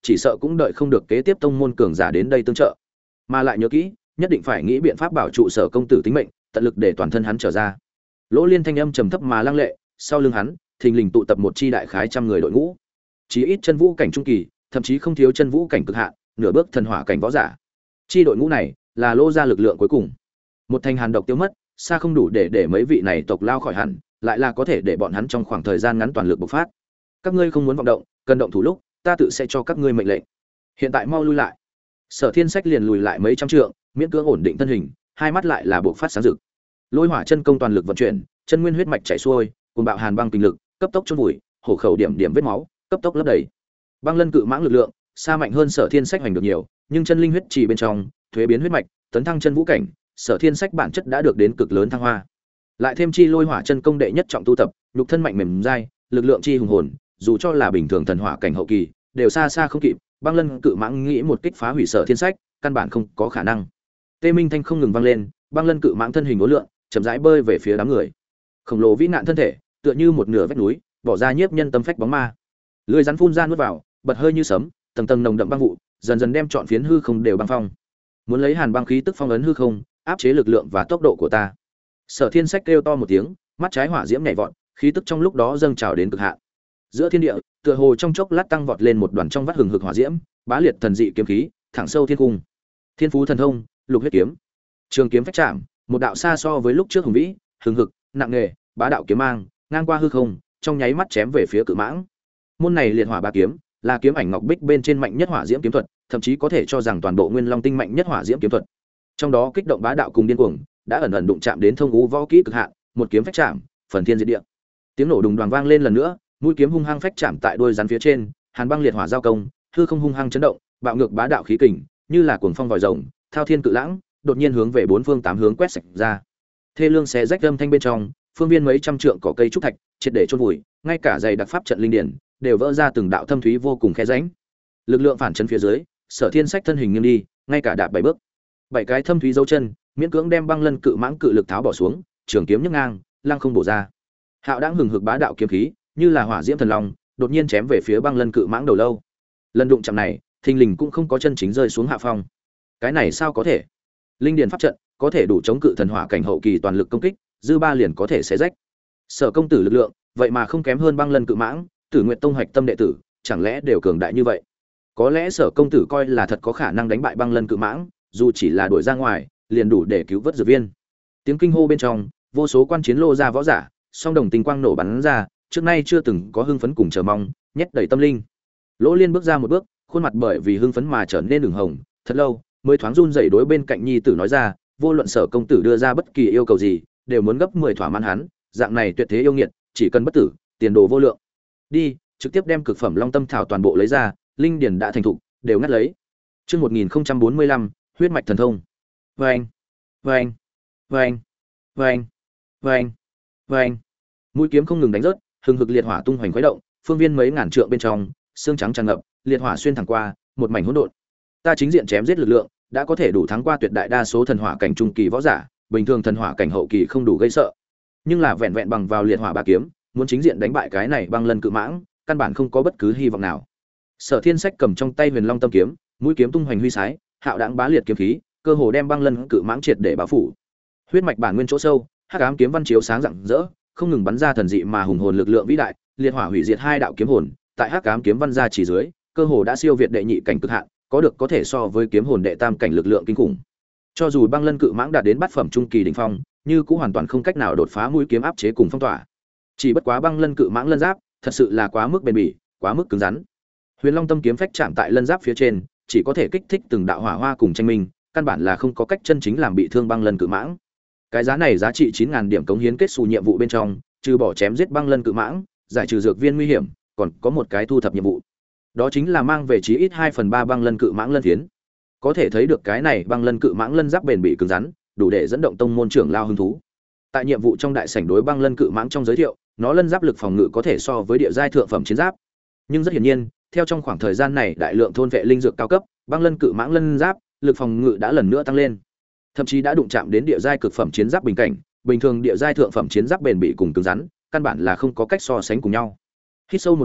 chỉ sợ cũng đợi không được kế tiếp tông môn cường giả đến đây tương trợ. Mà lại nhớ kỹ, nhất định phải nghĩ biện pháp bảo trụ Sở công tử tính mệnh, tận lực để toàn thân hắn trở ra. Lỗ Liên thanh âm trầm thấp mà lăng lệ, sau lưng hắn, thình lình tụ tập một chi đại khái trăm người đội ngũ. Chí ít chân vũ cảnh trung kỳ, thậm chí không thiếu chân vũ cảnh cực hạn, nửa bước thần hỏa cảnh võ giả. Chi đội ngũ này là Lô gia lực lượng cuối cùng. Một thanh hàn độc tiêu mất, xa không đủ để mấy vị này tộc lao khỏi hẳn, lại là có thể để bọn hắn trong khoảng thời gian ngắn toàn lực bộc phát. Các ngươi không muốn vọng động, cần động thủ lúc, ta tự sẽ cho các ngươi mệnh lệnh. Hiện tại mau lui lại. Sở Thiên Sách liền lùi lại mấy trăm trượng, miễn cưỡng ổn định thân hình, hai mắt lại là bộc phát sáng rực. Lôi hỏa chân công toàn lực vận chuyển, chân nguyên huyết mạch chảy xuôi, cùng bạo hàn băng kinh lực, cấp tốc chôn vùi, hổ khẩu điểm điểm vết máu, cấp tốc lấp đầy. Băng lân cự mãng lực lượng, xa mạnh hơn Sở Thiên Sách hành được nhiều, nhưng chân linh huyết trì bên trong, thuế biến huyết mạch, tấn thăng chân vũ cảnh, Sở Thiên Sách bản chất đã được đến cực lớn thăng hoa. Lại thêm chi lôi hỏa chân công đệ nhất trọng tu tập, nhục thân mạnh mềm dai, lực lượng chi hùng hồn, dù cho là bình thường thần hỏa cảnh hậu kỳ, đều xa xa không kịp. Băng lân cự mãng nghĩ một kích phá hủy Sở Thiên Sách, căn bản không có khả năng. Tê Minh thanh không ngừng vang lên, băng lân cự mãng thân hình uốn lượn, chậm rãi bơi về phía đám người. Khổng lồ vĩ nạn thân thể, tựa như một nửa vách núi, bỏ ra nhiếp nhân tâm phách bóng ma. Lưỡi rắn phun ra nuốt vào, bật hơi như sấm, tầng tầng nồng đậm băng vụ, dần dần đem trọn phiến hư không đều băng phong. Muốn lấy hàn băng khí tức phong ấn hư không, áp chế lực lượng và tốc độ của ta. Sở Thiên Sách kêu to một tiếng, mắt trái hỏa diễm nhảy vọt, khí tức trong lúc đó dâng trào đến cực hạn. Giữa thiên địa, tựa hồ trong chốc lát tăng vọt lên một đoàn trong vắt hừng hực hỏa diễm, bá liệt thần dị kiếm khí, thẳng sâu thiên cung. Thiên phú thần thông, lục huyết kiếm. Trường kiếm phách chạm, một đạo xa so với lúc trước hùng vĩ, hừng hực, nặng nề, bá đạo kiếm mang, ngang qua hư không, trong nháy mắt chém về phía cự mãng. Môn này liệt hỏa ba kiếm, là kiếm ảnh ngọc bích bên trên mạnh nhất hỏa diễm kiếm thuật, thậm chí có thể cho rằng toàn bộ Nguyên Long tinh mạnh nhất hỏa diễm kiếm thuật. Trong đó kích động bá đạo cùng điên cuồng, đã ẩn ẩn đụng chạm đến thông ngũ võ kỹ cực hạn, một kiếm phách chạm, phần thiên diệt địa. Tiếng nổ đùng đoàng vang lên lần nữa, mũi kiếm hung hăng phách chạm tại đuôi rắn phía trên, hàn băng liệt hỏa giao công, hư không hung hăng chấn động, bạo ngược bá đạo khí kình, như là cuồng phong vòi rồng, thao thiên cự lãng, đột nhiên hướng về bốn phương tám hướng quét sạch ra. Thê lương xé rách âm thanh bên trong, phương viên mấy trăm trượng cỏ cây trúc thạch, triệt để chôn vùi, ngay cả dày đặc pháp trận linh điển đều vỡ ra từng đạo thâm thúy vô cùng khe rãnh. Lực lượng phản chấn phía dưới, Sở Thiên Sách thân hình nghiêng đi, ngay cả đạp 7 bước. 7 cái thâm thúy dấu chân, miễn cưỡng đem băng lân cự mãng cự lực tháo bỏ xuống, trường kiếm nhấc ngang, lăng không bổ ra. Hạo đang hừng hực bá đạo kiếm khí, như là hỏa diễm thần long, đột nhiên chém về phía băng lân cự mãng đầu lâu. Lần đụng chạm này, thình lình cũng không có chân chính rơi xuống hạ phong. Cái này sao có thể? Linh điền pháp trận có thể đủ chống cự thần hỏa cảnh hậu kỳ toàn lực công kích, dư ba liền có thể xé rách. Sở công tử lực lượng, vậy mà không kém hơn băng lân cự mãng, Tử Nguyệt Tông hoạch tâm đệ tử, chẳng lẽ đều cường đại như vậy? Có lẽ Sở công tử coi là thật có khả năng đánh bại băng lân cự mãng, dù chỉ là đuổi ra ngoài, liền đủ để cứu vớt dược viên. Tiếng kinh hô bên trong, vô số quan chiến lô ra võ giả, song đồng tinh quang nổ bắn ra, trước nay chưa từng có hưng phấn cùng chờ mong, nhét đầy tâm linh. Lỗ Liên bước ra một bước, khuôn mặt bởi vì hưng phấn mà trở nên ửng hồng, thật lâu mới thoáng run rẩy đối bên cạnh nhi tử nói ra, vô luận Sở công tử đưa ra bất kỳ yêu cầu gì, đều muốn gấp 10 thỏa mãn hắn, dạng này tuyệt thế yêu nghiệt, chỉ cần bất tử, tiền đồ vô lượng. Đi, trực tiếp đem cực phẩm Long Tâm thảo toàn bộ lấy ra, linh điển đã thành thục, đều ngắt lấy. Chương 1045, huyết mạch thần thông. Oeng, oeng, oeng, oeng, oeng, oeng. Mũi kiếm không ngừng đánh rớt, hừng hực liệt hỏa tung hoành khuấy động, phương viên mấy ngàn trượng bên trong, xương trắng tràn ngập, liệt hỏa xuyên thẳng qua, một mảnh hỗn độn. Ta chính diện chém giết lực lượng, đã có thể đủ thắng qua tuyệt đại đa số thần hỏa cảnh trung kỳ võ giả, bình thường thần hỏa cảnh hậu kỳ không đủ gây sợ. Nhưng là vẹn vẹn bằng vào liệt hỏa ba kiếm, muốn chính diện đánh bại cái này băng lân cự mãng, căn bản không có bất cứ hy vọng nào. Sở Thiên Sách cầm trong tay Huyền Long Tâm kiếm, mũi kiếm tung hoành huy sái, hạo đãng bá liệt kiếm khí, cơ hồ đem băng lân cự mãng triệt để bao phủ. Huyết mạch bản nguyên chỗ sâu, hắc ám kiếm văn chiếu sáng rạng rỡ, không ngừng bắn ra thần dị mà hùng hồn lực lượng vĩ đại, liệt hỏa hủy diệt hai đạo kiếm hồn, tại hắc ám kiếm văn ra chỉ dưới, cơ hồ đã siêu việt đệ nhị cảnh cực hạn, có thể so với kiếm hồn đệ tam cảnh lực lượng kinh khủng. Cho dù băng lân cự mãng đạt đến bát phẩm trung kỳ đỉnh phong, như cũng hoàn toàn không cách nào đột phá mũi kiếm áp chế cùng phong tỏa. Chỉ bất quá băng lân cự mãng lân giáp, thật sự là quá mức bền bỉ, quá mức cứng rắn. Huyền Long Tâm kiếm phách chạm tại lân giáp phía trên, chỉ có thể kích thích từng đạo hỏa hoa cùng tranh minh, căn bản là không có cách chân chính làm bị thương băng lân cự mãng. Cái giá này giá trị 9000 điểm cống hiến kết xù nhiệm vụ bên trong, trừ bỏ chém giết băng lân cự mãng, giải trừ dược viên nguy hiểm, còn có một cái thu thập nhiệm vụ. Đó chính là mang về chí ít 2/3 băng lân cự mãng lân phiến. Có thể thấy được cái này băng lân cự mãng lân giáp bền bỉ cứng rắn, đủ để dẫn động tông môn trưởng lao hứng thú. Tại nhiệm vụ trong đại sảnh đối băng lân cự mãng trong giới thiệu, nó lân giáp lực phòng ngự có thể so với địa giai thượng phẩm chiến giáp. Nhưng rất hiển nhiên, theo trong khoảng thời gian này đại lượng thôn vệ linh dược cao cấp, băng lân cự mãng lân giáp, lực phòng ngự đã lần nữa tăng lên. Thậm chí đã đụng chạm đến địa giai cực phẩm chiến giáp bình cảnh, bình thường địa giai thượng phẩm chiến giáp bền bỉ cùng cứng rắn, căn bản là không có cách so sánh cùng nhau. Hít sâu một hơi,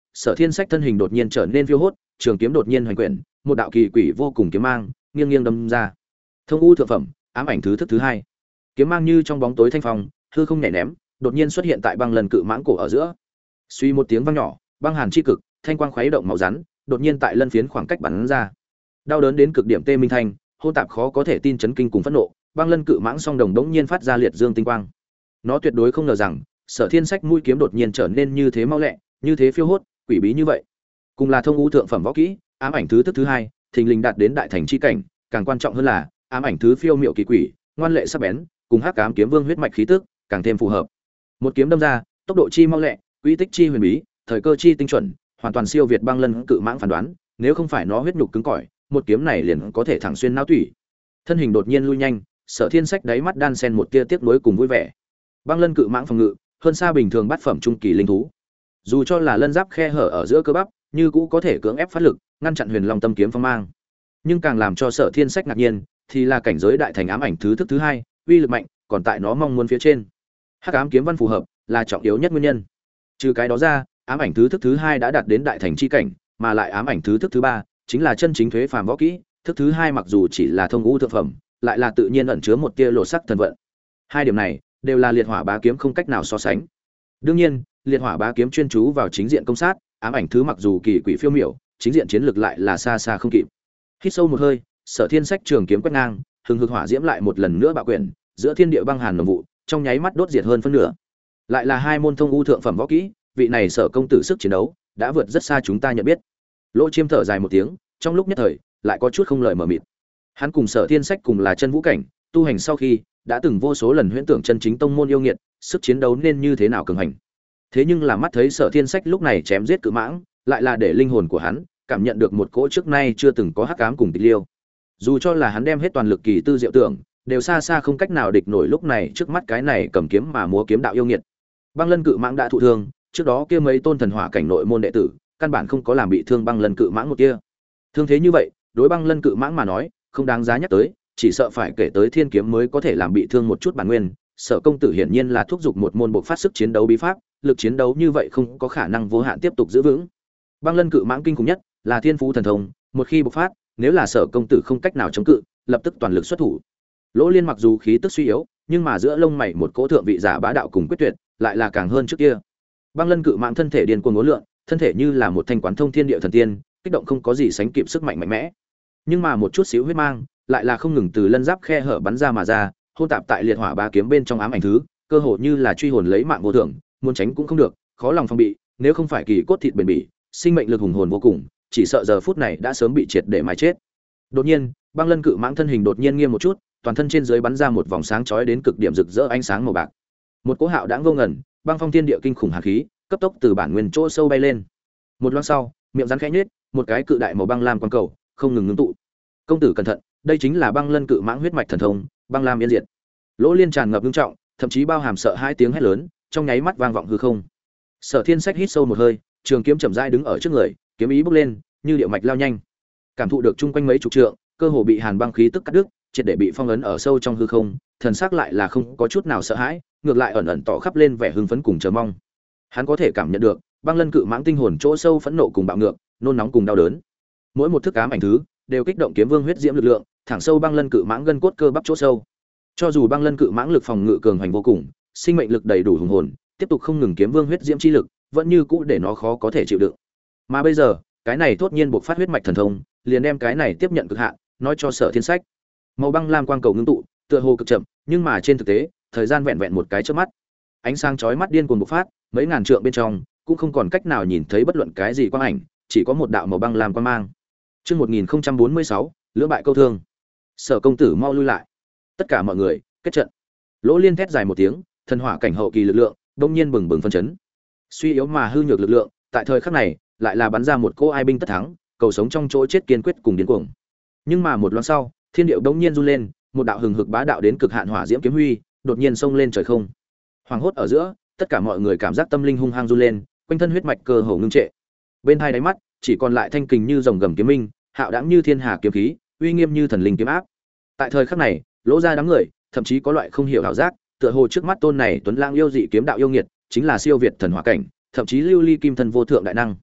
Sở Thiên Sách thân hình đột nhiên trở nên phiêu hốt, trường kiếm đột nhiên hoành quyển, một đạo kỳ quỷ vô cùng kiếm mang, nghiêng nghiêng đâm ra. Thông U thượng phẩm, ám ảnh thứ thức thứ hai. Kiếm mang như trong bóng tối thanh phong, hư không nhẹ ném, đột nhiên xuất hiện tại băng lần cự mãng cổ ở giữa. Suy một tiếng vang nhỏ, băng hàn chi cực, thanh quang khuấy động màu rắn, đột nhiên tại lân phiến khoảng cách bắn ra. Đau đớn đến cực điểm tê minh thanh, hôn tạp khó có thể tin chấn kinh cùng phẫn nộ, băng lân cự mãng song đồng đống nhiên phát ra liệt dương tinh quang. Nó tuyệt đối không ngờ rằng, Sở Thiên Sách mũi kiếm đột nhiên trở nên như thế mau lẹ, như thế phiêu hốt, quỷ bí như vậy. Cùng là thông ngũ thượng phẩm võ kỹ, ám ảnh thứ thức thứ hai, thình lình đạt đến đại thành chi cảnh, càng quan trọng hơn là, ám ảnh thứ phiêu miệu kỳ quỷ, ngoan lệ sắc bén, cùng hắc ám kiếm vương huyết mạch khí tức, càng thêm phù hợp. Một kiếm đâm ra, tốc độ chi mau lẹ, quy tích chi huyền bí, thời cơ chi tinh chuẩn, hoàn toàn siêu việt băng lân cự mãng phán đoán, nếu không phải nó huyết nhục cứng cỏi, một kiếm này liền có thể thẳng xuyên não tủy. Thân hình đột nhiên lui nhanh, Sở Thiên Sách đáy mắt đan sen một tia tiếc nuối cùng vui vẻ. Băng lân cự mãng phòng ngự, hơn xa bình thường bát phẩm trung kỳ linh thú. Dù cho là lân giáp khe hở ở giữa cơ bắp, như cũ có thể cưỡng ép phát lực, ngăn chặn Huyền Long tâm kiếm phong mang. Nhưng càng làm cho Sở Thiên Sách ngạc nhiên, thì là cảnh giới đại thành ám ảnh thứ thức thứ hai, uy lực mạnh, còn tại nó mong muốn phía trên. Hắc ám kiếm văn phù hợp, là trọng yếu nhất nguyên nhân. Trừ cái đó ra, ám ảnh thứ thức thứ hai đã đạt đến đại thành chi cảnh, mà lại ám ảnh thứ thức thứ ba chính là chân chính thuế phàm võ kỹ, thức thứ hai mặc dù chỉ là thông ngũ thượng phẩm, lại là tự nhiên ẩn chứa một tia lộ sắc thần vận. Hai điểm này đều là liệt hỏa bá kiếm không cách nào so sánh. Đương nhiên, liệt hỏa bá kiếm chuyên chú vào chính diện công sát, ám ảnh thứ mặc dù kỳ quỷ phiêu miểu, chính diện chiến lược lại là xa xa không kịp. Hít sâu một hơi, Sở Thiên Sách trường kiếm quét ngang, hừng hực hỏa diễm lại một lần nữa bạo quyển, giữa thiên địa băng hàn nồng vụ, trong nháy mắt đốt diệt hơn phân nửa. Lại là hai môn thông u thượng phẩm võ kỹ, vị này Sở công tử sức chiến đấu đã vượt rất xa chúng ta nhận biết. Lỗ Chiêm thở dài một tiếng, trong lúc nhất thời lại có chút không lời mở mịt. Hắn cùng Sở Thiên Sách cùng là chân vũ cảnh, tu hành sau khi đã từng vô số lần huyễn tưởng chân chính tông môn yêu nghiệt, sức chiến đấu nên như thế nào cường hành. Thế nhưng là mắt thấy Sở Thiên Sách lúc này chém giết cự mãng, lại là để linh hồn của hắn cảm nhận được một cỗ trước nay chưa từng có hắc ám cùng tịch liêu. Dù cho là hắn đem hết toàn lực kỳ tư diệu tưởng, đều xa xa không cách nào địch nổi lúc này trước mắt cái này cầm kiếm mà múa kiếm đạo yêu nghiệt. Băng lân cự mãng đã thụ thương, trước đó kia mấy tôn thần hỏa cảnh nội môn đệ tử, căn bản không có làm bị thương băng lân cự mãng một kia. Thương thế như vậy, đối băng lân cự mãng mà nói, không đáng giá nhắc tới, chỉ sợ phải kể tới thiên kiếm mới có thể làm bị thương một chút bản nguyên. Sở công tử hiển nhiên là thúc giục một môn bộ phát sức chiến đấu bí pháp, lực chiến đấu như vậy không có khả năng vô hạn tiếp tục giữ vững. Băng lân cự mãng kinh khủng nhất là thiên phú thần thông, một khi bộc phát, nếu là Sở công tử không cách nào chống cự, lập tức toàn lực xuất thủ. Lỗ Liên mặc dù khí tức suy yếu, nhưng mà giữa lông mày một cỗ thượng vị giả bá đạo cùng quyết tuyệt, lại là càng hơn trước kia. Băng lân cự mãng thân thể điên cuồng uốn lượn, thân thể như là một thanh quán thông thiên địa thần tiên, kích động không có gì sánh kịp sức mạnh mạnh mẽ. Nhưng mà một chút xíu huyết mang, lại là không ngừng từ lân giáp khe hở bắn ra mà ra, hôn tạp tại liệt hỏa bá kiếm bên trong ám ảnh thứ, cơ hồ như là truy hồn lấy mạng vô thường, muốn tránh cũng không được, khó lòng phòng bị, nếu không phải kỳ cốt thịt bền bỉ, sinh mệnh lực hùng hồn vô cùng, chỉ sợ giờ phút này đã sớm bị triệt để mà chết. Đột nhiên, băng lân cự mãng thân hình đột nhiên nghiêng một chút, toàn thân trên dưới bắn ra một vòng sáng chói đến cực điểm rực rỡ ánh sáng màu bạc. Một cỗ hạo đãng vô ngần, băng phong thiên địa kinh khủng hàn khí, cấp tốc từ bản nguyên chỗ sâu bay lên. Một loáng sau, miệng rắn khẽ nhếch, một cái cự đại màu băng lam quang cầu không ngừng ngưng tụ. Công tử cẩn thận, đây chính là băng lân cự mãng huyết mạch thần thông, băng lam yên diệt. Lỗ Liên tràn ngập nghiêm trọng, thậm chí bao hàm sợ hai tiếng hét lớn, trong nháy mắt vang vọng hư không. Sở Thiên Sách hít sâu một hơi, trường kiếm chậm rãi đứng ở trước người, kiếm ý bốc lên, như điệu mạch lao nhanh. Cảm thụ được chung quanh mấy chục trượng, cơ hồ bị hàn băng khí tức cắt đứt, triệt để bị phong ấn ở sâu trong hư không, thần sắc lại là không có chút nào sợ hãi, ngược lại ẩn ẩn tỏ khắp lên vẻ hưng phấn cùng chờ mong. Hắn có thể cảm nhận được, băng lân cự mãng tinh hồn chỗ sâu phẫn nộ cùng bạo ngược, nôn nóng cùng đau đớn. Mỗi một thức ám ảnh thứ đều kích động kiếm vương huyết diễm lực lượng, thẳng sâu băng lân cự mãng gân cốt cơ bắp chỗ sâu. Cho dù băng lân cự mãng lực phòng ngự cường hành vô cùng, sinh mệnh lực đầy đủ hùng hồn, tiếp tục không ngừng kiếm vương huyết diễm chi lực, vẫn như cũ để nó khó có thể chịu đựng. Mà bây giờ, cái này thốt nhiên buộc phát huyết mạch thần thông, liền đem cái này tiếp nhận cực hạn, nói cho Sở Thiên Sách. Màu băng lam quang cầu ngưng tụ, tựa hồ cực chậm, nhưng mà trên thực tế, thời gian vẹn vẹn một cái chớp mắt. Ánh sáng chói mắt điên cuồng bộc phát, mấy ngàn trượng bên trong, cũng không còn cách nào nhìn thấy bất luận cái gì quang ảnh, chỉ có một đạo màu băng lam quang mang. Chương 1046, lưỡng bại câu thương. Sở công tử mau lui lại. Tất cả mọi người, kết trận. Lỗ Liên thét dài một tiếng, thần hỏa cảnh hậu kỳ lực lượng, đột nhiên bừng bừng phân chấn. Suy yếu mà hư nhược lực lượng, tại thời khắc này, lại là bắn ra một cỗ ai binh tất thắng, cầu sống trong chỗ chết kiên quyết cùng điên cuồng. Nhưng mà một loáng sau, thiên điệu đột nhiên run lên, một đạo hừng hực bá đạo đến cực hạn hỏa diễm kiếm huy, đột nhiên xông lên trời không. Hoàng hốt ở giữa, tất cả mọi người cảm giác tâm linh hung hăng run lên, quanh thân huyết mạch cơ hồ ngưng trệ. Bên hai đáy mắt, chỉ còn lại thanh kình như rồng gầm kiếm minh, hạo đãng như thiên hà kiếm khí, uy nghiêm như thần linh kiếm áp. Tại thời khắc này, Lỗ ra đám người, thậm chí có loại không hiểu ảo giác, tựa hồ trước mắt tôn này tuấn lãng yêu dị kiếm đạo yêu nghiệt, chính là siêu việt thần hỏa cảnh, thậm chí lưu ly kim thân vô thượng đại năng.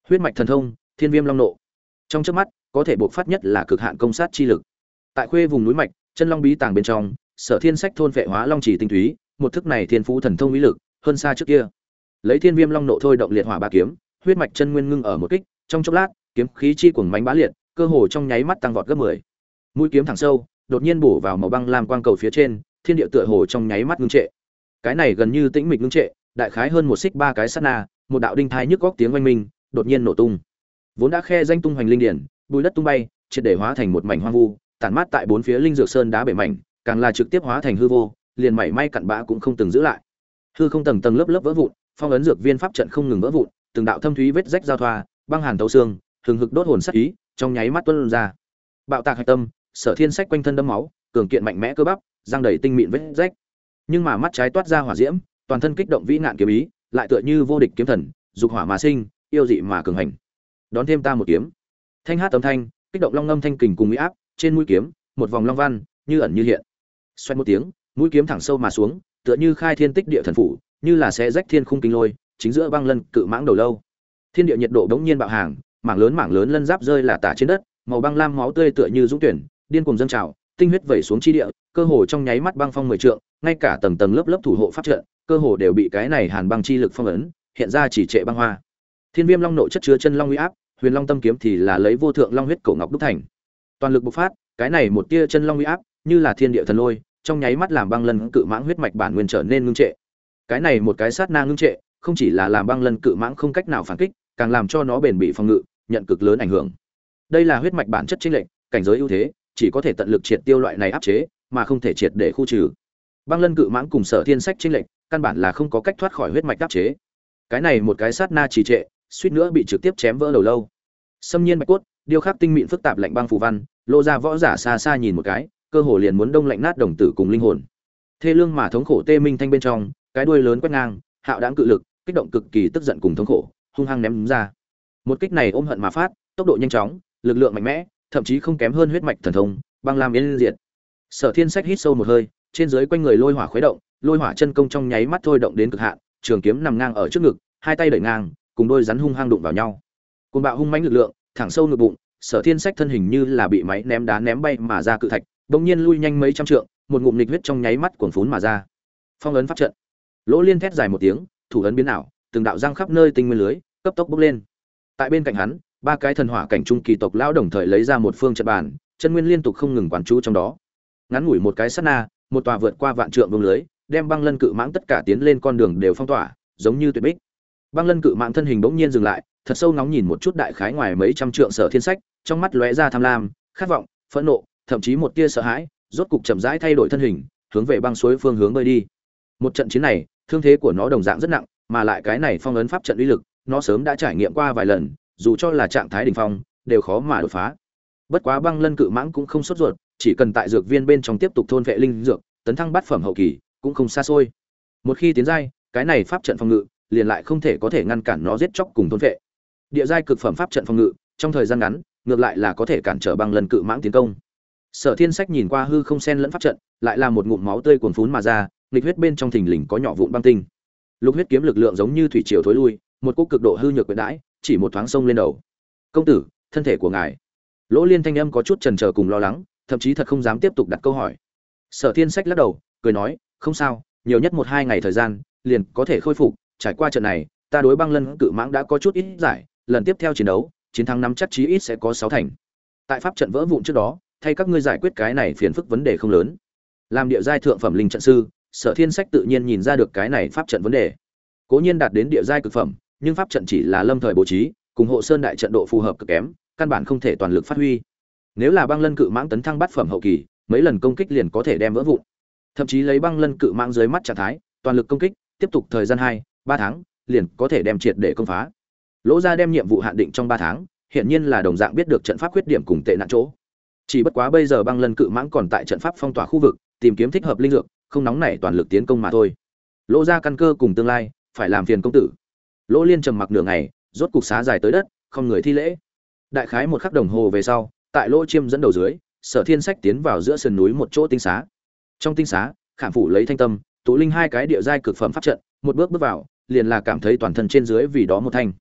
Huyết mạch thần thông, Thiên Viêm Long nộ. Trong chớp mắt, có thể bộc phát nhất là cực hạn công sát chi lực. Tại khuê vùng núi mạch, chân long bí tàng bên trong, Sở Thiên Sách thôn phệ hóa long chỉ tinh túy, một thức này thiên phú thần thông uy lực hơn xa trước kia. Lấy Thiên Viêm Long nộ thôi động liệt hỏa ba kiếm, huyết mạch chân nguyên ngưng ở một kích, trong chốc lát, kiếm khí chi cuồng mãnh bá liệt, cơ hồ trong nháy mắt tăng vọt gấp 10. Mũi kiếm thẳng sâu, đột nhiên bổ vào màu băng lam quang cầu phía trên, thiên địa tựa hồ trong nháy mắt ngưng trệ. Cái này gần như tĩnh mịch ngưng trệ, đại khái hơn một xích ba cái sát na, một đạo đinh thai nhức góc tiếng oanh minh, đột nhiên nổ tung. Vốn đã khe danh tung hoành linh điển, bùi đất tung bay, triệt để hóa thành một mảnh hoang vu, tản mát tại bốn phía linh dược sơn đá bể mảnh, càng là trực tiếp hóa thành hư vô, liền mảy may cặn bã cũng không từng giữ lại. Hư không tầng tầng lớp lớp vỡ vụn, phong ấn dược viên pháp trận không ngừng vỡ vụn, từng đạo thâm thúy vết rách giao thoa, băng hàn thấu xương, hừng hực đốt hồn sát ý, trong nháy mắt tuôn ra. Bạo tạc hạch tâm, Sở Thiên Sách quanh thân đẫm máu, cường kiện mạnh mẽ cơ bắp, răng đầy tinh mịn vết rách. Nhưng mà mắt trái toát ra hỏa diễm, toàn thân kích động vĩ ngạn kiếm ý, lại tựa như vô địch kiếm thần, dục hỏa mà sinh, yêu dị mà cường hành. Đón thêm ta một kiếm. Thanh hát âm thanh, kích động long ngâm thanh kình cùng uy áp, trên mũi kiếm, một vòng long văn, như ẩn như hiện. Xoẹt một tiếng, mũi kiếm thẳng sâu mà xuống, tựa như khai thiên tích địa thần phủ, như là xé rách thiên khung kinh lôi, chính giữa băng lân cự mãng đầu lâu. Thiên địa nhiệt độ đống nhiên bạo hàng, mảng lớn lân giáp rơi là tả trên đất, màu băng lam máu tươi tựa như dũng tuyển, điên cuồng dâng trào, tinh huyết vẩy xuống chi địa, cơ hồ trong nháy mắt băng phong 10 trượng, ngay cả tầng tầng lớp lớp thủ hộ pháp trận, cơ hồ đều bị cái này hàn băng chi lực phong ấn, hiện ra chỉ trệ băng hoa. Thiên Viêm Long nộ chất chứa chân long uy áp, Huyền Long tâm kiếm thì là lấy vô thượng long huyết cổ ngọc đúc thành. Toàn lực bộc phát, cái này một tia chân long uy áp, như là thiên địa thần lôi, trong nháy mắt làm băng lân cự mãng huyết mạch bản nguyên trở nên ngưng trệ. Cái này một cái sát na ngưng trệ, không chỉ là làm băng lân cự mãng không cách nào phản kích, càng làm cho nó bền bị phòng ngự, nhận cực lớn ảnh hưởng. Đây là huyết mạch bản chất chênh lệch, cảnh giới ưu thế, chỉ có thể tận lực triệt tiêu loại này áp chế, mà không thể triệt để khu trừ. Băng lân cự mãng cùng Sở Thiên Sách chênh lệch, căn bản là không có cách thoát khỏi huyết mạch áp chế. Cái này một cái sát na trì trệ, suýt nữa bị trực tiếp chém vỡ đầu lâu. Xâm nhiên bạch cốt, điêu khắc tinh mịn phức tạp lạnh băng phù văn, lô ra võ giả xa xa nhìn một cái, cơ hồ liền muốn đông lạnh nát đồng tử cùng linh hồn. Thê lương mà thống khổ tê minh thanh bên trong, cái đuôi lớn quét ngang, hạo đãng cự lực, kích động cực kỳ tức giận cùng thống khổ, hung hăng ném ra. Một kích này ôm hận mà phát, tốc độ nhanh chóng, lực lượng mạnh mẽ, thậm chí không kém hơn huyết mạch thần thông, băng lam yên diệt. Sở Thiên Sách hít sâu một hơi, trên dưới quanh người lôi hỏa khuấy động, lôi hỏa chân công trong nháy mắt thôi động đến cực hạn, trường kiếm nằm ngang ở trước ngực, hai tay đẩy ngang, cùng đôi rắn hung hăng đụng vào nhau. Cơn bạo hung mãnh lực lượng, thẳng sâu ngực bụng, Sở Thiên Sách thân hình như là bị máy ném đá ném bay mà ra cự thạch, bỗng nhiên lui nhanh mấy trăm trượng, một ngụm nghịch huyết trong nháy mắt cuồn phún mà ra. Phong ấn pháp trận. Lỗ Liên thét dài một tiếng, thủ ấn biến ảo, từng đạo răng khắp nơi tinh nguyên lưới, cấp tốc bốc lên. Tại bên cạnh hắn, ba cái thần hỏa cảnh trung kỳ tộc lão đồng thời lấy ra một phương trận bàn, chân nguyên liên tục không ngừng quán chú trong đó. Ngắn ngủi một cái sát na, một tòa vượt qua vạn trượng vương lưới, đem băng lân cự mãng tất cả tiến lên con đường đều phong tỏa, giống như tuyệt bích. Băng lân cự mãng thân hình bỗng nhiên dừng lại, thật sâu ngóng nhìn một chút đại khái ngoài mấy trăm trượng Sở Thiên Sách, trong mắt lóe ra tham lam, khát vọng, phẫn nộ, thậm chí một tia sợ hãi, rốt cục chậm rãi thay đổi thân hình, hướng về băng suối phương hướng bơi đi. Một trận chiến này, thương thế của nó đồng dạng rất nặng, mà lại cái này phong ấn pháp trận uy lực, nó sớm đã trải nghiệm qua vài lần, dù cho là trạng thái đỉnh phong, đều khó mà đột phá. Bất quá băng lân cự mãng cũng không sốt ruột, chỉ cần tại dược viên bên trong tiếp tục thôn vệ linh dược, tấn thăng bát phẩm hậu kỳ, cũng không xa xôi. Một khi tiến giai, cái này pháp trận phòng ngự, liền lại không thể có thể ngăn cản nó giết chóc cùng thôn vệ. Địa giai cực phẩm pháp trận phòng ngự, trong thời gian ngắn, ngược lại là có thể cản trở băng lân cự mãng tiến công. Sở Thiên Sách nhìn qua hư không xen lẫn pháp trận, lại là một ngụm máu tươi cuồn phún mà ra, nghịch huyết bên trong thình lình có nhỏ vụn băng tinh. Lục huyết kiếm lực lượng giống như thủy triều thối lui, một cú cực độ hư nhược quyện đãi, chỉ một thoáng sông lên đầu. "Công tử, thân thể của ngài." Lỗ Liên thanh âm có chút chần chờ cùng lo lắng, thậm chí thật không dám tiếp tục đặt câu hỏi. Sở Thiên Sách lắc đầu, cười nói, "Không sao, nhiều nhất 1-2 ngày thời gian, liền có thể khôi phục, trải qua trận này, ta đối băng lân cự mãng đã có chút ít giải, lần tiếp theo chiến đấu, chiến thắng nắm chắc chí ít sẽ có 6 thành. Tại pháp trận vỡ vụn trước đó, thay các ngươi giải quyết cái này phiền phức vấn đề không lớn." Làm địa giai thượng phẩm linh trận sư, Sở Thiên Sách tự nhiên nhìn ra được cái này pháp trận vấn đề. Cố nhiên đạt đến địa giai cực phẩm, nhưng pháp trận chỉ là lâm thời bố trí, cùng hộ sơn đại trận độ phù hợp cực kém, căn bản không thể toàn lực phát huy. Nếu là băng lân cự mãng tấn thăng bát phẩm hậu kỳ, mấy lần công kích liền có thể đem vỡ vụn. Thậm chí lấy băng lân cự mãng dưới mắt trạng thái, toàn lực công kích, tiếp tục thời gian 2-3 tháng, liền có thể đem triệt để công phá. Lỗ Gia đem nhiệm vụ hạn định trong 3 tháng, hiện nhiên là đồng dạng biết được trận pháp khuyết điểm cùng tệ nạn chỗ. Chỉ bất quá bây giờ băng lân cự mãng còn tại trận pháp phong tỏa khu vực, tìm kiếm thích hợp linh dược, không nóng nảy toàn lực tiến công mà thôi. Lỗ Gia căn cơ cùng tương lai, phải làm phiền công tử. Lỗ Liên trầm mặc nửa ngày, rốt cục xá dài tới đất, không người thi lễ. Đại khái một khắc đồng hồ về sau, tại Lỗ Chiêm dẫn đầu dưới, Sở Thiên Sách tiến vào giữa sườn núi một chỗ tinh xá. Trong tinh xá, Khảm Phủ lấy thanh tâm, tụ linh hai cái địa giai cực phẩm pháp trận, một bước bước vào, liền là cảm thấy toàn thân trên dưới vì đó một thanh.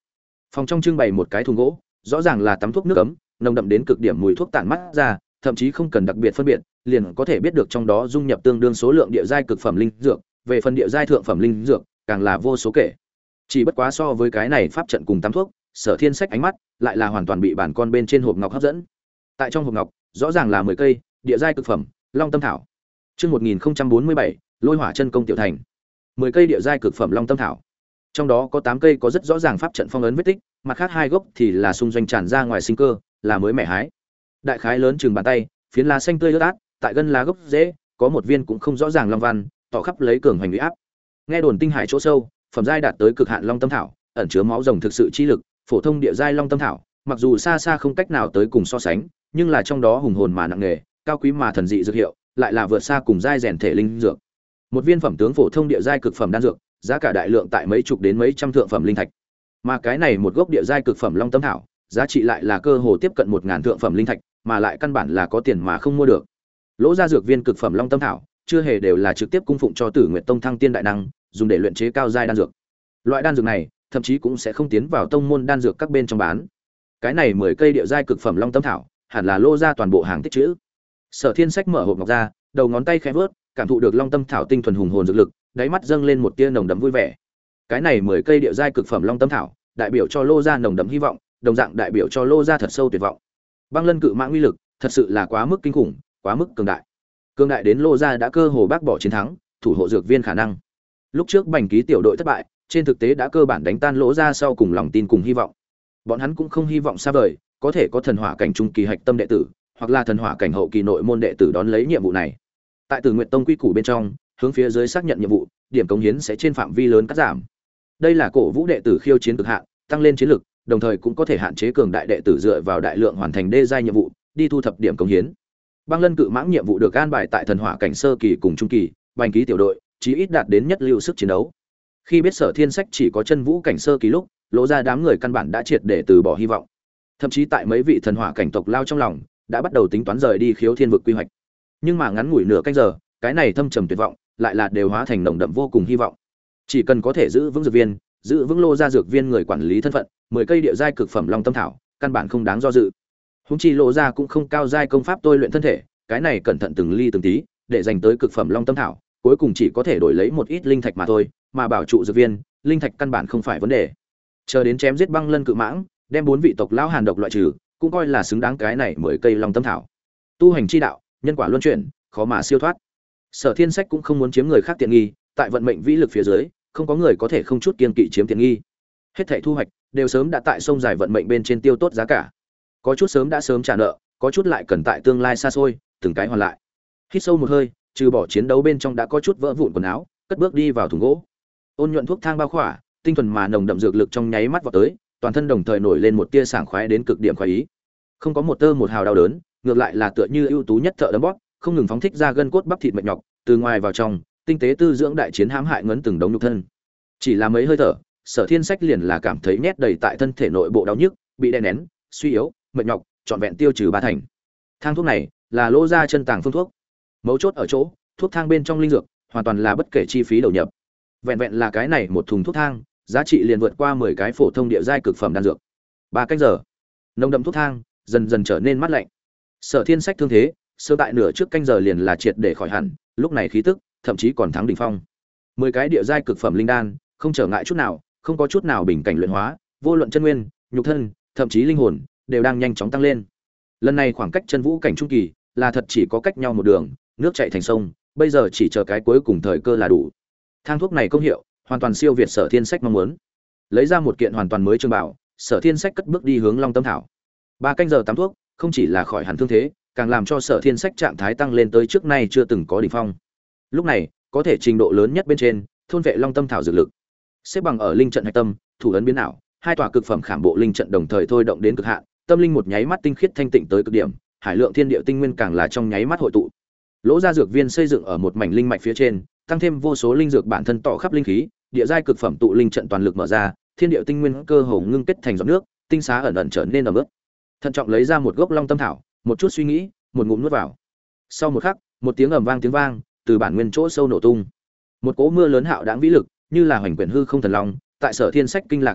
Phòng trong trưng bày một cái thùng gỗ, rõ ràng là tắm thuốc nước cấm, nồng đậm đến cực điểm mùi thuốc tản mắt ra, thậm chí không cần đặc biệt phân biệt, liền có thể biết được trong đó dung nhập tương đương số lượng địa giai cực phẩm linh dược, về phần địa giai thượng phẩm linh dược, càng là vô số kể. Chỉ bất quá so với cái này pháp trận cùng tắm thuốc, Sở Thiên Sách ánh mắt lại là hoàn toàn bị bản con bên trên hộp ngọc hấp dẫn. Tại trong hộp ngọc, rõ ràng là 10 cây địa giai cực phẩm Long Tâm Thảo. Chương 1047, Lôi Hỏa Chân Công tiểu thành. 10 cây địa giai cực phẩm Long Tâm Thảo. Trong đó có 8 cây có rất rõ ràng pháp trận phong ấn vết tích, mặt khác 2 gốc thì là xung doanh tràn ra ngoài sinh cơ, là mới mẻ hái. Đại khái lớn chừng bàn tay, phiến lá xanh tươi ướt át, tại gân lá gốc rễ, có một viên cũng không rõ ràng long văn, tỏ khắp lấy cường hành uy áp. Nghe đồn tinh hải chỗ sâu, phẩm giai đạt tới cực hạn Long Tâm Thảo, ẩn chứa máu rồng thực sự chi lực, phổ thông địa giai Long Tâm Thảo, mặc dù xa xa không cách nào tới cùng so sánh, nhưng là trong đó hùng hồn mà nặng nề, cao quý mà thần dị dược hiệu, lại là vượt xa cùng giai rèn thể linh dược. Một viên phẩm tướng phổ thông địa giai cực phẩm đan dược, giá cả đại lượng tại mấy chục đến mấy trăm thượng phẩm linh thạch. Mà cái này một gốc địa giai cực phẩm Long Tâm Thảo, giá trị lại là cơ hồ tiếp cận 1000 thượng phẩm linh thạch, mà lại căn bản là có tiền mà không mua được. Lỗ ra dược viên cực phẩm Long Tâm Thảo, chưa hề đều là trực tiếp cung phụng cho Tử Nguyệt Tông thăng tiên đại năng, dùng để luyện chế cao giai đan dược. Loại đan dược này, thậm chí cũng sẽ không tiến vào tông môn đan dược các bên trong bán. Cái này 10 cây địa giai cực phẩm Long Tâm Thảo, hẳn là lô ra toàn bộ hàng tích trữ. Sở Thiên Sách mở hộp ngọc ra, đầu ngón tay khẽ vớt, cảm thụ được Long Tâm Thảo tinh thuần hùng hồn dược lực, đáy mắt dâng lên một tia nồng đậm vui vẻ. Cái này 10 cây địa giai cực phẩm Long Tâm Thảo, đại biểu cho lô ra nồng đậm hy vọng, đồng dạng đại biểu cho lô ra thật sâu tuyệt vọng. Băng Lân Cự Mãng uy lực, thật sự là quá mức kinh khủng, quá mức cường đại. Cường đại đến lô ra đã cơ hồ bác bỏ chiến thắng, thủ hộ dược viên khả năng. Lúc trước Bành Ký tiểu đội thất bại, trên thực tế đã cơ bản đánh tan lỗ ra sau cùng lòng tin cùng hy vọng. Bọn hắn cũng không hy vọng xa vời, có thể có thần hỏa cảnh trung kỳ hạch tâm đệ tử, hoặc là thần hỏa cảnh hậu kỳ nội môn đệ tử đón lấy nhiệm vụ này. Tại Tử Nguyệt Tông quy củ bên trong, hướng phía dưới xác nhận nhiệm vụ, điểm cống hiến sẽ trên phạm vi lớn cắt giảm. Đây là cổ vũ đệ tử khiêu chiến cực hạn, tăng lên chiến lực, đồng thời cũng có thể hạn chế cường đại đệ tử dựa vào đại lượng hoàn thành đê giai nhiệm vụ, đi thu thập điểm cống hiến. Băng Lân Cự Mãng nhiệm vụ được an bài tại thần hỏa cảnh sơ kỳ cùng trung kỳ, Bành Ký tiểu đội chí ít đạt đến nhất lưu sức chiến đấu. Khi biết Sở Thiên Sách chỉ có chân vũ cảnh sơ kỳ lúc, lỗ ra đám người căn bản đã triệt để từ bỏ hy vọng. Thậm chí tại mấy vị thần hỏa cảnh tộc lao trong lòng, đã bắt đầu tính toán rời đi Khiếu Thiên vực quy hoạch. Nhưng mà ngắn ngủi nửa canh giờ, cái này thâm trầm tuyệt vọng, lại là đều hóa thành nồng đậm vô cùng hy vọng. Chỉ cần có thể giữ vững dược viên, giữ vững lô ra dược viên người quản lý thân phận, 10 cây địa giai cực phẩm Long Tâm Thảo, căn bản không đáng do dự. Húng chi lô ra cũng không cao giai công pháp tôi luyện thân thể, cái này cẩn thận từng ly từng tí, để dành tới cực phẩm Long Tâm Thảo, cuối cùng chỉ có thể đổi lấy một ít linh thạch mà thôi, mà bảo trụ dược viên, linh thạch căn bản không phải vấn đề. Chờ đến chém giết Băng Lân Cự Mãng, đem 4 vị tộc lão hàn độc loại trừ, cũng coi là xứng đáng cái này 10 cây Long Tâm Thảo. Tu hành chi đạo, nhân quả luân chuyển, khó mà siêu thoát. Sở Thiên Sách cũng không muốn chiếm người khác tiện nghi, tại vận mệnh vĩ lực phía dưới, không có người có thể không chút kiên kỵ chiếm tiện nghi. Hết thảy thu hoạch đều sớm đã tại sông dài vận mệnh bên trên tiêu tốt giá cả. Có chút sớm đã sớm trả nợ, có chút lại cần tại tương lai xa xôi, từng cái hoàn lại. Hít sâu một hơi, trừ bỏ chiến đấu bên trong đã có chút vỡ vụn quần áo, cất bước đi vào thùng gỗ. Ôn nhuận thuốc thang bao khỏa, tinh thuần mà nồng đậm dược lực trong nháy mắt vọt tới, toàn thân đồng thời nổi lên một tia sảng khoái đến cực điểm khoái ý. Không có một tơ một hào đau đớn, ngược lại là tựa như ưu tú nhất thợ đấm bóp, không ngừng phóng thích ra gân cốt bắp thịt mệt nhọc, từ ngoài vào trong, tinh tế tư dưỡng đại chiến hãm hại ngấn từng đống nhục thân. Chỉ là mấy hơi thở, Sở Thiên Sách liền là cảm thấy nhét đầy tại thân thể nội bộ đau nhức, bị đè nén, suy yếu, mệt nhọc, trọn vẹn tiêu trừ ba thành. Thang thuốc này là lỗ ra chân tàng phương thuốc. Mấu chốt ở chỗ, thuốc thang bên trong linh dược hoàn toàn là bất kể chi phí đầu nhập. Vẹn vẹn là cái này một thùng thuốc thang, giá trị liền vượt qua 10 cái phổ thông địa giai cực phẩm đan dược. 3 canh giờ, nồng đậm thuốc thang dần dần trở nên mát lạnh. Sở Thiên Sách thương thế, sơ tại nửa trước canh giờ liền là triệt để khỏi hẳn, lúc này khí tức thậm chí còn thắng đỉnh phong. 10 cái địa giai cực phẩm linh đan, không trở ngại chút nào, không có chút nào bình cảnh luyện hóa, vô luận chân nguyên, nhục thân, thậm chí linh hồn đều đang nhanh chóng tăng lên. Lần này khoảng cách chân vũ cảnh trung kỳ là thật chỉ có cách nhau một đường, nước chảy thành sông, bây giờ chỉ chờ cái cuối cùng thời cơ là đủ. Thang thuốc này công hiệu hoàn toàn siêu việt Sở Thiên Sách mong muốn. Lấy ra một kiện hoàn toàn mới trường bảo, Sở Thiên Sách cất bước đi hướng Long Tâm Thảo. 3 canh giờ tắm thuốc, không chỉ là khỏi hẳn thương thế, càng làm cho Sở Thiên Sách trạng thái tăng lên tới trước nay chưa từng có đỉnh phong. Lúc này, có thể trình độ lớn nhất bên trên, thôn vệ Long Tâm Thảo dược lực. Xếp bằng ở linh trận hạch tâm, thủ ấn biến ảo, hai tòa cực phẩm khảm bộ linh trận đồng thời thôi động đến cực hạn, tâm linh một nháy mắt tinh khiết thanh tịnh tới cực điểm, hải lượng thiên địa tinh nguyên càng là trong nháy mắt hội tụ. Lỗ ra dược viên xây dựng ở một mảnh linh mạch phía trên, tăng thêm vô số linh dược bản thân tỏ khắp linh khí, địa giai cực phẩm tụ linh trận toàn lực mở ra, thiên địa tinh nguyên cơ hồ ngưng kết thành giọt nước, tinh xá ẩn ẩn trở nên ẩm ướt. Thận trọng lấy ra một gốc Long Tâm Thảo, một chút suy nghĩ, một ngụm nuốt vào. Sau một khắc, một tiếng ầm vang tiếng vang từ bản nguyên chỗ sâu nổ tung. Một cỗ mưa lớn hạo đãng vĩ lực, như là hoành quyển hư không thần long, tại Sở Thiên Sách kinh lạc huyết mạch,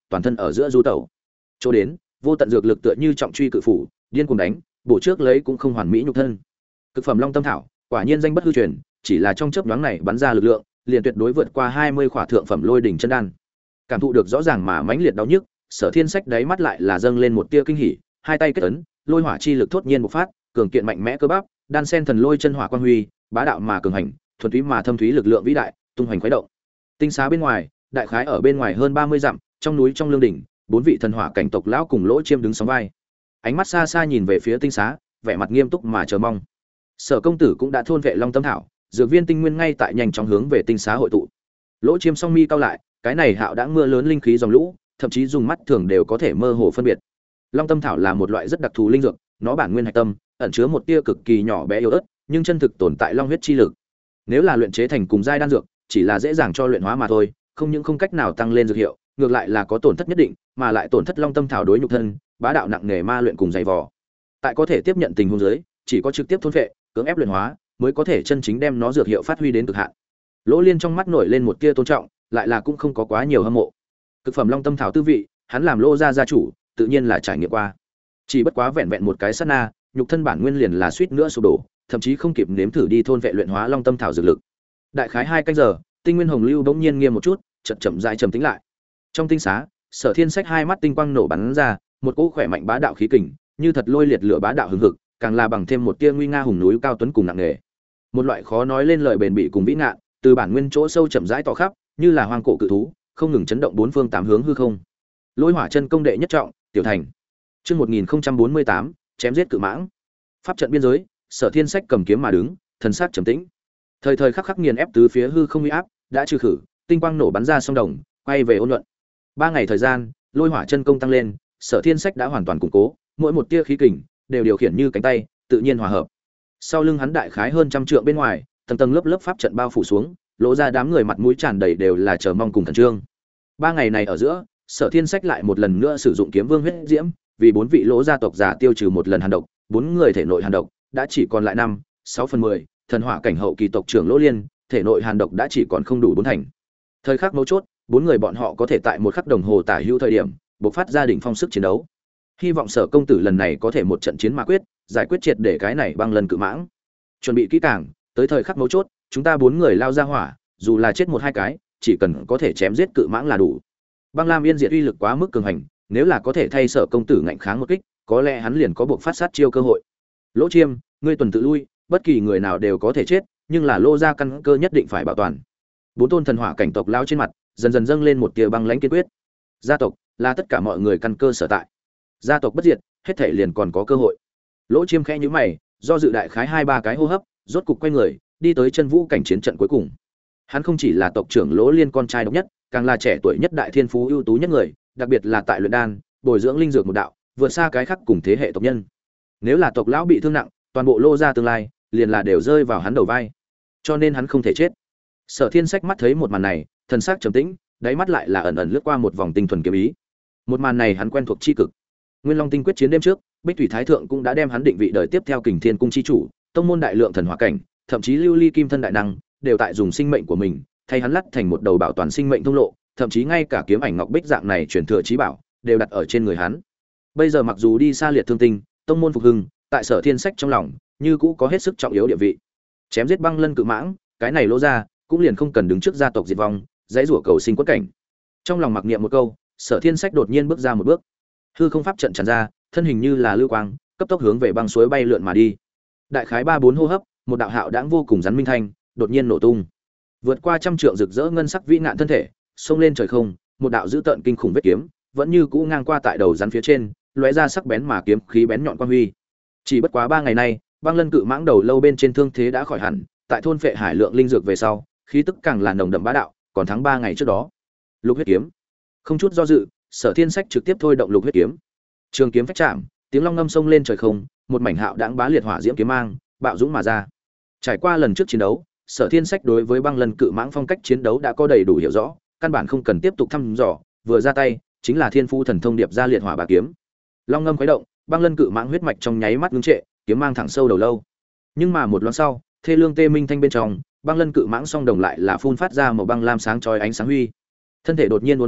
toàn thân ở giữa du tẩu. Chỗ đến, vô tận dược lực tựa như trọng truy cự phủ, điên cuồng đánh, bổ trước lấy cũng không hoàn mỹ nhục thân. Cực phẩm Long Tâm Thảo, quả nhiên danh bất hư truyền, chỉ là trong chớp nhoáng này bắn ra lực lượng, liền tuyệt đối vượt qua 20 khỏa thượng phẩm lôi đỉnh chân đan. Cảm thụ được rõ ràng mà mãnh liệt đau nhức, Sở Thiên Sách đáy mắt lại là dâng lên một tia kinh hỉ, hai tay kết ấn, lôi hỏa chi lực thốt nhiên bộc phát, cường kiện mạnh mẽ cơ bắp, đan sen thần lôi chân hỏa quang huy, bá đạo mà cường hành, thuần túy mà thâm thúy lực lượng vĩ đại, tung hoành khuấy động. Tinh xá bên ngoài, đại khái ở bên ngoài hơn 30 dặm, trong núi trong lương đỉnh, bốn vị thần hỏa cảnh tộc lão cùng Lỗ Chiêm đứng sóng vai. Ánh mắt xa xa nhìn về phía tinh xá, vẻ mặt nghiêm túc mà chờ mong. Sở công tử cũng đã thôn vệ Long Tâm Thảo, dược viên tinh nguyên ngay tại nhanh chóng hướng về tinh xá hội tụ. Lỗ Chiêm song mi cao lại, cái này hạo đã mưa lớn linh khí dòng lũ, thậm chí dùng mắt thường đều có thể mơ hồ phân biệt. Long Tâm Thảo là một loại rất đặc thù linh dược, nó bản nguyên hạch tâm ẩn chứa một tia cực kỳ nhỏ bé yếu ớt, nhưng chân thực tồn tại long huyết chi lực. Nếu là luyện chế thành cùng giai đan dược, chỉ là dễ dàng cho luyện hóa mà thôi, không những không cách nào tăng lên dược hiệu, ngược lại là có tổn thất nhất định, mà lại tổn thất Long Tâm Thảo đối nhục thân, bá đạo nặng nghề ma luyện cùng dày vò. Tại có thể tiếp nhận tình huống dưới, chỉ có trực tiếp thôn phệ, cưỡng ép luyện hóa, mới có thể chân chính đem nó dược hiệu phát huy đến cực hạn. Lỗ Liên trong mắt nổi lên một tia tôn trọng, lại là cũng không có quá nhiều hâm mộ. Cực phẩm Long Tâm Thảo tư vị, hắn làm Lô gia gia chủ, tự nhiên là trải nghiệm qua. Chỉ bất quá vẹn vẹn một cái sát na, nhục thân bản nguyên liền là suýt nữa sụp đổ, thậm chí không kịp nếm thử đi thôn vệ luyện hóa Long Tâm Thảo dược lực. Đại khái 2 canh giờ, tinh nguyên hồng lưu bỗng nhiên nghiêm một chút, chậm chậm rãi trầm tĩnh lại. Trong tinh xá, Sở Thiên Sách hai mắt tinh quang nổ bắn ra, một cỗ khỏe mạnh bá đạo khí kình, như thật lôi liệt lửa bá đạo hừng hực, càng là bằng thêm một tia nguy nga hùng núi cao tuấn cùng nặng nề. Một loại khó nói lên lời bền bỉ cùng vĩ ngạn, từ bản nguyên chỗ sâu chậm rãi tỏ khắp, như là hoang cổ cự thú, không ngừng chấn động bốn phương tám hướng hư không. Lôi hỏa chân công đệ nhất trọng, tiểu thành. Chương 1048, chém giết cự mãng. Pháp trận biên giới, Sở Thiên Sách cầm kiếm mà đứng, thần sắc trầm tĩnh. Thời thời khắc khắc nghiền ép tứ phía hư không uy áp, đã trừ khử, tinh quang nổ bắn ra sông đồng, quay về ôn nhuận. 3 ngày thời gian, lôi hỏa chân công tăng lên, Sở Thiên Sách đã hoàn toàn củng cố, mỗi một tia khí kình đều điều khiển như cánh tay, tự nhiên hòa hợp. Sau lưng hắn đại khái hơn trăm trượng bên ngoài, tầng tầng lớp lớp pháp trận bao phủ xuống, lộ ra đám người mặt mũi tràn đầy đều là chờ mong cùng khẩn trương. 3 ngày này ở giữa, Sở Thiên Sách lại một lần nữa sử dụng kiếm vương huyết diễm, vì 4 vị Lỗ gia tộc giả tiêu trừ một lần hàn độc, 4 người thể nội hàn độc đã chỉ còn lại 5/6/10, thần hỏa cảnh hậu kỳ tộc trưởng Lỗ Liên, thể nội hàn độc đã chỉ còn không đủ 4 thành. Thời khắc mấu chốt, 4 người bọn họ có thể tại một khắc đồng hồ tả hữu thời điểm, bộc phát ra đỉnh phong sức chiến đấu. Hy vọng Sở công tử lần này có thể một trận chiến mà quyết, giải quyết triệt để cái này băng lần cự mãng. Chuẩn bị kỹ càng, tới thời khắc mấu chốt, chúng ta 4 người lao ra hỏa, dù là chết 1-2 cái, chỉ cần có thể chém giết cự mãng là đủ. Băng Lam Yên Diệt uy lực quá mức cường hành, nếu là có thể thay Sở công tử ngạnh kháng một kích, có lẽ hắn liền có buộc phát sát chiêu cơ hội. Lỗ Chiêm, ngươi tuần tự lui, bất kỳ người nào đều có thể chết, nhưng là Lô gia căn cơ nhất định phải bảo toàn. 4 tôn thần hỏa cảnh tộc lao trên mặt, dần dần dâng lên một tia băng lãnh kiên quyết. Gia tộc là tất cả mọi người căn cơ sở tại. Gia tộc bất diệt, hết thảy liền còn có cơ hội. Lỗ Chiêm khẽ nhíu mày, do dự đại khái 2-3 cái hô hấp, rốt cục quay người, đi tới chân vũ cảnh chiến trận cuối cùng. Hắn không chỉ là tộc trưởng Lỗ Liên con trai độc nhất, càng là trẻ tuổi nhất đại thiên phú ưu tú nhất người, đặc biệt là tại luyện đan, bồi dưỡng linh dược một đạo, vượt xa cái khác cùng thế hệ tộc nhân. Nếu là tộc lão bị thương nặng, toàn bộ Lô gia tương lai liền là đều rơi vào hắn đầu vai. Cho nên hắn không thể chết. Sở Thiên Sách mắt thấy một màn này, thần sắc trầm tĩnh, đáy mắt lại là ẩn ẩn lướt qua một vòng tinh thuần kiếm ý. Một màn này hắn quen thuộc chi cực. Nguyên Long tinh quyết chiến đêm trước, Bích Thủy Thái thượng cũng đã đem hắn định vị đời tiếp theo Kình Thiên cung chi chủ, tông môn đại lượng thần hỏa cảnh, thậm chí lưu ly kim thân đại năng, đều tại dùng sinh mệnh của mình, thay hắn lắt thành một đầu bảo toàn sinh mệnh thông lộ, thậm chí ngay cả kiếm ảnh ngọc bích dạng này truyền thừa chí bảo, đều đặt ở trên người hắn. Bây giờ mặc dù đi xa liệt thương tinh, tông môn phục hưng, tại Sở Thiên Sách trong lòng, như cũ có hết sức trọng yếu địa vị. Chém giết băng lân cự mãng, cái này Lỗ ra, cũng liền không cần đứng trước gia tộc diệt vong, dãy rủa cầu sinh quất cảnh. Trong lòng mặc niệm một câu, Sở Thiên Sách đột nhiên bước ra một bước. Hư không pháp trận tràn ra, thân hình như là lưu quang, cấp tốc hướng về băng suối bay lượn mà đi. Đại khái 3-4 hô hấp, một đạo hạo đãng vô cùng rắn minh thanh, đột nhiên nổ tung. Vượt qua trăm trượng rực rỡ ngân sắc vĩ ngạn thân thể, xông lên trời không, một đạo dữ tợn kinh khủng vết kiếm, vẫn như cũ ngang qua tại đầu rắn phía trên, lóe ra sắc bén mà kiếm khí bén nhọn quang huy. Chỉ bất quá 3 ngày nay, băng lân cự mãng đầu lâu bên trên thương thế đã khỏi hẳn, tại thôn phệ hải lượng linh dược về sau, khí tức càng là nồng đậm bá đạo, còn thắng 3 ngày trước đó. Lục huyết kiếm. Không chút do dự, Sở Thiên Sách trực tiếp thôi động lục huyết kiếm. Trường kiếm phách chạm, tiếng long ngâm sông lên trời không, một mảnh hạo đãng bá liệt hỏa diễm kiếm mang, bạo dũng mà ra. Trải qua lần trước chiến đấu, Sở Thiên Sách đối với băng lân cự mãng phong cách chiến đấu đã có đầy đủ hiểu rõ, căn bản không cần tiếp tục thăm dò, vừa ra tay, chính là thiên phu thần thông điệp ra liệt hỏa bá kiếm. Long ngâm khuấy động, băng lân cự mãng huyết mạch trong nháy mắt ngưng trệ, kiếm mang thẳng sâu đầu lâu. Nhưng mà một loáng sau, thê lương tê minh thanh bên trong, băng lân cự mãng song đồng lại là phun phát ra một băng lam sáng chói ánh sáng huy. Thân thể đột nhiên uốn éo,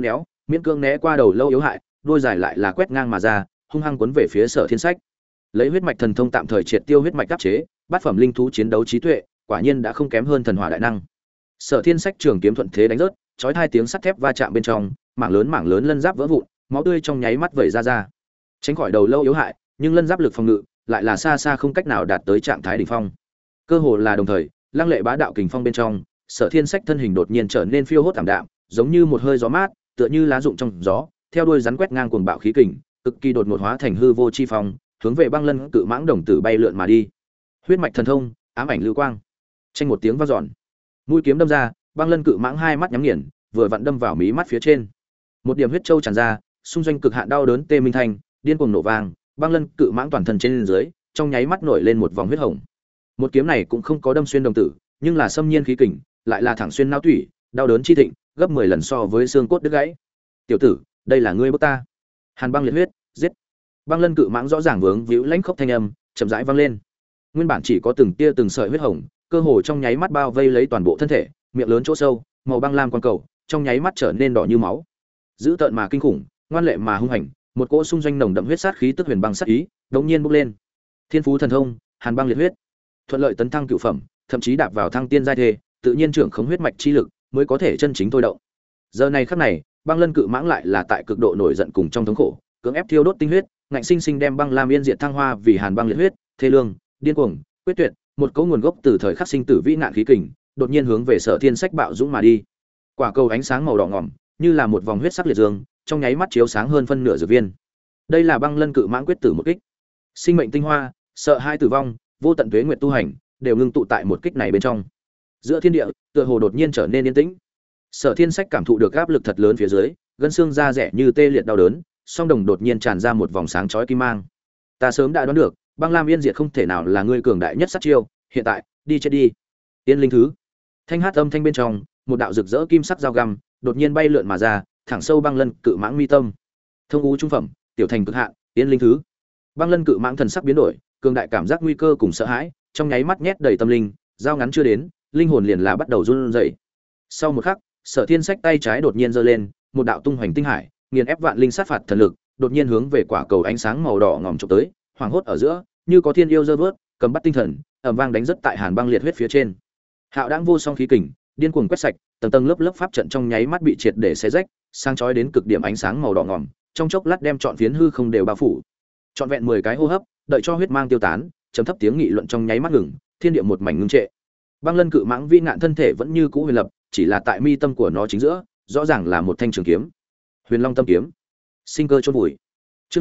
miễn cưỡng né qua đầu lâu yếu hại, đuôi dài lại là quét ngang mà ra, hung hăng cuốn về phía Sở Thiên Sách. Lấy huyết mạch thần thông tạm thời triệt tiêu huyết mạch áp chế, bát phẩm linh thú chiến đấu trí tuệ, quả nhiên đã không kém hơn thần hỏa đại năng. Sở Thiên Sách trường kiếm thuận thế đánh rớt, chói hai tiếng sắt thép va chạm bên trong, mảng lớn lân giáp vỡ vụn, máu tươi trong nháy mắt vẩy ra. Tránh khỏi đầu lâu yếu hại, nhưng lân giáp lực phòng ngự lại là xa xa không cách nào đạt tới trạng thái đỉnh phong. Cơ hồ là đồng thời, lăng lệ bá đạo kình phong bên trong, Sở Thiên Sách thân hình đột nhiên trở nên phiêu hốt tạm đạm, giống như một hơi gió mát, tựa như lá rụng trong gió, theo đuôi rắn quét ngang cuồng bạo khí kình, cực kỳ đột ngột hóa thành hư vô chi phong, hướng về băng lân cự mãng đồng tử bay lượn mà đi. Huyết mạch thần thông, ám ảnh lưu quang. Tranh một tiếng vang dọn, mũi kiếm đâm ra, băng lân cự mãng hai mắt nhắm nghiền, vừa vặn đâm vào mí mắt phía trên. Một điểm huyết châu tràn ra, xung doanh cực hạn đau đớn tê minh thanh, điên cuồng nổ vang, băng lân cự mãng toàn thân trên dưới, trong nháy mắt nổi lên một vòng huyết hồng. Một kiếm này cũng không có đâm xuyên đồng tử, nhưng là xâm nhiên khí kình, lại là thẳng xuyên não tủy, đau đớn chi thịnh, gấp 10 lần so với xương cốt đứt gãy. "Tiểu tử, đây là ngươi bức ta." Hàn băng liệt huyết, giết. Băng lân cự mãng rõ ràng vướng víu lãnh khốc thanh âm, chậm rãi vang lên. Nguyên bản chỉ có từng tia từng sợi huyết hồng, cơ hồ trong nháy mắt bao vây lấy toàn bộ thân thể, miệng lớn chỗ sâu, màu băng lam quang cầu, trong nháy mắt trở nên đỏ như máu. Dữ tợn mà kinh khủng, ngoan lệ mà hung hành, một cỗ xung doanh nồng đậm huyết sát khí tức huyền băng sát ý, đống nhiên bốc lên. Thiên phú thần thông, Hàn băng liệt huyết. Thuận lợi tấn thăng cửu phẩm, thậm chí đạp vào thăng tiên giai thể, tự nhiên trưởng khống huyết mạch chi lực, mới có thể chân chính thôi động. Giờ này khắc này, băng lân cự mãng lại là tại cực độ nổi giận cùng trong thống khổ, cưỡng ép thiêu đốt tinh huyết, ngạnh sinh sinh đem băng lam yên diệt thăng hoa vì Hàn băng liệt huyết, thế lương, điên cuồng, quyết tuyệt, một cỗ nguồn gốc từ thời khắc sinh tử vĩ nạn khí kình, đột nhiên hướng về Sở Thiên Sách bạo dũng mà đi. Quả cầu ánh sáng màu đỏ ngòm, như là một vòng huyết sắc liệt dương, trong nháy mắt chiếu sáng hơn phân nửa dược viên. Đây là băng lân cự mãng quyết tử một kích. Sinh mệnh tinh hoa, sợ hai tử vong, vô tận tuế nguyệt tu hành, đều ngưng tụ tại một kích này bên trong. Giữa thiên địa, tựa hồ đột nhiên trở nên yên tĩnh. Sở Thiên Sách cảm thụ được áp lực thật lớn phía dưới, gân xương da rẻ như tê liệt đau đớn, song đồng đột nhiên tràn ra một vòng sáng chói kim mang. Ta sớm đã đoán được, băng lam yên diệt không thể nào là ngươi cường đại nhất sát chiêu, hiện tại, đi chết đi. Tiên linh thứ. Thanh hát âm thanh bên trong, một đạo rực rỡ kim sắc dao găm, đột nhiên bay lượn mà ra, thẳng sâu băng lân cự mãng mi tâm. Thông ngũ trung phẩm, tiểu thành cực hạn, tiên linh thứ. Băng lân cự mãng thần sắc biến đổi, cường đại cảm giác nguy cơ cùng sợ hãi, trong nháy mắt nhét đầy tâm linh, dao ngắn chưa đến, linh hồn liền là bắt đầu run rẩy. Sau một khắc, Sở Thiên Sách tay trái đột nhiên giơ lên, một đạo tung hoành tinh hải, nghiền ép vạn linh sát phạt thần lực, đột nhiên hướng về quả cầu ánh sáng màu đỏ ngòm chụp tới, hoàng hốt ở giữa, như có thiên yêu giơ vớt, cầm bắt tinh thần, ầm vang đánh rất tại Hàn băng liệt huyết phía trên. Hạo đãng vô song khí kình, điên cuồng quét sạch, tầng tầng lớp lớp pháp trận trong nháy mắt bị triệt để xé rách, sang chói đến cực điểm ánh sáng màu đỏ ngòm, trong chốc lát đem trọn phiến hư không đều bao phủ. Trọn vẹn 10 cái hô hấp, đợi cho huyết mang tiêu tán, trầm thấp tiếng nghị luận trong nháy mắt ngừng, thiên địa một mảnh ngưng trệ. Băng lân cự mãng vi ngạn thân thể vẫn như cũ huyền lập, chỉ là tại mi tâm của nó chính giữa, rõ ràng là một thanh trường kiếm. Huyền Long tâm kiếm. Sinh cơ chôn vùi. Chương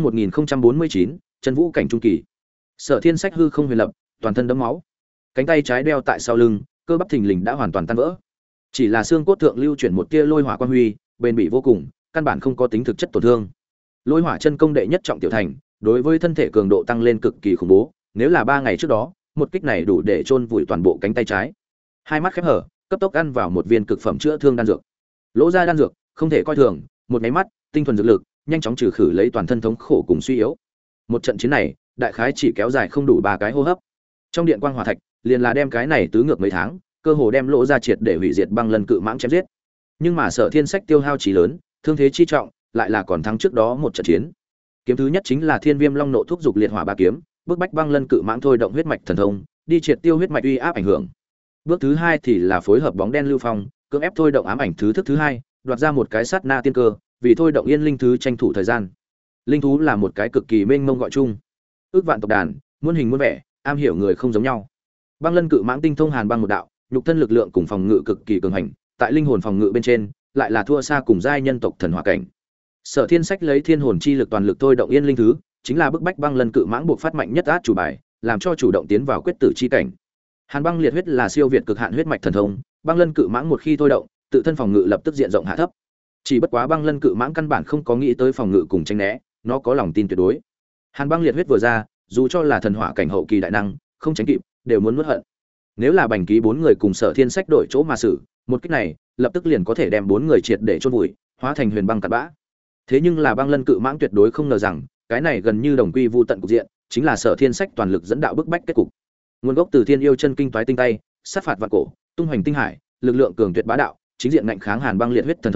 1049, chân vũ cảnh trung kỳ. Sở Thiên Sách hư không huyền lập, toàn thân đẫm máu. Cánh tay trái đeo tại sau lưng, cơ bắp thình lình đã hoàn toàn tan vỡ. Chỉ là xương cốt thượng lưu chuyển một tia lôi hỏa quan huy, bền bỉ vô cùng, căn bản không có tính thực chất tổn thương. Lôi hỏa chân công đệ nhất trọng tiểu thành, đối với thân thể cường độ tăng lên cực kỳ khủng bố, nếu là 3 ngày trước đó, một kích này đủ để chôn vùi toàn bộ cánh tay trái. Hai mắt khép hở, cấp tốc ăn vào một viên cực phẩm chữa thương đan dược. Lỗ ra đan dược, không thể coi thường, một cái mắt, tinh thuần dược lực, nhanh chóng trừ khử lấy toàn thân thống khổ cùng suy yếu. Một trận chiến này, đại khái chỉ kéo dài không đủ 3 cái hô hấp. Trong điện quang hỏa thạch, liền là đem cái này tứ ngược mấy tháng, cơ hồ đem lỗ ra triệt để hủy diệt băng lân cự mãng chém giết. Nhưng mà Sở Thiên Sách tiêu hao chí lớn, thương thế chi trọng, lại là còn thắng trước đó một trận chiến. Kiếm thứ nhất chính là Thiên Viêm Long nộ thúc dục liệt hỏa ba kiếm, bức bách băng lân cự mãng thôi động huyết mạch thần thông, đi triệt tiêu huyết mạch uy áp ảnh hưởng. Bước thứ hai thì là phối hợp bóng đen lưu phong, cưỡng ép thôi động ám ảnh thứ thức thứ hai, đoạt ra một cái sát na tiên cơ, vì thôi động yên linh thứ tranh thủ thời gian. Linh thú là một cái cực kỳ mênh mông gọi chung, ước vạn tộc đàn, muôn hình muôn vẻ, am hiểu người không giống nhau. Băng lân cự mãng tinh thông hàn băng một đạo, nhục thân lực lượng cùng phòng ngự cực kỳ cường hành, tại linh hồn phòng ngự bên trên, lại là thua xa cùng giai nhân tộc thần hỏa cảnh. Sở Thiên Sách lấy thiên hồn chi lực toàn lực thôi động yên linh thứ, chính là bức bách băng lân cự mãng buộc phát mạnh nhất át chủ bài, làm cho chủ động tiến vào quyết tử chi cảnh. Hàn băng liệt huyết là siêu việt cực hạn huyết mạch thần thông, băng lân cự mãng một khi thôi động, tự thân phòng ngự lập tức diện rộng hạ thấp. Chỉ bất quá băng lân cự mãng căn bản không có nghĩ tới phòng ngự cùng tranh né, nó có lòng tin tuyệt đối. Hàn băng liệt huyết vừa ra, dù cho là thần hỏa cảnh hậu kỳ đại năng, không tránh kịp, đều muốn nuốt hận. Nếu là bành ký 4 người cùng Sở Thiên Sách đổi chỗ mà xử, một kích này, lập tức liền có thể đem 4 người triệt để chôn vùi, hóa thành huyền băng cát bã. Thế nhưng là băng lân cự mãng tuyệt đối không ngờ rằng, cái này gần như đồng quy vu tận cục diện, chính là Sở Thiên Sách toàn lực dẫn đạo bức bách kết cục. Nguồn gốc từ Thiên Yêu chân kinh toái tinh tay, sát phạt vạn cổ, tung hoành tinh hải, lực lượng cường tuyệt bá đạo, chính diện ngạnh kháng Hàn băng liệt huyết thần thông,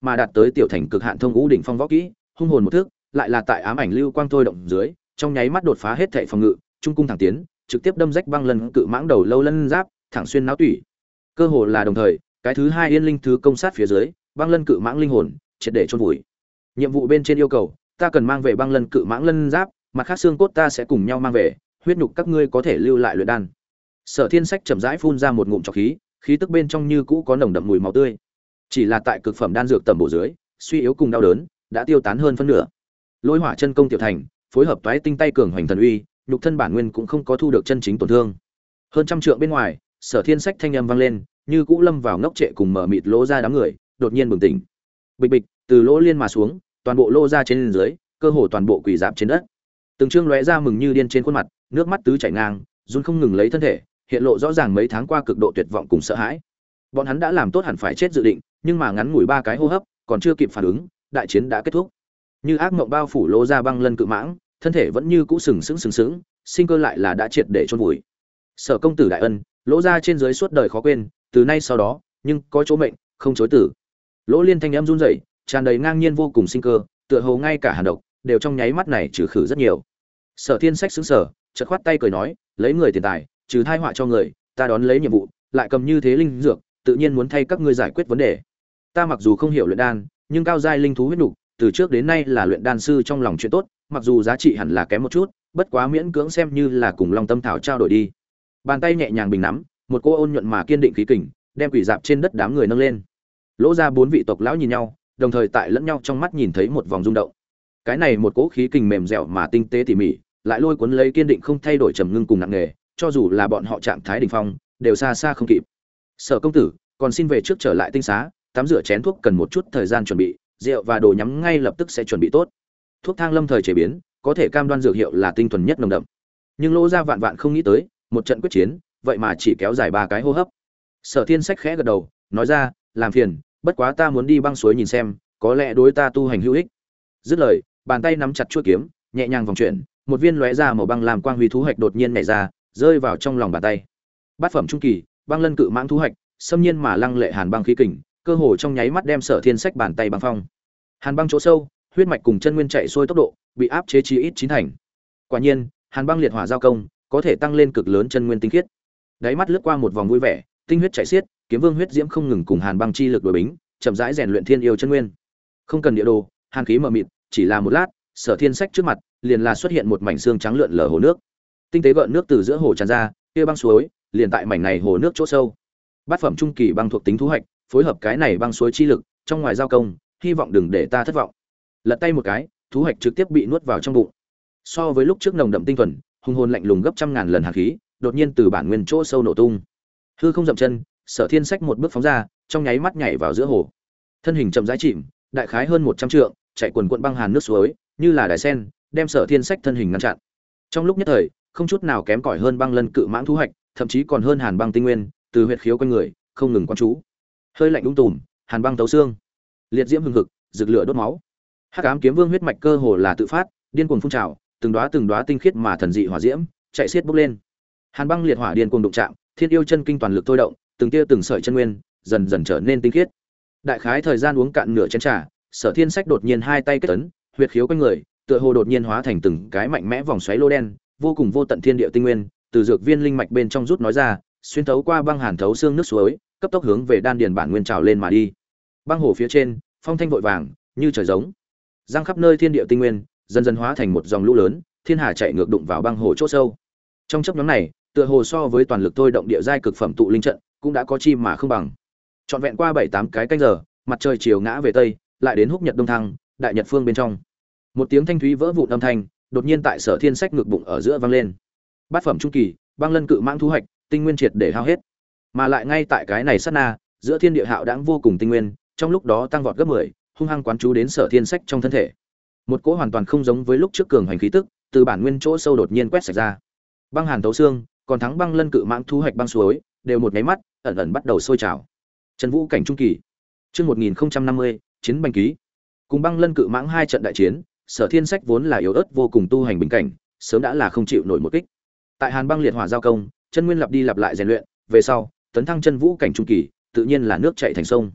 mà đạt tới tiểu thành cực hạn thông ngũ đỉnh phong võ kỹ, hung hồn một thước, lại là tại ám ảnh lưu quang thôi động dưới, trong nháy mắt đột phá hết thảy phòng ngự, trung cung thẳng tiến, trực tiếp đâm rách băng lân cự mãng đầu lâu lân giáp, thẳng xuyên não tủy. Cơ hồ là đồng thời, cái thứ hai yên linh thứ công sát phía dưới, băng lân cự mãng linh hồn triệt để chôn vùi. Nhiệm vụ bên trên yêu cầu, ta cần mang về băng lân cự mãng lân giáp, mặt khác xương cốt ta sẽ cùng nhau mang về, huyết nhục các ngươi có thể lưu lại luyện đan. Sở Thiên Sách chậm rãi phun ra một ngụm trọc khí, khí tức bên trong như cũ có nồng đậm mùi máu tươi. Chỉ là tại cực phẩm đan dược tầm bổ dưới, suy yếu cùng đau đớn đã tiêu tán hơn phân nửa. Lôi Hỏa chân công tiểu thành, phối hợp toái tinh tay cường hoành thần uy, nhục thân bản nguyên cũng không có thu được chân chính tổn thương. Hơn trăm trượng bên ngoài, Sở Thiên Sách thanh âm vang lên, như cũ lâm vào ngốc trệ cùng mở mịt lỗ ra đám người, đột nhiên bừng tỉnh. Bịch bịch, từ lỗ liên mà xuống, toàn bộ lô ra trên dưới, cơ hồ toàn bộ quỳ rạp trên đất. Từng trương lóe ra mừng như điên trên khuôn mặt, nước mắt tứ chảy ngang, run không ngừng lấy thân thể, hiện lộ rõ ràng mấy tháng qua cực độ tuyệt vọng cùng sợ hãi. Bọn hắn đã làm tốt hẳn phải chết dự định, nhưng mà ngắn ngủi 3 cái hô hấp, còn chưa kịp phản ứng, đại chiến đã kết thúc. Như ác mộng bao phủ lô ra băng lân cự mãng, thân thể vẫn như cũ sừng sững, sinh cơ lại là đã triệt để chôn vùi. Sở công tử đại ân, lỗ ra trên dưới suốt đời khó quên, từ nay sau đó, nhưng có chỗ mệnh, không chối tử. Lỗ Liên thanh âm run rẩy, tràn đầy ngang nhiên vô cùng sinh cơ, tựa hồ ngay cả hàn độc đều trong nháy mắt này trừ khử rất nhiều. Sở Thiên Sách sững sờ, chợt khoát tay cười nói, lấy người tiền tài, trừ thai họa cho người, ta đón lấy nhiệm vụ, lại cầm như thế linh dược, tự nhiên muốn thay các ngươi giải quyết vấn đề. Ta mặc dù không hiểu luyện đan, nhưng cao giai linh thú huyết nục, từ trước đến nay là luyện đan sư trong lòng chuyện tốt, mặc dù giá trị hẳn là kém một chút, bất quá miễn cưỡng xem như là cùng Long Tâm Thảo trao đổi đi. Bàn tay nhẹ nhàng bình nắm, một cô ôn nhuận mà kiên định khí kình, đem quỷ dạp trên đất đám người nâng lên. Lỗ ra 4 vị tộc lão nhìn nhau, đồng thời tại lẫn nhau trong mắt nhìn thấy một vòng rung động. Cái này một cỗ khí kình mềm dẻo mà tinh tế tỉ mỉ, lại lôi cuốn lấy kiên định không thay đổi trầm ngưng cùng nặng nề, cho dù là bọn họ trạng thái đỉnh phong, đều xa xa không kịp. Sở công tử, còn xin về trước trở lại tinh xá, tắm rửa chén thuốc cần một chút thời gian chuẩn bị, rượu và đồ nhắm ngay lập tức sẽ chuẩn bị tốt. Thuốc thang lâm thời chế biến, có thể cam đoan dược hiệu là tinh thuần nhất nồng đậm. Nhưng Lỗ gia vạn vạn không nghĩ tới, một trận quyết chiến, vậy mà chỉ kéo dài 3 cái hô hấp. Sở Thiên Sách khẽ gật đầu, nói ra, làm phiền, bất quá ta muốn đi băng suối nhìn xem, có lẽ đối ta tu hành hữu ích. Dứt lời, bàn tay nắm chặt chuôi kiếm, nhẹ nhàng vòng chuyển, một viên lóe ra màu băng làm quang huy thú hạch đột nhiên nhảy ra, rơi vào trong lòng bàn tay. Bát phẩm trung kỳ, băng lân cự mãng thú hạch, xâm nhiên mà lăng lệ hàn băng khí kình, cơ hồ trong nháy mắt đem Sở Thiên Sách bàn tay băng phong. Hàn băng chỗ sâu, huyết mạch cùng chân nguyên chạy xuôi tốc độ, bị áp chế chí ít 9 thành. Quả nhiên, hàn băng liệt hỏa giao công, có thể tăng lên cực lớn chân nguyên tinh khiết. Đáy mắt lướt qua một vòng vui vẻ, tinh huyết chảy xiết, kiếm vương huyết diễm không ngừng cùng hàn băng chi lực đối bính, chậm rãi rèn luyện thiên yêu chân nguyên. Không cần địa đồ, hàn khí mờ mịt, chỉ là một lát, Sở Thiên Sách trước mặt liền là xuất hiện một mảnh xương trắng lượn lờ hồ nước. Tinh tế gợn nước từ giữa hồ tràn ra, kia băng suối, liền tại mảnh này hồ nước chỗ sâu. Bát phẩm trung kỳ băng thuộc tính thú hạch, phối hợp cái này băng suối chi lực, trong ngoài giao công, hy vọng đừng để ta thất vọng. Lật tay một cái, thú hạch trực tiếp bị nuốt vào trong bụng. So với lúc trước nồng đậm tinh thuần, hung hồn lạnh lùng gấp trăm ngàn lần hàn khí, đột nhiên từ bản nguyên chỗ sâu nổ tung. Hư không dậm chân, Sở Thiên Sách một bước phóng ra, trong nháy mắt nhảy vào giữa hồ. Thân hình chậm rãi chìm, đại khái hơn 100 trượng, chạy quần quần băng hàn nước suối, như là đài sen, đem Sở Thiên Sách thân hình ngăn chặn. Trong lúc nhất thời, không chút nào kém cỏi hơn băng lân cự mãng thú hạch, thậm chí còn hơn hàn băng tinh nguyên, từ huyệt khiếu quanh người, không ngừng quan chú. Hơi lạnh ung tùm, hàn băng tấu xương, liệt diễm hừng hực, rực lửa đốt máu. Hắc ám kiếm vương huyết mạch cơ hồ là tự phát, điên cuồng phun trào, từng đóa tinh khiết mà thần dị hỏa diễm, chạy xiết bốc lên. Hàn băng liệt hỏa điên cuồng đụng chạm, thiên yêu chân kinh toàn lực thôi động, từng tia từng sợi chân nguyên, dần dần trở nên tinh khiết. Đại khái thời gian uống cạn nửa chén trà, Sở Thiên Sách đột nhiên hai tay kết ấn, huyệt khiếu quanh người, tựa hồ đột nhiên hóa thành từng cái mạnh mẽ vòng xoáy lô đen, vô cùng vô tận thiên địa tinh nguyên, từ dược viên linh mạch bên trong rút nói ra, xuyên thấu qua băng hàn thấu xương nước suối, cấp tốc hướng về đan điền bản nguyên trào lên mà đi. Băng hồ phía trên, phong thanh vội vàng, như trời giống. Giang khắp nơi thiên địa tinh nguyên, dần dần hóa thành một dòng lũ lớn, thiên hà chạy ngược đụng vào băng hồ chỗ sâu. Trong chốc ngắn này, tựa hồ so với toàn lực thôi động địa giai cực phẩm tụ linh trận, cũng đã có chi mà không bằng. Trọn vẹn qua 7-8 cái canh giờ, mặt trời chiều ngã về tây, lại đến húc nhật đông thăng, đại nhật phương bên trong. Một tiếng thanh thúy vỡ vụn âm thanh, đột nhiên tại Sở Thiên Sách ngực bụng ở giữa vang lên. Bát phẩm trung kỳ, băng lân cự mãng thú hạch, tinh nguyên triệt để hao hết. Mà lại ngay tại cái này sát na, giữa thiên địa hạo đãng vô cùng tinh nguyên, trong lúc đó tăng vọt gấp 10, hung hăng quán chú đến Sở Thiên Sách trong thân thể. Một cỗ hoàn toàn không giống với lúc trước cường hành khí tức, từ bản nguyên chỗ sâu đột nhiên quét sạch ra. Băng hàn tấu xương, còn thắng băng lân cự mãng thú hạch băng suối, đều một nháy mắt, ẩn ẩn bắt đầu sôi trào. Trần Vũ cảnh trung kỳ. Chương 1050, chiến bành ký. Cùng băng lân cự mãng hai trận đại chiến, Sở Thiên Sách vốn là yếu ớt vô cùng tu hành bình cảnh, sớm đã là không chịu nổi một kích. Tại hàn băng liệt hỏa giao công, chân nguyên lặp đi lặp lại rèn luyện, về sau, tấn thăng chân vũ cảnh trung kỳ, tự nhiên là nước chảy thành sông.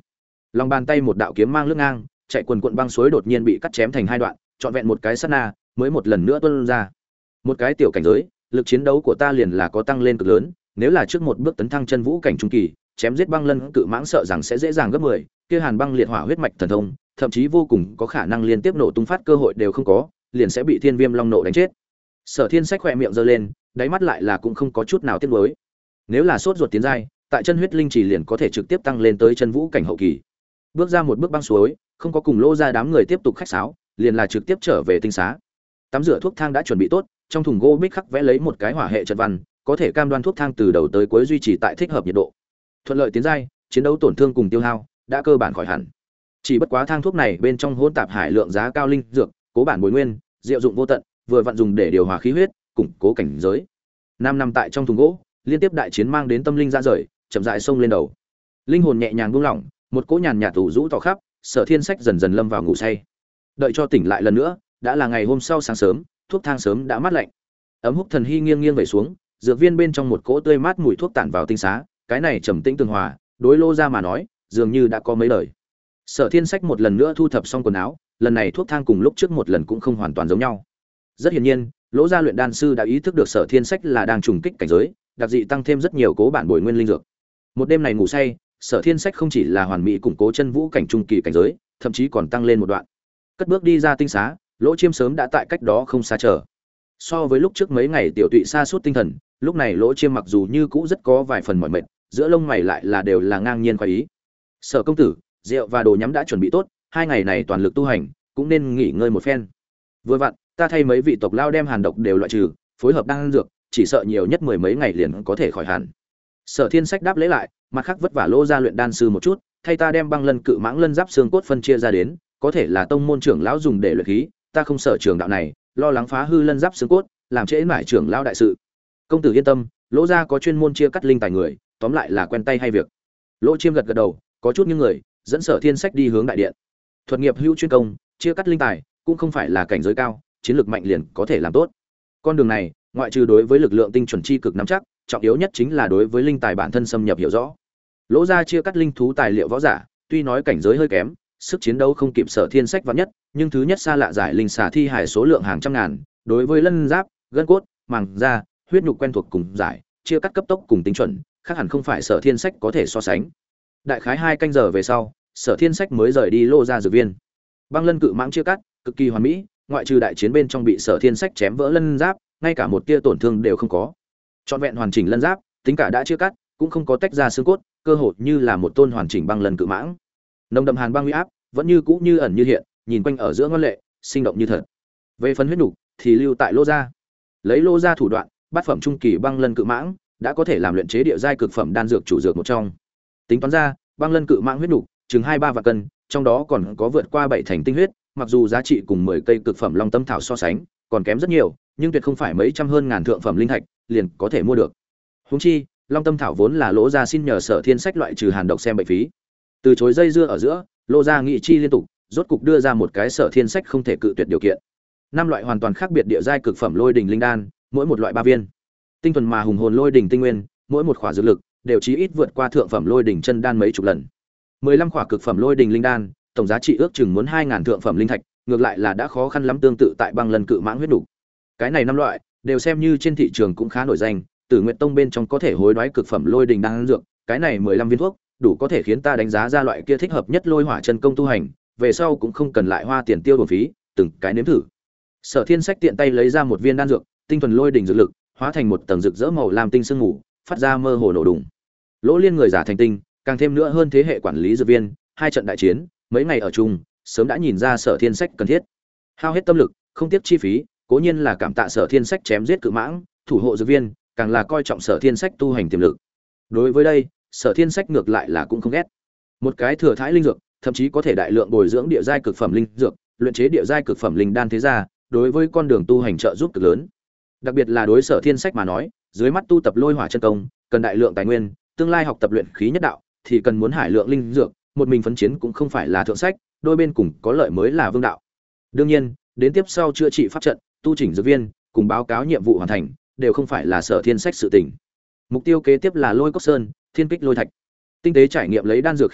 Lòng bàn tay một đạo kiếm mang lướt ngang, chạy quần quận băng suối đột nhiên bị cắt chém thành hai đoạn, trọn vẹn một cái sát na, mới một lần nữa tuôn ra. Một cái tiểu cảnh giới, lực chiến đấu của ta liền là có tăng lên cực lớn, nếu là trước một bước tấn thăng chân vũ cảnh trung kỳ, chém giết băng lân cự mãng sợ rằng sẽ dễ dàng gấp 10, kia hàn băng liệt hỏa huyết mạch thần thông, thậm chí vô cùng có khả năng liên tiếp nổ tung phát cơ hội đều không có, liền sẽ bị Thiên Viêm Long nộ đánh chết. Sở Thiên Sách khẽ miệng giơ lên, đáy mắt lại là cũng không có chút nào tiếc nuối. Nếu là sốt ruột tiến giai, tại chân huyết linh chỉ liền có thể trực tiếp tăng lên tới chân vũ cảnh hậu kỳ. Bước ra một bước băng suối, không có cùng Lô ra đám người tiếp tục khách sáo, liền là trực tiếp trở về tinh xá. Tắm rửa thuốc thang đã chuẩn bị tốt, trong thùng gỗ bích khắc vẽ lấy một cái hỏa hệ trận văn, có thể cam đoan thuốc thang từ đầu tới cuối duy trì tại thích hợp nhiệt độ. Thuận lợi tiến giai, chiến đấu tổn thương cùng tiêu hao đã cơ bản khỏi hẳn. Chỉ bất quá thang thuốc này bên trong hỗn tạp hải lượng giá cao linh dược, cố bản bồi nguyên, diệu dụng vô tận, vừa vận dùng để điều hòa khí huyết, củng cố cảnh giới. 5 năm tại trong thùng gỗ, liên tiếp đại chiến mang đến tâm linh ra rời, chậm rãi xông lên đầu. Linh hồn nhẹ nhàng buông lỏng, một cỗ nhàn nhạt tù rũ tỏ khắp, Sở Thiên Sách dần dần lâm vào ngủ say. Đợi cho tỉnh lại lần nữa, đã là ngày hôm sau sáng sớm, thuốc thang sớm đã mát lạnh. Ấm húc thần hy nghiêng nghiêng về xuống, dược viên bên trong một cỗ tươi mát mùi thuốc tản vào tinh xá, cái này trầm tĩnh tường hòa, đối Lô ra mà nói, dường như đã có mấy lời. Sở Thiên Sách một lần nữa thu thập xong quần áo, lần này thuốc thang cùng lúc trước một lần cũng không hoàn toàn giống nhau. Rất hiển nhiên, Lỗ gia luyện đan sư đã ý thức được Sở Thiên Sách là đang trùng kích cảnh giới, đặc dị tăng thêm rất nhiều cố bản bồi nguyên linh dược. Một đêm này ngủ say, Sở Thiên Sách không chỉ là hoàn mỹ củng cố chân vũ cảnh trung kỳ cảnh giới, thậm chí còn tăng lên một đoạn. Cất bước đi ra tinh xá, Lỗ Chiêm sớm đã tại cách đó không xa chờ. So với lúc trước mấy ngày tiểu tụy sa sút tinh thần, lúc này Lỗ Chiêm mặc dù như cũ rất có vài phần mỏi mệt, giữa lông mày lại là đều là ngang nhiên khoái ý. Sở công tử, rượu và đồ nhắm đã chuẩn bị tốt, 2 ngày này toàn lực tu hành, cũng nên nghỉ ngơi một phen. Vừa vặn, ta thay mấy vị tộc lao đem hàn độc đều loại trừ, phối hợp đan dược, chỉ sợ nhiều nhất 10 mấy ngày liền có thể khỏi hẳn. Sở Thiên Sách đáp lễ lại, mặt khác vất vả Lô gia luyện đan sư một chút, thay ta đem băng lân cự mãng lân giáp xương cốt phân chia ra đến, có thể là tông môn trưởng lão dùng để luyện khí, ta không sợ trường đạo này, lo lắng phá hư lân giáp xương cốt, làm trễ mãi trưởng lão đại sự. Công tử yên tâm, Lỗ gia có chuyên môn chia cắt linh tài người, tóm lại là quen tay hay việc. Lỗ Chiêm gật gật đầu, có chút những người, dẫn Sở Thiên Sách đi hướng đại điện. Thuật nghiệp hữu chuyên công, chia cắt linh tài, cũng không phải là cảnh giới cao, chiến lược mạnh liền có thể làm tốt. Con đường này, ngoại trừ đối với lực lượng tinh chuẩn chi cực nắm chắc, trọng yếu nhất chính là đối với linh tài bản thân xâm nhập hiểu rõ. Lỗ gia chia cắt linh thú tài liệu võ giả, tuy nói cảnh giới hơi kém, sức chiến đấu không kịp Sở Thiên Sách vạn nhất, nhưng thứ nhất xa lạ giải linh xà thi hải số lượng hàng trăm ngàn, đối với lân giáp, gân cốt, màng da, huyết nhục quen thuộc cùng giải, chia cắt cấp tốc cùng tính chuẩn, khác hẳn không phải Sở Thiên Sách có thể so sánh. Đại khái 2 canh giờ về sau, Sở Thiên Sách mới rời đi Lô gia dược viên. Băng lân cự mãng chia cắt, cực kỳ hoàn mỹ, ngoại trừ đại chiến bên trong bị Sở Thiên Sách chém vỡ lân giáp, ngay cả một tia tổn thương đều không có. Trọn vẹn hoàn chỉnh lân giáp, tính cả đã chia cắt, cũng không có tách ra xương cốt, cơ hội như là một tôn hoàn chỉnh băng lân cự mãng. Nồng đậm hàn băng uy áp, vẫn như cũ như ẩn như hiện, nhìn quanh ở giữa ngân lệ, sinh động như thật. Về phần huyết nục thì lưu tại Lô gia. Lấy Lô gia thủ đoạn, bát phẩm trung kỳ băng lân cự mãng đã có thể làm luyện chế địa giai cực phẩm đan dược chủ dược một trong. Tính toán ra, băng lân cự mãng huyết nục chừng 2-3 vạn cân, trong đó còn có vượt qua 7 thành tinh huyết, mặc dù giá trị cùng 10 cây cực phẩm long tâm thảo so sánh, còn kém rất nhiều, nhưng tuyệt không phải mấy trăm hơn ngàn thượng phẩm linh thạch liền có thể mua được. Huống chi, long tâm thảo vốn là Lỗ gia xin nhờ Sở Thiên Sách loại trừ hàn độc xem bệnh phí. Từ chối dây dưa ở giữa, Lô gia nghị chi liên tục, rốt cục đưa ra một cái Sở Thiên Sách không thể cự tuyệt điều kiện. 5 loại hoàn toàn khác biệt địa giai cực phẩm lôi đỉnh linh đan, mỗi một loại 3 viên. Tinh thuần mà hùng hồn lôi đỉnh tinh nguyên, mỗi một khỏa dược lực đều chí ít vượt qua thượng phẩm lôi đỉnh chân đan mấy chục lần. 15 khỏa cực phẩm lôi đỉnh linh đan, tổng giá trị ước chừng muốn 2000 thượng phẩm linh thạch, ngược lại là đã khó khăn lắm tương tự tại băng lân cự mãng huyết đủ. Cái này 5 loại đều xem như trên thị trường cũng khá nổi danh, Tử Nguyệt Tông bên trong có thể hối đoái cực phẩm lôi đỉnh đan dược, cái này 15 viên thuốc, đủ có thể khiến ta đánh giá ra loại kia thích hợp nhất lôi hỏa chân công tu hành, về sau cũng không cần lại hoa tiền tiêu bổng phí, từng cái nếm thử. Sở Thiên Sách tiện tay lấy ra một viên đan dược, tinh thuần lôi đỉnh dược lực, hóa thành một tầng rực rỡ màu lam tinh sương ngủ, phát ra mơ hồ nổ đùng. Lỗ Liên người giả thành tinh, càng thêm nữa hơn thế hệ quản lý dược viên, 2 trận đại chiến, mấy ngày ở chung, sớm đã nhìn ra Sở Thiên Sách cần thiết. Hao hết tâm lực, không tiếc chi phí, cố nhiên là cảm tạ Sở Thiên Sách chém giết cự mãng, thủ hộ dược viên, càng là coi trọng Sở Thiên Sách tu hành tiềm lực. Đối với đây, Sở Thiên Sách ngược lại là cũng không ghét. Một cái thừa thãi linh dược, thậm chí có thể đại lượng bồi dưỡng địa giai cực phẩm linh dược, luyện chế địa giai cực phẩm linh đan thế ra, đối với con đường tu hành trợ giúp cực lớn. Đặc biệt là đối Sở Thiên Sách mà nói, dưới mắt tu tập lôi hỏa chân công, cần đại lượng tài nguyên, tương lai học tập luyện khí nhất đạo, thì cần muốn hải lượng linh dược, một mình phấn chiến cũng không phải là thượng sách, đôi bên cùng có lợi mới là vương đạo. Đương nhiên, đến tiếp sau chữa trị pháp trận, tu chỉnh dược viên, cùng báo cáo nhiệm vụ hoàn thành, đều không phải là Sở Thiên Sách sự tình. Mục tiêu kế tiếp là Lôi Cốc Sơn, Thiên Kích Lôi Thạch. Tinh tế trải nghiệm lấy đan dược khí tức,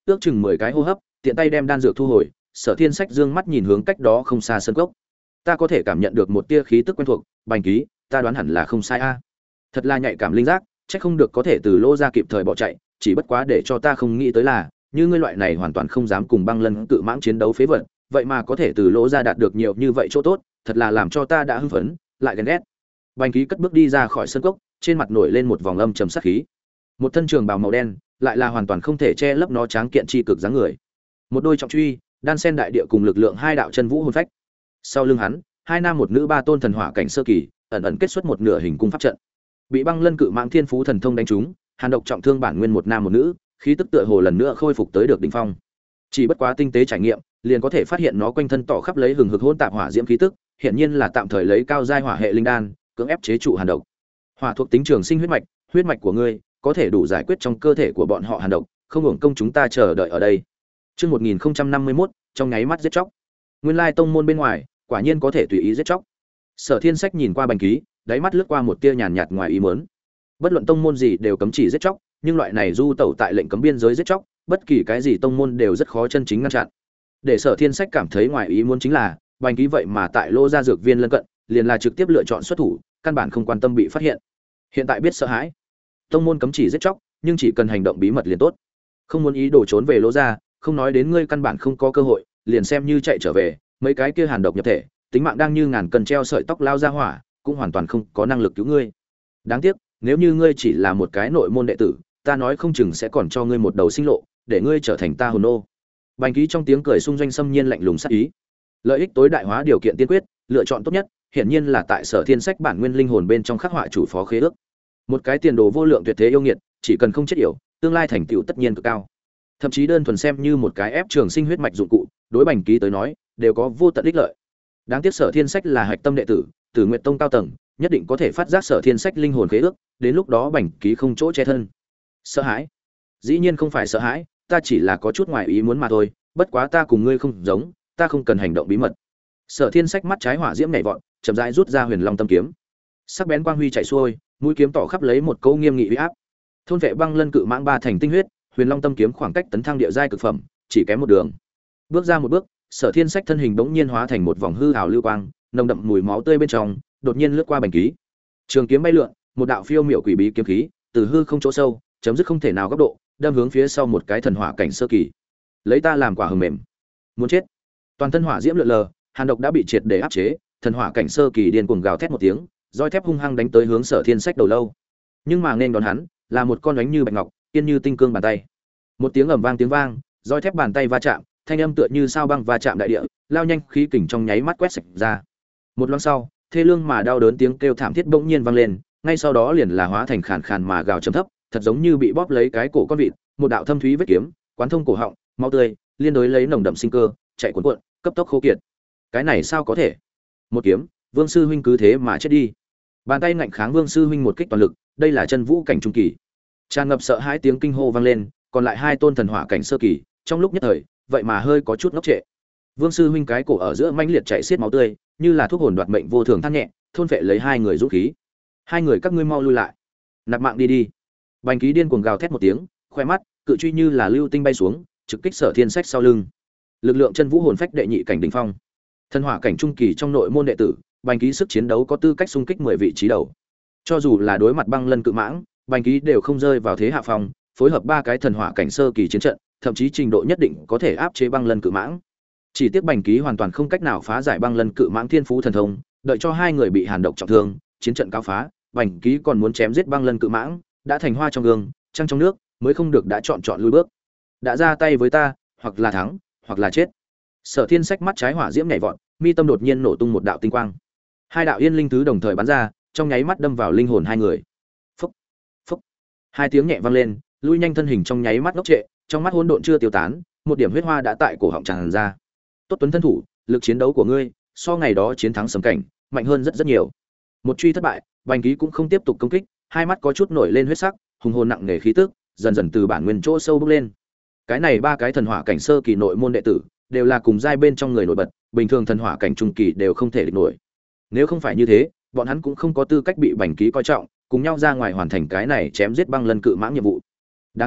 ước chừng 10 cái hô hấp, tiện tay đem đan dược thu hồi. Sở Thiên Sách dương mắt nhìn hướng cách đó không xa sân cốc. Ta có thể cảm nhận được một tia khí tức quen thuộc, Bành Ký, ta đoán hẳn là không sai a. Thật là nhạy cảm linh giác, chắc không được có thể từ Lô ra kịp thời bỏ chạy, chỉ bất quá để cho ta không nghĩ tới là, như ngươi loại này hoàn toàn không dám cùng băng lân cự mãng chiến đấu phế vật, vậy mà có thể từ Lô ra đạt được nhiều như vậy chỗ tốt, thật là làm cho ta đã hưng phấn, lại ghen ghét. Bành Ký cất bước đi ra khỏi sân cốc, trên mặt nổi lên một vòng âm trầm sát khí. Một thân trường bào màu đen, lại là hoàn toàn không thể che lấp nó tráng kiện chi cực dáng người. Một đôi trọng truy, đan sen đại địa cùng lực lượng hai đạo chân vũ hồn phách. Sau lưng hắn, hai nam một nữ ba tôn thần hỏa cảnh sơ kỳ, ẩn ẩn kết xuất một nửa hình cung pháp trận. Bị băng lân cự mãng thiên phú thần thông đánh trúng, hàn độc trọng thương bản nguyên một nam một nữ, khí tức tựa hồ lần nữa khôi phục tới được đỉnh phong. Chỉ bất quá tinh tế trải nghiệm, liền có thể phát hiện nó quanh thân tỏ khắp lấy hừng hực hỗn tạp hỏa diễm khí tức, hiện nhiên là tạm thời lấy cao giai hỏa hệ linh đan, cưỡng ép chế trụ hàn độc. Hỏa thuộc tính trường sinh huyết mạch của ngươi có thể đủ giải quyết trong cơ thể của bọn họ hàn độc, không hưởng công chúng ta chờ đợi ở đây. Chương 1051, trong nháy mắt giết chóc. Nguyên lai tông môn bên ngoài, quả nhiên có thể tùy ý giết chóc. Sở Thiên Sách nhìn qua Bành Ký, đáy mắt lướt qua một tia nhàn nhạt ngoài ý muốn. Bất luận tông môn gì đều cấm chỉ giết chóc, nhưng loại này du tẩu tại lệnh cấm biên giới giết chóc, bất kỳ cái gì tông môn đều rất khó chân chính ngăn chặn. Để Sở Thiên Sách cảm thấy ngoài ý muốn chính là, Bành Ký vậy mà tại Lô gia dược viên lân cận, liền là trực tiếp lựa chọn xuất thủ, căn bản không quan tâm bị phát hiện. Hiện tại biết sợ hãi. Tông môn cấm chỉ giết chóc, nhưng chỉ cần hành động bí mật liền tốt. Không muốn ý đồ trốn về Lô gia, không nói đến ngươi căn bản không có cơ hội, liền xem như chạy trở về, mấy cái kia hàn độc nhập thể, tính mạng đang như ngàn cân treo sợi tóc lao ra hỏa, cũng hoàn toàn không có năng lực cứu ngươi. Đáng tiếc, nếu như ngươi chỉ là một cái nội môn đệ tử, ta nói không chừng sẽ còn cho ngươi một đầu sinh lộ, để ngươi trở thành ta hồn ô. Bành Ký trong tiếng cười xung doanh xâm nhiên lạnh lùng sát ý. Lợi ích tối đại hóa điều kiện tiên quyết, lựa chọn tốt nhất, hiển nhiên là tại Sở Thiên Sách bản nguyên linh hồn bên trong khắc họa chủ phó khế ước. Một cái tiền đồ vô lượng tuyệt thế yêu nghiệt, chỉ cần không chết yểu, tương lai thành tựu tất nhiên cực cao. Thậm chí đơn thuần xem như một cái ép trường sinh huyết mạch dụng cụ, đối Bành Ký tới nói, đều có vô tận ích lợi. Đáng tiếc Sở Thiên Sách là hạch tâm đệ tử, Tử Nguyệt Tông cao tầng, nhất định có thể phát giác Sở Thiên Sách linh hồn khế ước, đến lúc đó Bành Ký không chỗ che thân. Sợ hãi? Dĩ nhiên không phải sợ hãi, ta chỉ là có chút ngoài ý muốn mà thôi, bất quá ta cùng ngươi không giống, ta không cần hành động bí mật. Sở Thiên Sách mắt trái hỏa diễm nhảy vọt, chậm rãi rút ra Huyền Long Tâm kiếm. Sắc bén quang huy chạy xuôi, mũi kiếm tỏ khắp lấy một câu nghiêm nghị uy áp. Thôn vệ băng lân cự mãng ba thành tinh huyết, Huyền Long Tâm kiếm khoảng cách tấn thăng địa giai cực phẩm, chỉ kém một đường. Bước ra một bước, Sở Thiên Sách thân hình bỗng nhiên hóa thành một vòng hư ảo lưu quang, nồng đậm mùi máu tươi bên trong, đột nhiên lướt qua Bành Ký. Trường kiếm bay lượn, một đạo phiêu miểu quỷ bí kiếm khí, từ hư không chỗ sâu, chấm dứt không thể nào góc độ, đâm hướng phía sau một cái thần hỏa cảnh sơ kỳ. Lấy ta làm quả hờm mềm. Muốn chết. Toàn thân hỏa diễm lượn lờ, hàn độc đã bị triệt để áp chế, thần hỏa cảnh sơ kỳ điên cuồng gào thét một tiếng, roi thép hung hăng đánh tới hướng Sở Thiên Sách đầu lâu. Nhưng mà nên đón hắn, là một con đánh như bạch ngọc, kiên như tinh cương bàn tay. Một tiếng ầm vang tiếng vang, roi thép bàn tay va chạm, thanh âm tựa như sao băng va chạm đại địa, lao nhanh khí kình trong nháy mắt quét sạch ra. Một loáng sau, thê lương mà đau đớn tiếng kêu thảm thiết bỗng nhiên vang lên, ngay sau đó liền là hóa thành khàn khàn mà gào trầm thấp, thật giống như bị bóp lấy cái cổ con vịt, một đạo thâm thúy vết kiếm, quán thông cổ họng, máu tươi, liên đối lấy nồng đậm sinh cơ, chạy cuồn cuộn, cấp tốc khô kiệt. Cái này sao có thể? Một kiếm, Vương sư huynh cứ thế mà chết đi. Bàn tay ngạnh kháng Vương sư huynh một kích toàn lực, đây là chân vũ cảnh trung kỳ. Tràn ngập sợ hãi tiếng kinh hô vang lên, còn lại hai tôn thần hỏa cảnh sơ kỳ, trong lúc nhất thời, vậy mà hơi có chút ngốc trệ. Vương sư huynh cái cổ ở giữa mãnh liệt chảy xiết máu tươi, như là thuốc hồn đoạt mệnh vô thường than nhẹ, thôn phệ lấy hai người dũng khí. Hai người các ngươi mau lui lại, nạp mạng đi đi. Bành Ký điên cuồng gào thét một tiếng, khoe mắt, cự truy như là lưu tinh bay xuống, trực kích Sở Thiên Sách sau lưng. Lực lượng chân vũ hồn phách đệ nhị cảnh đỉnh phong, thần hỏa cảnh trung kỳ trong nội môn đệ tử, Bành Ký sức chiến đấu có tư cách xung kích 10 vị trí đầu. Cho dù là đối mặt băng lân cự mãng, Bành Ký đều không rơi vào thế hạ phong, phối hợp ba cái thần hỏa cảnh sơ kỳ chiến trận, thậm chí trình độ nhất định có thể áp chế băng lân cự mãng. Chỉ tiếc Bành Ký hoàn toàn không cách nào phá giải băng lân cự mãng thiên phú thần thông, đợi cho hai người bị hàn độc trọng thương, chiến trận cáo phá, Bành Ký còn muốn chém giết băng lân cự mãng, đã thành hoa trong gương, trăng trong nước, mới không được đã chọn lui bước. Đã ra tay với ta, hoặc là thắng, hoặc là chết. Sở Thiên Sách mắt trái hỏa diễm nhảy vọt, mi tâm đột nhiên nổ tung một đạo tinh quang. Hai đạo yên linh thứ đồng thời bắn ra, trong nháy mắt đâm vào linh hồn hai người. Phốc, phốc. Hai tiếng nhẹ vang lên, lui nhanh thân hình trong nháy mắt ngốc trệ, trong mắt hỗn độn chưa tiêu tán, một điểm huyết hoa đã tại cổ họng tràn ra. Tốt tuấn thân thủ, lực chiến đấu của ngươi, so ngày đó chiến thắng Sấm Cảnh, mạnh hơn rất nhiều. Một truy thất bại, Bành Ký cũng không tiếp tục công kích, hai mắt có chút nổi lên huyết sắc, hùng hồn nặng nề khí tức, dần dần từ bản nguyên chỗ sâu bốc lên. Cái này ba cái thần hỏa cảnh sơ kỳ nội môn đệ tử, đều là cùng giai bên trong người nổi bật, bình thường thần hỏa cảnh trung kỳ đều không thể địch nổi. Nếu không phải như thế, bọn hắn cũng không có tư cách bị Bành Ký coi trọng, cùng nhau ra ngoài hoàn thành cái này chém giết băng lân cự mãng nhiệm vụ. Đáng tiếc,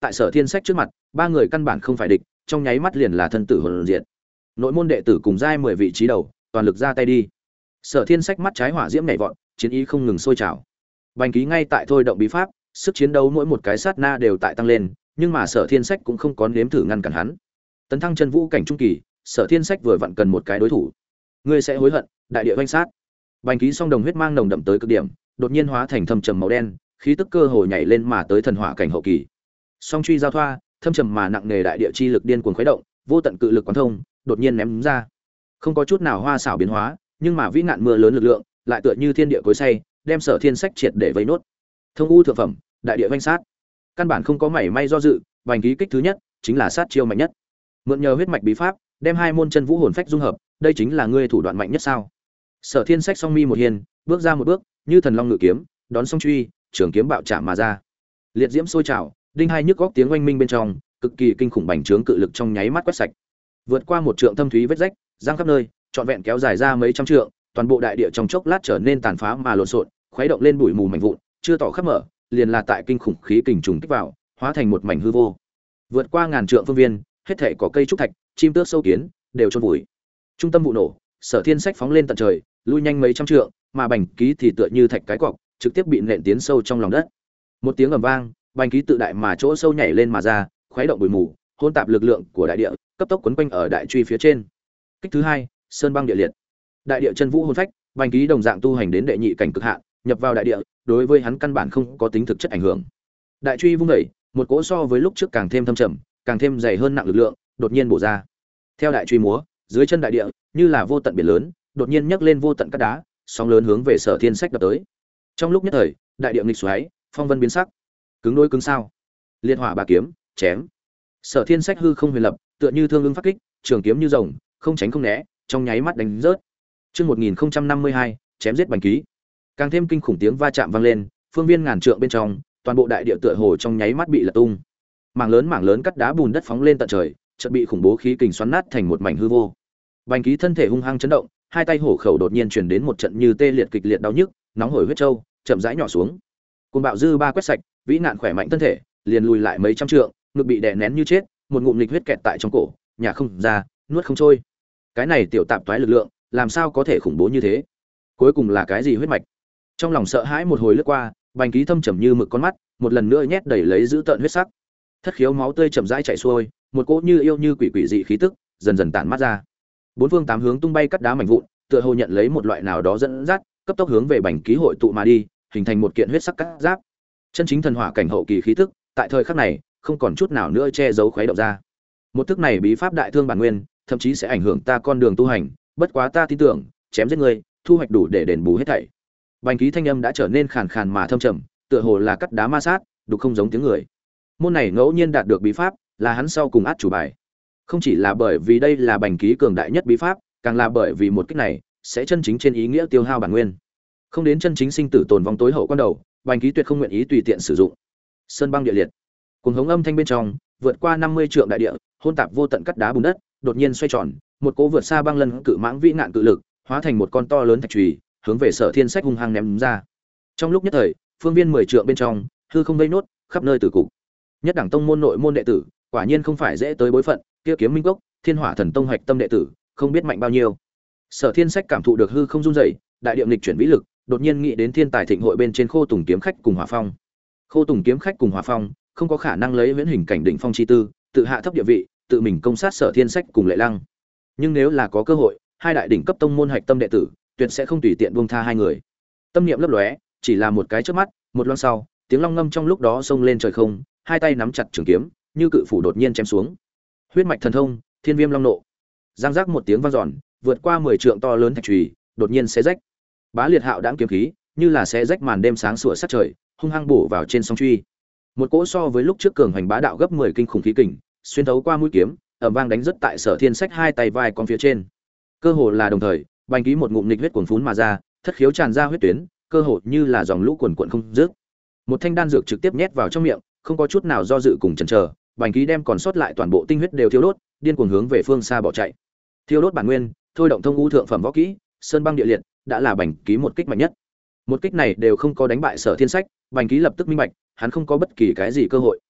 tại Sở Thiên Sách trước mặt, ba người căn bản không phải địch, trong nháy mắt liền là thân tử hồn diệt. Nội môn đệ tử cùng giai 10 vị trí đầu, toàn lực ra tay đi. Sở Thiên Sách mắt trái hỏa diễm nhảy vọt, chiến ý không ngừng sôi trào. Bành Ký ngay tại thôi động bí pháp, sức chiến đấu mỗi một cái sát na đều tại tăng lên, nhưng mà Sở Thiên Sách cũng không có nếm thử ngăn cản hắn. Tấn thăng chân vũ cảnh trung kỳ, Sở Thiên Sách vừa vặn cần một cái đối thủ. Ngươi sẽ hối hận, đại địa vanh sát. Bành Ký song đồng huyết mang nồng đậm tới cực điểm, đột nhiên hóa thành thâm trầm màu đen, khí tức cơ hồ nhảy lên mà tới thần hỏa cảnh hậu kỳ. Song truy giao thoa, thâm trầm mà nặng nề đại địa chi lực điên cuồng khuấy động, vô tận cự lực quán thông, đột nhiên ném ra. Không có chút nào hoa xảo biến hóa, nhưng mà vĩ nạn mưa lớn lực lượng, lại tựa như thiên địa cối xay, đem Sở Thiên Sách triệt để vây nốt. Thông u thượng phẩm, đại địa vanh sát. Căn bản không có mảy may do dự, Bành Ký kích thứ nhất chính là sát chiêu mạnh nhất. Mượn nhờ huyết mạch bí pháp, đem hai môn chân vũ hồn phách dung hợp, đây chính là ngươi thủ đoạn mạnh nhất sao? Sở Thiên Sách song mi một hiền, bước ra một bước, như thần long ngự kiếm, đón song truy, trường kiếm bạo chạm mà ra. Liệt diễm sôi trào, đinh hai nhức góc tiếng oanh minh bên trong, cực kỳ kinh khủng bành trướng cự lực trong nháy mắt quét sạch. Vượt qua một trượng thâm thúy vết rách, giang khắp nơi, trọn vẹn kéo dài ra mấy trăm trượng, toàn bộ đại địa trong chốc lát trở nên tàn phá mà lộn xộn, khuấy động lên bụi mù mảnh vụn, chưa tỏ khắp mở, liền là tại kinh khủng khí kình trùng kích vào, hóa thành một mảnh hư vô. Vượt qua ngàn trượng phương viên, hết thảy có cây trúc thạch, chim tước sâu kiến, đều chôn vùi. Trung tâm vụ nổ, Sở Thiên Sách phóng lên tận trời, lui nhanh mấy trăm trượng, mà Bành Ký thì tựa như thạch cái cọc, trực tiếp bị nện tiến sâu trong lòng đất. Một tiếng ầm vang, Bành Ký tự đại mà chỗ sâu nhảy lên mà ra, khuấy động bụi mù, hỗn tạp lực lượng của đại địa, cấp tốc quấn quanh ở đại truy phía trên. Kích thứ hai, sơn băng địa liệt. Đại địa chân vũ hồn phách, Bành Ký đồng dạng tu hành đến đệ nhị cảnh cực hạn, nhập vào đại địa, đối với hắn căn bản không có tính thực chất ảnh hưởng. Đại truy vung dậy, một cỗ so với lúc trước càng thêm thâm trầm, càng thêm dày hơn nặng lực lượng, đột nhiên bổ ra. Theo đại truy múa, dưới chân đại địa, như là vô tận biển lớn, đột nhiên nhấc lên vô tận cát đá, sóng lớn hướng về Sở Thiên Sách đập tới. Trong lúc nhất thời, đại địa nghịch xoáy, phong vân biến sắc. Cứng đối cứng sao? Liệt hỏa bà kiếm, chém. Sở Thiên Sách hư không huyền lập, tựa như thương ưng phát kích, trường kiếm như rồng, không tránh không né, trong nháy mắt đánh rớt. Chương 1052, chém giết Bành Ký. Càng thêm kinh khủng tiếng va chạm vang lên, phương viên ngàn trượng bên trong, toàn bộ đại địa tựa hồ trong nháy mắt bị lật tung. Mảng lớn cắt đá bùn đất phóng lên tận trời, chợt bị khủng bố khí kình xoắn nát thành một mảnh hư vô. Bành Ký thân thể hung hăng chấn động, hai tay hổ khẩu đột nhiên truyền đến một trận như tê liệt kịch liệt đau nhức, nóng hổi huyết châu, chậm rãi nhỏ xuống. Cơn bạo dư ba quét sạch, vĩ nạn khỏe mạnh thân thể, liền lùi lại mấy trăm trượng, ngực bị đè nén như chết, một ngụm nghịch huyết kẹt tại trong cổ, nhả không ra, nuốt không trôi. Cái này tiểu tạp toái lực lượng, làm sao có thể khủng bố như thế? Cuối cùng là cái gì huyết mạch? Trong lòng sợ hãi một hồi lướt qua, Bành Ký thâm trầm như mực con mắt, một lần nữa nhét đầy lấy giữ tợn huyết sắc. Thất khiếu máu tươi chậm rãi chảy xuôi, một cỗ như yêu như quỷ quỷ dị khí tức dần dần tản mát ra. Bốn phương tám hướng tung bay cắt đá mảnh vụn, tựa hồ nhận lấy một loại nào đó dẫn dắt, cấp tốc hướng về Bành Ký hội tụ mà đi, hình thành một kiện huyết sắc cắt giáp. Chân chính thần hỏa cảnh hậu kỳ khí tức, tại thời khắc này, không còn chút nào nữa che giấu khuấy động ra. Một thức này bí pháp đại thương bản nguyên, thậm chí sẽ ảnh hưởng ta con đường tu hành, bất quá ta tin tưởng, chém giết ngươi, thu hoạch đủ để đền bù hết thảy. Bành Ký thanh âm đã trở nên khàn khàn mà thâm trầm, tựa hồ là cắt đá ma sát, đục không giống tiếng người. Môn này ngẫu nhiên đạt được bí pháp, là hắn sau cùng át chủ bài. Không chỉ là bởi vì đây là Bành Ký cường đại nhất bí pháp, càng là bởi vì một kích này sẽ chân chính trên ý nghĩa tiêu hao bản nguyên. Không đến chân chính sinh tử tồn vong tối hậu quan đầu, Bành Ký tuyệt không nguyện ý tùy tiện sử dụng. Sơn băng địa liệt. Cuồng hống âm thanh bên trong, vượt qua 50 trượng đại địa, hôn tạp vô tận cắt đá bùn đất, đột nhiên xoay tròn, một cỗ vượt xa băng lân cự mãng vĩ nạn cự lực, hóa thành một con to lớn thạch chùy, hướng về Sở Thiên Sách hung hăng ném ra. Trong lúc nhất thời, phương viên 10 trượng bên trong, hư không vây nốt, khắp nơi tử cục. Nhất đẳng tông môn nội môn đệ tử, quả nhiên không phải dễ tới bối phận, kia Kiếm Minh Cốc, Thiên Hỏa Thần Tông hạch tâm đệ tử, không biết mạnh bao nhiêu. Sở Thiên Sách cảm thụ được hư không run rẩy, đại địa nghịch chuyển vĩ lực, đột nhiên nghĩ đến Thiên Tài Thịnh hội bên trên Khô Tùng kiếm khách cùng Hỏa Phong. Khô Tùng kiếm khách cùng Hỏa Phong, không có khả năng lấy huyễn hình cảnh đỉnh phong chi tư, tự hạ thấp địa vị, tự mình công sát Sở Thiên Sách cùng Lệ Lăng. Nhưng nếu là có cơ hội, hai đại đỉnh cấp tông môn hạch tâm đệ tử, tuyệt sẽ không tùy tiện buông tha hai người. Tâm niệm lấp lóe, chỉ là một cái chớp mắt, một loang sau, tiếng long ngâm trong lúc đó xông lên trời không, hai tay nắm chặt trường kiếm, như cự phủ đột nhiên chém xuống. Huyết mạch thần thông, Thiên Viêm Long Nộ. Giang giác một tiếng vang dọn, vượt qua 10 trượng to lớn thạch chùy, đột nhiên xé rách. Bá liệt hạo đãng kiếm khí, như là xé rách màn đêm sáng sủa sát trời, hung hăng bổ vào trên song truy. Một cỗ so với lúc trước cường hành bá đạo gấp 10 kinh khủng khí kình, xuyên thấu qua mũi kiếm, ầm vang đánh rất tại Sở Thiên Sách hai tay vai con phía trên. Cơ hồ là đồng thời, Bành Ký một ngụm nghịch huyết cuồn phún mà ra, thất khiếu tràn ra huyết tuyến, cơ hồ như là dòng lũ cuồn cuộn không dứt. Một thanh đan dược trực tiếp nhét vào trong miệng, không có chút nào do dự cùng chần chờ, Bành Ký đem còn sót lại toàn bộ tinh huyết đều thiêu đốt, điên cuồng hướng về phương xa bỏ chạy. Thiêu đốt bản nguyên, thôi động thông u thượng phẩm võ kỹ, sơn băng địa liệt, đã là Bành Ký một kích mạnh nhất. Một kích này đều không có đánh bại Sở Thiên Sách, Bành Ký lập tức minh bạch, hắn không có bất kỳ cái gì cơ hội.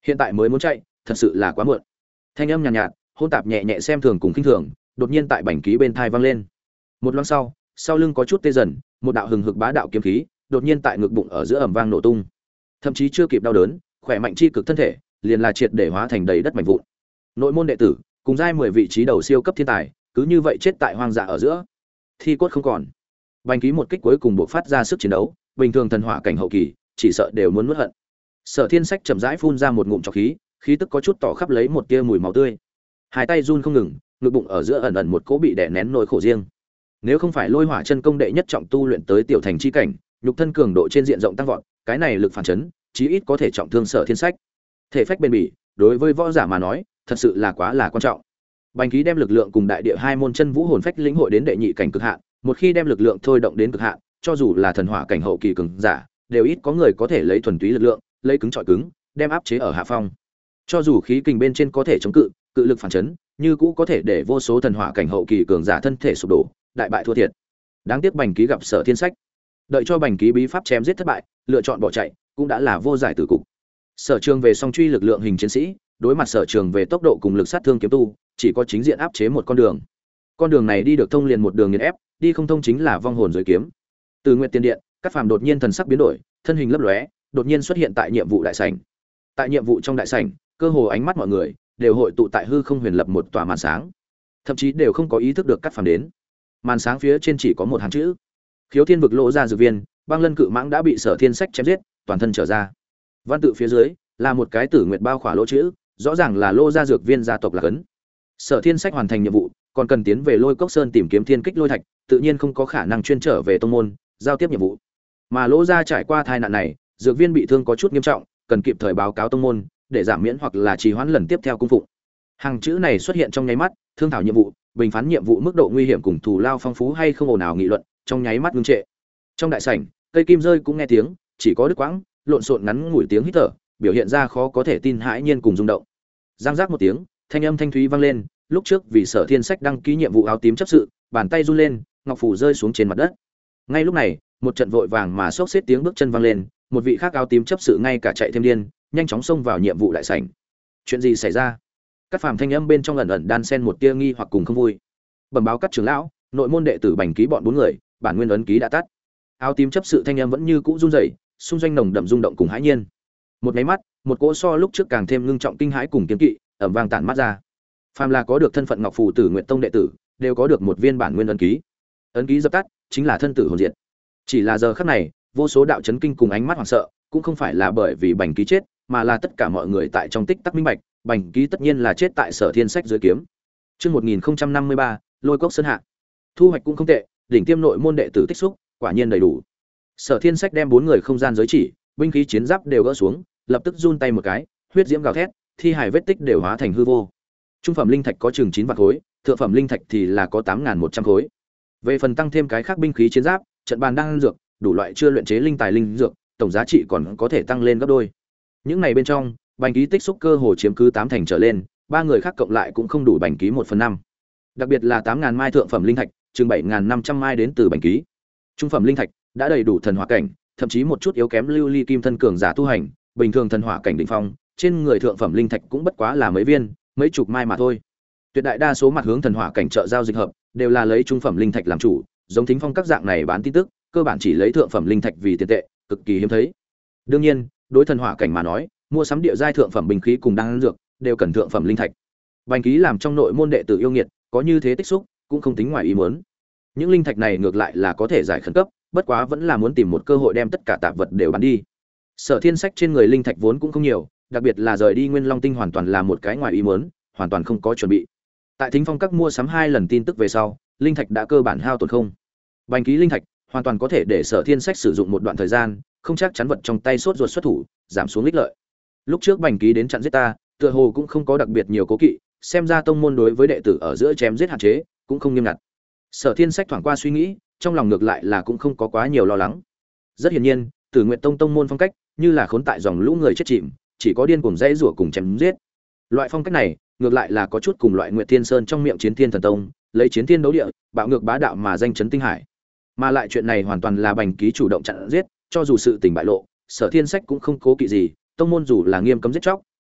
Hiện tại mới muốn chạy, thật sự là quá muộn. Thanh âm nhàn nhạt, hôn tạp nhẹ nhẹ xem thường cùng khinh thường, đột nhiên tại bành ký bên thai vang lên. Một loáng sau lưng có chút tê dần, một đạo hừng hực bá đạo kiếm khí, đột nhiên tại ngực bụng ở giữa ầm vang nổ tung. Thậm chí chưa kịp đau đớn, khỏe mạnh chi cực thân thể, liền là triệt để hóa thành đầy đất mảnh vụn. Nội môn đệ tử, cùng giai 10 vị trí đầu siêu cấp thiên tài, cứ như vậy chết tại hoang dã ở giữa. Thi cốt không còn. Bành ký một kích cuối cùng buộc phát ra sức chiến đấu, bình thường thần hỏa cảnh hậu kỳ, chỉ sợ đều muốn nuốt hận. Sở Thiên Sách chậm rãi phun ra một ngụm trọc khí, khí tức có chút tỏ khắp lấy một tia mùi máu tươi. Hai tay run không ngừng, ngực bụng ở giữa ẩn ẩn một cỗ bị đè nén nỗi khổ riêng. Nếu không phải Lôi Hỏa chân công đệ nhất trọng tu luyện tới tiểu thành chi cảnh, nhục thân cường độ trên diện rộng tăng vọt, cái này lực phản chấn, chí ít có thể trọng thương Sở Thiên Sách. Thể phách bền bỉ, đối với võ giả mà nói, thật sự là quá là quan trọng. Bành ký đem lực lượng cùng đại địa hai môn chân vũ hồn phách lĩnh hội đến đệ nhị cảnh cực hạn, một khi đem lực lượng thôi động đến cực hạn, cho dù là thần hỏa cảnh hậu kỳ cường giả, đều ít có người có thể lấy thuần túy lực lượng, lấy cứng chọi cứng, đem áp chế ở hạ phong. Cho dù khí kình bên trên có thể chống cự, cự lực phản chấn, như cũ có thể để vô số thần hỏa cảnh hậu kỳ cường giả thân thể sụp đổ, đại bại thua thiệt. Đáng tiếc Bành ký gặp Sở Thiên Sách, đợi cho Bành ký bí pháp chém giết thất bại, lựa chọn bỏ chạy, cũng đã là vô giải tử cục. Sở Trường về song truy lực lượng hình chiến sĩ, đối mặt Sở Trường về tốc độ cùng lực sát thương kiếm tu, chỉ có chính diện áp chế một con đường. Con đường này đi được thông liền một đường nghiền ép, đi không thông chính là vong hồn dưới kiếm. Từ Nguyệt Tiên Điện, Cát Phàm đột nhiên thần sắc biến đổi, thân hình lấp lóe, đột nhiên xuất hiện tại nhiệm vụ đại sảnh. Tại nhiệm vụ trong đại sảnh, cơ hồ ánh mắt mọi người đều hội tụ tại hư không huyền lập một tòa màn sáng, thậm chí đều không có ý thức được Cát Phàm đến. Màn sáng phía trên chỉ có một hàng chữ: Khiếu Thiên vực lộ ra dược viên, băng lân cự mãng đã bị Sở Thiên Sách chém giết, toàn thân trở ra. Văn tự phía dưới là một cái tử nguyệt bao khỏa lỗ chữ, rõ ràng là lô gia dược viên gia tộc là cấn. Sở Thiên Sách hoàn thành nhiệm vụ, còn cần tiến về Lôi Cốc Sơn tìm kiếm thiên kích lôi thạch, tự nhiên không có khả năng chuyên trở về tông môn giao tiếp nhiệm vụ. Mà Lỗ gia trải qua tai nạn này, dược viên bị thương có chút nghiêm trọng, cần kịp thời báo cáo tông môn để giảm miễn hoặc là trì hoãn lần tiếp theo cung phụng. Hàng chữ này xuất hiện trong nháy mắt, thương thảo nhiệm vụ, bình phán nhiệm vụ mức độ nguy hiểm cùng thù lao phong phú hay không ồn ào nghị luận, trong nháy mắt ngưng trệ. Trong đại sảnh, cây kim rơi cũng nghe tiếng, chỉ có đứt quãng, lộn xộn ngắn ngủi tiếng hít thở, biểu hiện ra khó có thể tin hãi nhiên cùng rung động. Giang giác một tiếng, thanh âm thanh thúy vang lên, lúc trước vì Sở Thiên Sách đăng ký nhiệm vụ áo tím chấp sự, bàn tay run lên, ngọc phù rơi xuống trên mặt đất. Ngay lúc này, một trận vội vàng mà xốc xếp tiếng bước chân vang lên, một vị khác áo tím chấp sự ngay cả chạy thêm điên, nhanh chóng xông vào nhiệm vụ đại sảnh. Chuyện gì xảy ra? Các phàm thanh âm bên trong ẩn ẩn đan xen một tia nghi hoặc cùng không vui. Bẩm báo các trưởng lão, nội môn đệ tử Bành ký bọn 4 người, bản nguyên ấn ký đã tắt. Áo tím chấp sự thanh âm vẫn như cũ run rẩy, xung doanh nồng đậm rung động cùng hãi nhiên. Một cái mắt, một cỗ so lúc trước càng thêm ngưng trọng kinh hãi cùng kiêng kỵ, ầm vang tản mắt ra. Phàm là có được thân phận Ngọc Phù Tử Nguyệt Tông đệ tử, đều có được một viên bản nguyên ấn ký. Ấn ký dập tắt, chính là thân tử hồn diệt. Chỉ là giờ khắc này, vô số đạo chấn kinh cùng ánh mắt hoảng sợ, cũng không phải là bởi vì Bành ký chết, mà là tất cả mọi người tại trong tích tắc minh bạch, Bành ký tất nhiên là chết tại Sở Thiên Sách dưới kiếm. Chương 1053, Lôi Cốc Sơn hạ. Thu hoạch cũng không tệ, đỉnh tiêm nội môn đệ tử tích xúc, quả nhiên đầy đủ. Sở Thiên Sách đem 4 người không gian giới chỉ, binh khí chiến giáp đều gỡ xuống, lập tức run tay một cái, huyết diễm gào thét, thi hài vết tích đều hóa thành hư vô. Trung phẩm linh thạch có chừng 9 vạn khối, thượng phẩm linh thạch thì là có 8100 khối. Về phần tăng thêm cái khác binh khí chiến giáp, trận bàn đang dược, đủ loại chưa luyện chế linh tài linh dược, tổng giá trị còn có thể tăng lên gấp đôi. Những này bên trong, Bành ký tích xúc cơ hồ chiếm cứ 8 thành trở lên, 3 người khác cộng lại cũng không đủ Bành ký 1/5. Đặc biệt là 8000 mai thượng phẩm linh thạch, chừng 7500 mai đến từ Bành ký. Trung phẩm linh thạch đã đầy đủ thần hỏa cảnh, thậm chí một chút yếu kém lưu ly kim thân cường giả tu hành, bình thường thần hỏa cảnh đỉnh phong, trên người thượng phẩm linh thạch cũng bất quá là mấy viên, mấy chục mai mà thôi. Tuyệt đại đa số mặt hướng thần hỏa cảnh chợ giao dịch hợp, đều là lấy trung phẩm linh thạch làm chủ, giống Thính Phong các dạng này bán tin tức, cơ bản chỉ lấy thượng phẩm linh thạch vì tiền tệ, cực kỳ hiếm thấy. Đương nhiên, đối thần hỏa cảnh mà nói, mua sắm địa giai thượng phẩm binh khí cùng đan dược, đều cần thượng phẩm linh thạch. Bành ký làm trong nội môn đệ tử yêu nghiệt, có như thế tích xúc, cũng không tính ngoài ý muốn. Những linh thạch này ngược lại là có thể giải khẩn cấp, bất quá vẫn là muốn tìm một cơ hội đem tất cả tạp vật đều bán đi. Sở Thiên Sách trên người linh thạch vốn cũng không nhiều, đặc biệt là rời đi Nguyên Long Tinh hoàn toàn là một cái ngoài ý muốn, hoàn toàn không có chuẩn bị. Tại Thính Phong các mua sắm 2 lần tin tức về sau, linh thạch đã cơ bản hao tổn không. Bành ký linh thạch hoàn toàn có thể để Sở Thiên Sách sử dụng một đoạn thời gian, không chắc chắn vật trong tay sốt ruột xuất thủ, giảm xuống ích lợi. Lúc trước Bành ký đến chặn giết ta, tựa hồ cũng không có đặc biệt nhiều cố kỵ, xem ra tông môn đối với đệ tử ở giữa chém giết hạn chế cũng không nghiêm ngặt. Sở Thiên Sách thoáng qua suy nghĩ, trong lòng ngược lại là cũng không có quá nhiều lo lắng. Rất hiển nhiên, Tử Nguyệt Tông tông môn phong cách, như là khốn tại dòng lũ người chết chìm, chỉ có điên cuồng dãy rủa cùng chém giết. Loại phong cách này, ngược lại là có chút cùng loại Nguyệt Thiên Sơn trong miệng Chiến Thiên Thần Tông, lấy chiến thiên đấu địa, bạo ngược bá đạo mà danh chấn tinh hải. Mà lại chuyện này hoàn toàn là Bành ký chủ động chặn giết, cho dù sự tình bại lộ, Sở Thiên Sách cũng không cố kỵ gì, tông môn dù là nghiêm cấm giết chóc,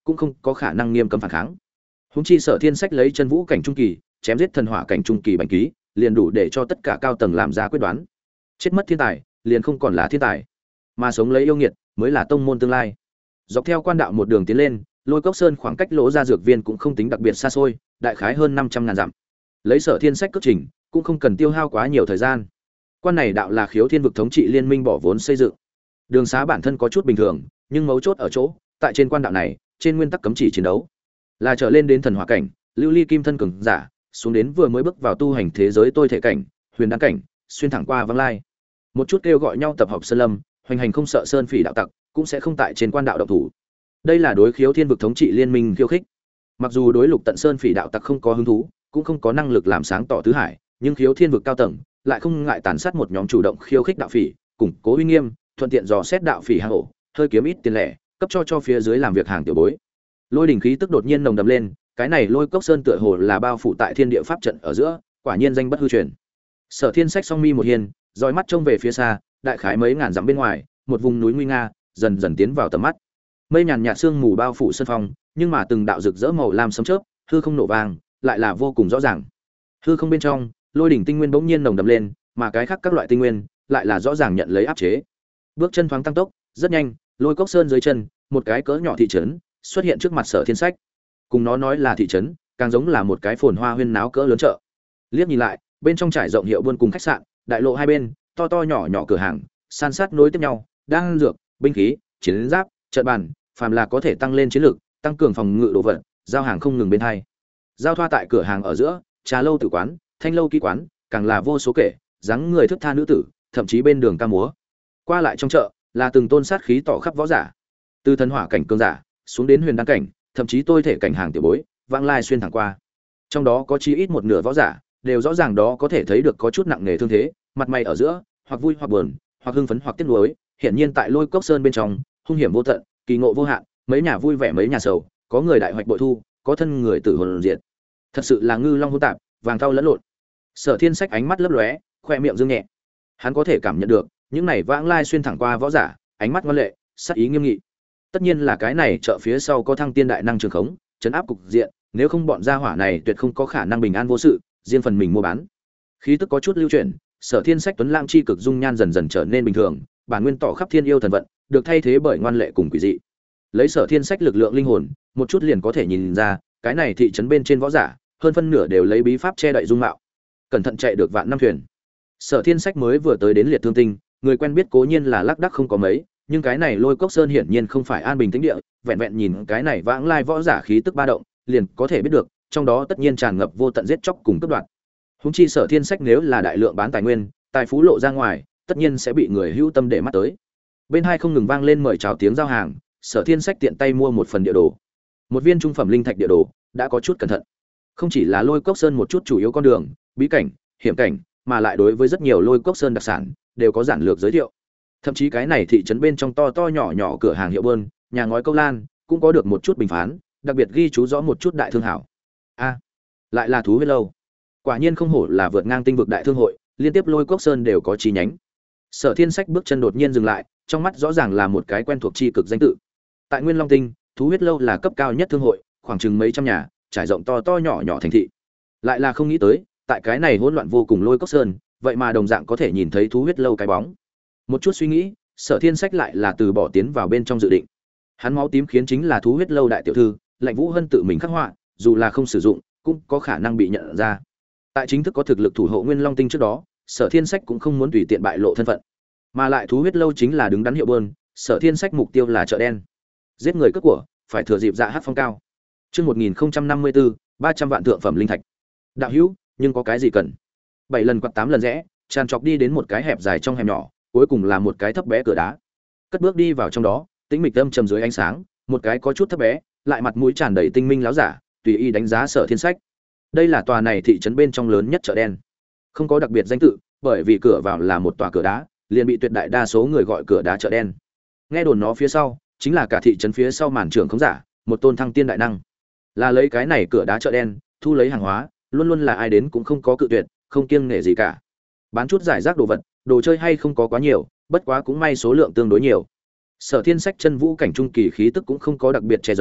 cũng không có khả năng nghiêm cấm phản kháng. Húng chi Sở Thiên Sách lấy chân vũ cảnh trung kỳ chém giết thần hỏa cảnh trung kỳ bành ký, liền đủ để cho tất cả cao tầng làm ra quyết đoán. Chết mất thiên tài, liền không còn là thiên tài, mà sống lấy yêu nghiệt mới là tông môn tương lai. Dọc theo quan đạo một đường tiến lên, Lôi Cốc Sơn khoảng cách Lỗ Gia dược viên cũng không tính đặc biệt xa xôi, đại khái hơn 500.000 dặm. Lấy Sở Thiên Sách cước trình, cũng không cần tiêu hao quá nhiều thời gian. Quan này đạo là Khiếu Thiên vực thống trị liên minh bỏ vốn xây dựng. Đường xá bản thân có chút bình thường, nhưng mấu chốt ở chỗ, tại trên quan đạo này, trên nguyên tắc cấm chỉ chiến đấu, là trở lên đến thần hỏa cảnh, lưu ly kim thân cường giả, xuống đến vừa mới bước vào tu hành thế giới tôi thể cảnh, huyền đan cảnh, xuyên thẳng qua vắng lai. Một chút kêu gọi nhau tập hợp sơn lâm, hoành hành không sợ sơn phỉ đạo tặc, cũng sẽ không tại trên quan đạo động thủ. Đây là đối Khiếu Thiên vực thống trị liên minh khiêu khích. Mặc dù đối Lục Tận Sơn phỉ đạo tặc không có hứng thú, cũng không có năng lực làm sáng tỏ tứ hải, nhưng Khiếu Thiên vực cao tầng lại không ngại tàn sát một nhóm chủ động khiêu khích đạo phỉ, củng cố uy nghiêm, thuận tiện dò xét đạo phỉ hang ổ, hơi kiếm ít tiền lẻ, cấp cho phía dưới làm việc hàng tiểu bối. Lôi đỉnh khí tức đột nhiên nồng đậm lên, cái này Lôi Cốc Sơn tựa hồ là bao phủ tại thiên địa pháp trận ở giữa, quả nhiên danh bất hư truyền. Sở Thiên Sách song mi một hiền, dõi mắt trông về phía xa, đại khái mấy ngàn dặm bên ngoài, một vùng núi nguy nga, dần dần tiến vào tầm mắt. Mây nhàn nhạt sương mù bao phủ sân phong, nhưng mà từng đạo rực rỡ màu lam sấm chớp, hư không nổ vàng, lại là vô cùng rõ ràng. Hư không bên trong, lôi đỉnh tinh nguyên bỗng nhiên nồng đậm lên, mà cái khác các loại tinh nguyên lại là rõ ràng nhận lấy áp chế. Bước chân thoáng tăng tốc, rất nhanh, Lôi Cốc Sơn dưới chân, một cái cỡ nhỏ thị trấn xuất hiện trước mặt Sở Thiên Sách. Cùng nó nói là thị trấn, càng giống là một cái phồn hoa huyên náo cỡ lớn chợ. Liếc nhìn lại, bên trong trải rộng hiệu buôn cùng khách sạn, đại lộ hai bên, to to nhỏ nhỏ cửa hàng, san sát nối tiếp nhau, đang dược, binh khí, chiến giáp, trận bàn, phàm là có thể tăng lên chiến lực, tăng cường phòng ngự đồ vật, giao hàng không ngừng bên hai. Giao thoa tại cửa hàng ở giữa, trà lâu tử quán, thanh lâu ký quán, càng là vô số kể, dáng người thức tha nữ tử, thậm chí bên đường ca múa. Qua lại trong chợ, là từng tôn sát khí tỏ khắp võ giả, từ thần hỏa cảnh cường giả, xuống đến huyền đan cảnh, thậm chí tôi thể cảnh hàng tiểu bối, vãng lai xuyên thẳng qua. Trong đó có chí ít một nửa võ giả, đều rõ ràng đó có thể thấy được có chút nặng nề thương thế, mặt mày ở giữa, hoặc vui hoặc buồn, hoặc hưng phấn hoặc tiếc nuối, hiển nhiên tại Lôi Cốc Sơn bên trong, hung hiểm vô tận, kỳ ngộ vô hạn, mấy nhà vui vẻ mấy nhà sầu, có người đại hoạch bội thu, có thân người tử hồn diệt. Thật sự là ngư long hỗn tạp, vàng thau lẫn lộn. Sở Thiên Sách ánh mắt lấp lóe, khoe miệng dương nhẹ. Hắn có thể cảm nhận được, những này vãng lai xuyên thẳng qua võ giả, ánh mắt ngoan lệ, sắc ý nghiêm nghị. Tất nhiên là cái này chợ phía sau có thăng tiên đại năng trường khống, trấn áp cục diện, nếu không bọn gia hỏa này tuyệt không có khả năng bình an vô sự, riêng phần mình mua bán. Khí tức có chút lưu chuyển, Sở Thiên Sách tuấn lãng chi cực dung nhan dần dần trở nên bình thường, bản nguyên tỏ khắp thiên yêu thần vận, được thay thế bởi ngoan lệ cùng quỷ dị. Lấy Sở Thiên Sách lực lượng linh hồn, một chút liền có thể nhìn ra, cái này thị trấn bên trên võ giả, hơn phân nửa đều lấy bí pháp che đậy dung mạo. Cẩn thận chạy được vạn năm thuyền. Sở Thiên Sách mới vừa tới đến Liệt Thương Tinh, người quen biết cố nhiên là lác đác không có mấy, nhưng cái này Lôi Cốc Sơn hiển nhiên không phải an bình tĩnh địa, vẹn vẹn nhìn cái này vãng lai võ giả khí tức ba động, liền có thể biết được, trong đó tất nhiên tràn ngập vô tận giết chóc cùng cướp đoạt. Húng chi Sở Thiên Sách nếu là đại lượng bán tài nguyên, tài phú lộ ra ngoài, tất nhiên sẽ bị người hữu tâm để mắt tới. Bên hai không ngừng vang lên mời chào tiếng giao hàng, Sở Thiên Sách tiện tay mua một phần địa đồ, một viên trung phẩm linh thạch địa đồ, đã có chút cẩn thận. Không chỉ là Lôi Cốc Sơn một chút chủ yếu con đường, bí cảnh, hiểm cảnh, mà lại đối với rất nhiều Lôi Cốc Sơn đặc sản đều có giản lược giới thiệu. Thậm chí cái này thị trấn bên trong to to nhỏ nhỏ cửa hàng hiệu bơn, nhà ngói câu lan, cũng có được một chút bình phán, đặc biệt ghi chú rõ một chút đại thương hảo. A, lại là thú huyết lâu. Quả nhiên không hổ là vượt ngang tinh vực đại thương hội, liên tiếp Lôi Cốc Sơn đều có chi nhánh. Sở Thiên Sách bước chân đột nhiên dừng lại, trong mắt rõ ràng là một cái quen thuộc chi cực danh tự. Tại Nguyên Long Tinh, thú huyết lâu là cấp cao nhất thương hội, khoảng chừng mấy trăm nhà, trải rộng to to nhỏ nhỏ thành thị. Lại là không nghĩ tới, tại cái này hỗn loạn vô cùng Lôi Cốc Sơn, vậy mà đồng dạng có thể nhìn thấy thú huyết lâu cái bóng. Một chút suy nghĩ, Sở Thiên Sách lại là từ bỏ tiến vào bên trong dự định. Hắn máu tím khiến chính là thú huyết lâu đại tiểu thư, Lạnh Vũ Hân tự mình khắc họa, dù là không sử dụng, cũng có khả năng bị nhận ra. Tại chính thức có thực lực thủ hộ Nguyên Long Tinh trước đó, Sở Thiên Sách cũng không muốn tùy tiện bại lộ thân phận. Mà lại thú huyết lâu chính là đứng đắn hiệu bơn, Sở Thiên Sách mục tiêu là chợ đen. Giết người cướp của, phải thừa dịp dạ hát phong cao. Chương 1054, 300 vạn thượng phẩm linh thạch. Đạo hữu, nhưng có cái gì cần? 7 lần quặt 8 lần rẽ, tràn trọc đi đến một cái hẹp dài trong hẻm nhỏ, cuối cùng là một cái thấp bé cửa đá. Cất bước đi vào trong đó, tĩnh mịch âm trầm dưới ánh sáng, một cái có chút thấp bé, lại mặt mũi tràn đầy tinh minh láo giả, tùy ý đánh giá Sở Thiên Sách. Đây là tòa này thị trấn bên trong lớn nhất chợ đen. Không có đặc biệt danh tự, bởi vì cửa vào là một tòa cửa đá, liền bị tuyệt đại đa số người gọi cửa đá chợ đen. Nghe đồn nó phía sau, chính là cả thị trấn phía sau màn trưởng khống giả, một tôn thăng tiên đại năng. Là lấy cái này cửa đá chợ đen, thu lấy hàng hóa, luôn luôn là ai đến cũng không có cự tuyệt, không kiêng nể gì cả. Bán chút giải rác đồ vật, đồ chơi hay không có quá nhiều, bất quá cũng may số lượng tương đối nhiều. Sở Thiên Sách chân vũ cảnh trung kỳ khí tức cũng không có đặc biệt che giấu,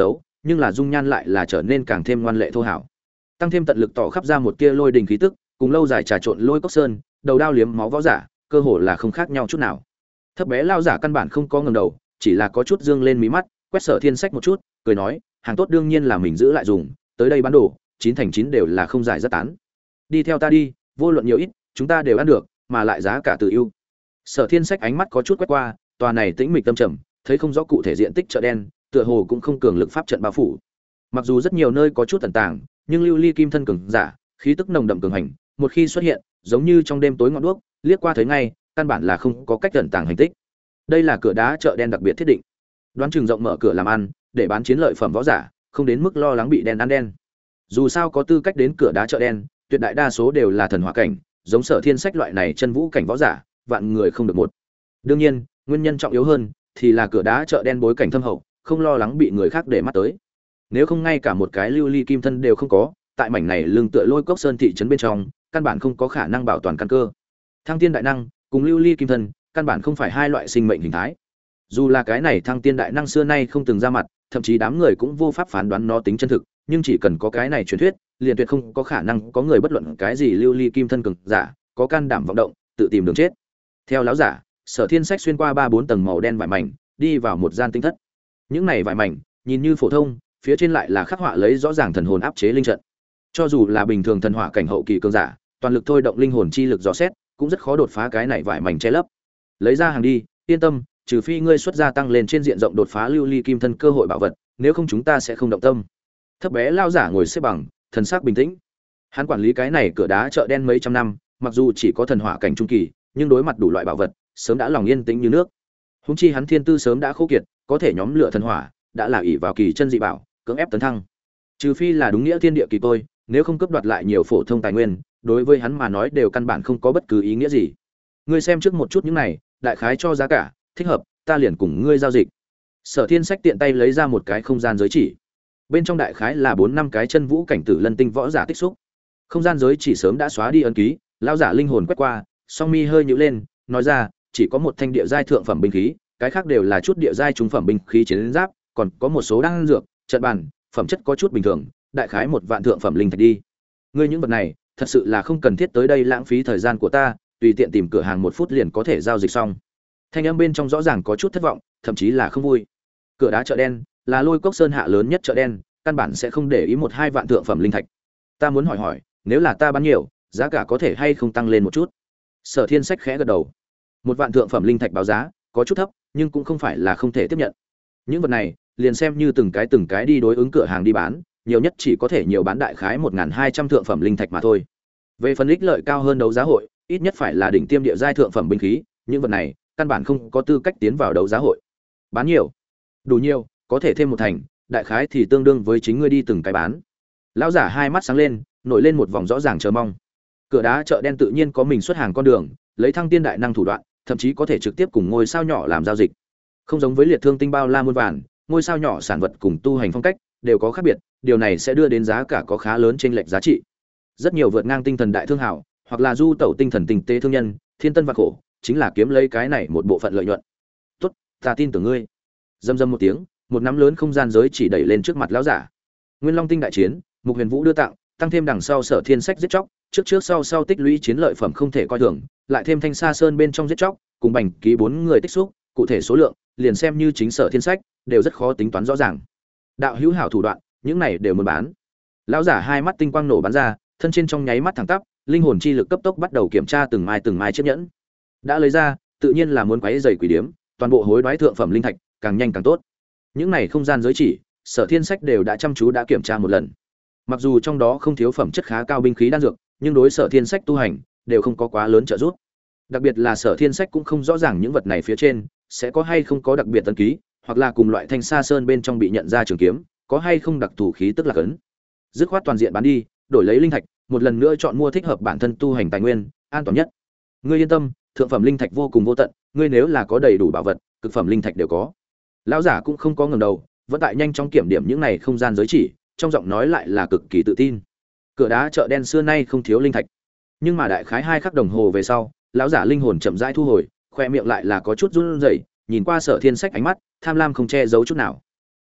nhưng là dung nhan lại là trở nên càng thêm ngoan lệ thô hảo, tăng thêm tận lực tỏ khắp ra một tia lôi đình khí tức, cùng lâu dài trà trộn lôi cốc sơn, đầu đao liếm máu võ giả, cơ hồ là không khác nhau chút nào. Thấp bé lao giả căn bản không có ngẩng đầu, chỉ là có chút dương lên mí mắt, quét Sở Thiên Sách một chút, cười nói, hàng tốt đương nhiên là mình giữ lại dùng, tới đây bán đồ, 9 thành 9 đều là không giải rất tán. Đi theo ta đi, vô luận nhiều ít, chúng ta đều ăn được, mà lại giá cả tự ưu. Sở Thiên Sách ánh mắt có chút quét qua, tòa này tĩnh mịch tâm trầm, thấy không rõ cụ thể diện tích chợ đen, tựa hồ cũng không cường lực pháp trận bao phủ. Mặc dù rất nhiều nơi có chút tẩn tàng, nhưng lưu ly kim thân cường giả, khí tức nồng đậm cường hành, một khi xuất hiện, giống như trong đêm tối ngọn đuốc, liếc qua thấy ngay, căn bản là không có cách tẩn tàng hành tích. Đây là cửa đá chợ đen đặc biệt thiết định, đoán chừng rộng mở cửa làm ăn, để bán chiến lợi phẩm võ giả, không đến mức lo lắng bị đen ăn đen. Dù sao có tư cách đến cửa đá chợ đen, tuyệt đại đa số đều là thần hỏa cảnh, giống Sở Thiên Sách loại này chân vũ cảnh võ giả, vạn người không được một. Đương nhiên, nguyên nhân trọng yếu hơn thì là cửa đá chợ đen bối cảnh thâm hậu, không lo lắng bị người khác để mắt tới. Nếu không ngay cả một cái lưu ly kim thân đều không có, tại mảnh này lưng tựa lôi cốc sơn thị trấn bên trong, căn bản không có khả năng bảo toàn căn cơ. Thăng tiên đại năng cùng lưu ly kim thân, căn bản không phải hai loại sinh mệnh hình thái. Dù là cái này thăng tiên đại năng xưa nay không từng ra mặt, thậm chí đám người cũng vô pháp phán đoán nó tính chân thực, nhưng chỉ cần có cái này truyền thuyết, liền tuyệt không có khả năng có người bất luận cái gì lưu ly kim thân cường giả, có can đảm vọng động, tự tìm đường chết. Theo lão giả, Sở Thiên Sách xuyên qua 3-4 tầng màu đen vải mảnh, đi vào một gian tinh thất. Những này vải mảnh, nhìn như phổ thông, phía trên lại là khắc họa lấy rõ ràng thần hồn áp chế linh trận. Cho dù là bình thường thần hỏa cảnh hậu kỳ cường giả, toàn lực thôi động linh hồn chi lực dò xét, cũng rất khó đột phá cái này vải mảnh che lấp. Lấy ra hàng đi, yên tâm, trừ phi ngươi xuất ra tăng lên trên diện rộng đột phá lưu ly kim thân cơ hội bảo vật, nếu không chúng ta sẽ không động tâm. Thấp bé lao giả ngồi xếp bằng, thần sắc bình tĩnh. Hắn quản lý cái này cửa đá chợ đen mấy trăm năm, mặc dù chỉ có thần hỏa cảnh trung kỳ, nhưng đối mặt đủ loại bảo vật, sớm đã lòng yên tĩnh như nước. Húng chi hắn thiên tư sớm đã khô kiệt, có thể nhóm lửa thần hỏa, đã là ỷ vào kỳ chân dị bảo, cưỡng ép tấn thăng. Trừ phi là đúng nghĩa thiên địa kỳ tôi, nếu không cướp đoạt lại nhiều phổ thông tài nguyên, đối với hắn mà nói đều căn bản không có bất cứ ý nghĩa gì. Ngươi xem trước một chút những này, đại khái cho giá cả, thích hợp, ta liền cùng ngươi giao dịch. Sở Thiên Sách tiện tay lấy ra một cái không gian giới chỉ. Bên trong đại khái là 4-5 cái chân vũ cảnh tử lân tinh võ giả tích xúc. Không gian giới chỉ sớm đã xóa đi ấn ký, lão giả linh hồn quét qua, song mi hơi nhíu lên, nói ra, chỉ có một thanh địa giai thượng phẩm binh khí, cái khác đều là chút địa giai trung phẩm binh khí chiến giáp, còn có một số đan dược, trận bàn, phẩm chất có chút bình thường, đại khái 1 vạn thượng phẩm linh thạch đi. Ngươi những vật này, thật sự là không cần thiết tới đây lãng phí thời gian của ta, tùy tiện tìm cửa hàng 1 phút liền có thể giao dịch xong. Thanh âm bên trong rõ ràng có chút thất vọng, thậm chí là không vui. Cửa đá chợ đen là Lôi Cốc Sơn hạ lớn nhất chợ đen, căn bản sẽ không để ý 1-2 vạn thượng phẩm linh thạch. Ta muốn hỏi, nếu là ta bán nhiều, giá cả có thể hay không tăng lên một chút? Sở Thiên Sách khẽ gật đầu. 1 vạn thượng phẩm linh thạch báo giá, có chút thấp, nhưng cũng không phải là không thể tiếp nhận. Những vật này, liền xem như từng cái đi đối ứng cửa hàng đi bán, nhiều nhất chỉ có thể nhiều bán đại khái 1.200 thượng phẩm linh thạch mà thôi. Về phần ích lợi cao hơn đấu giá hội, ít nhất phải là đỉnh tiêm địa giai thượng phẩm binh khí, những vật này căn bản không có tư cách tiến vào đấu giá hội. Bán nhiều, đủ nhiều, có thể thêm 1 thành, đại khái thì tương đương với chính ngươi đi từng cái bán. Lão giả hai mắt sáng lên, nổi lên một vòng rõ ràng chờ mong. Cửa đá chợ đen tự nhiên có mình xuất hàng con đường, lấy thăng tiên đại năng thủ đoạn, thậm chí có thể trực tiếp cùng ngôi sao nhỏ làm giao dịch. Không giống với liệt thương tinh bao la muôn vàn, ngôi sao nhỏ sản vật cùng tu hành phong cách đều có khác biệt, điều này sẽ đưa đến giá cả có khá lớn chênh lệch giá trị. Rất nhiều vượt ngang tinh thần đại thương hảo, hoặc là du tẩu tinh thần tinh tế thương nhân, thiên tân vạn khổ, chính là kiếm lấy cái này một bộ phận lợi nhuận. "Tốt, ta tin tưởng ngươi." Rầm rầm một tiếng, một nắm lớn không gian giới chỉ đẩy lên trước mặt lão giả. Nguyên Long tinh đại chiến, Mục Huyền Vũ đưa tặng, tăng thêm đằng sau Sở Thiên Sách giết chóc, trước sau tích lũy chiến lợi phẩm không thể coi thường, lại thêm Thanh Sa Sơn bên trong giết chóc, cùng Bành Ký 4 người tích xúc, cụ thể số lượng, liền xem như chính Sở Thiên Sách, đều rất khó tính toán rõ ràng. Đạo hữu hảo thủ đoạn, những này đều muốn bán. Lão giả hai mắt tinh quang nổ bắn ra, thân trên trong nháy mắt thẳng tắp, linh hồn chi lực cấp tốc bắt đầu kiểm tra từng mai chiếc nhẫn. Đã lấy ra, tự nhiên là muốn quấy rầy quỷ điếm, toàn bộ hối đoái thượng phẩm linh thạch, càng nhanh càng tốt. Những này không gian giới chỉ, Sở Thiên Sách đều đã chăm chú đã kiểm tra một lần. Mặc dù trong đó không thiếu phẩm chất khá cao binh khí đan dược, nhưng đối Sở Thiên Sách tu hành đều không có quá lớn trợ giúp. Đặc biệt là Sở Thiên Sách cũng không rõ ràng những vật này phía trên sẽ có hay không có đặc biệt ấn ký, hoặc là cùng loại Thanh Sa Sơn bên trong bị nhận ra trường kiếm, có hay không đặc thù khí tức là cấn. Dứt khoát toàn diện bán đi, đổi lấy linh thạch, một lần nữa chọn mua thích hợp bản thân tu hành tài nguyên, an toàn nhất. Ngươi yên tâm, thượng phẩm linh thạch vô cùng vô tận, ngươi nếu là có đầy đủ bảo vật, cực phẩm linh thạch đều có. Lão giả cũng không có ngẩng đầu, vẫn tại nhanh chóng kiểm điểm những này không gian giới chỉ, trong giọng nói lại là cực kỳ tự tin. Cửa đá chợ đen xưa nay không thiếu linh thạch, nhưng mà đại khái 2 khắc đồng hồ về sau, lão giả linh hồn chậm rãi thu hồi, khoe miệng lại là có chút run rẩy, nhìn qua Sở Thiên Sách ánh mắt tham lam không che giấu chút nào.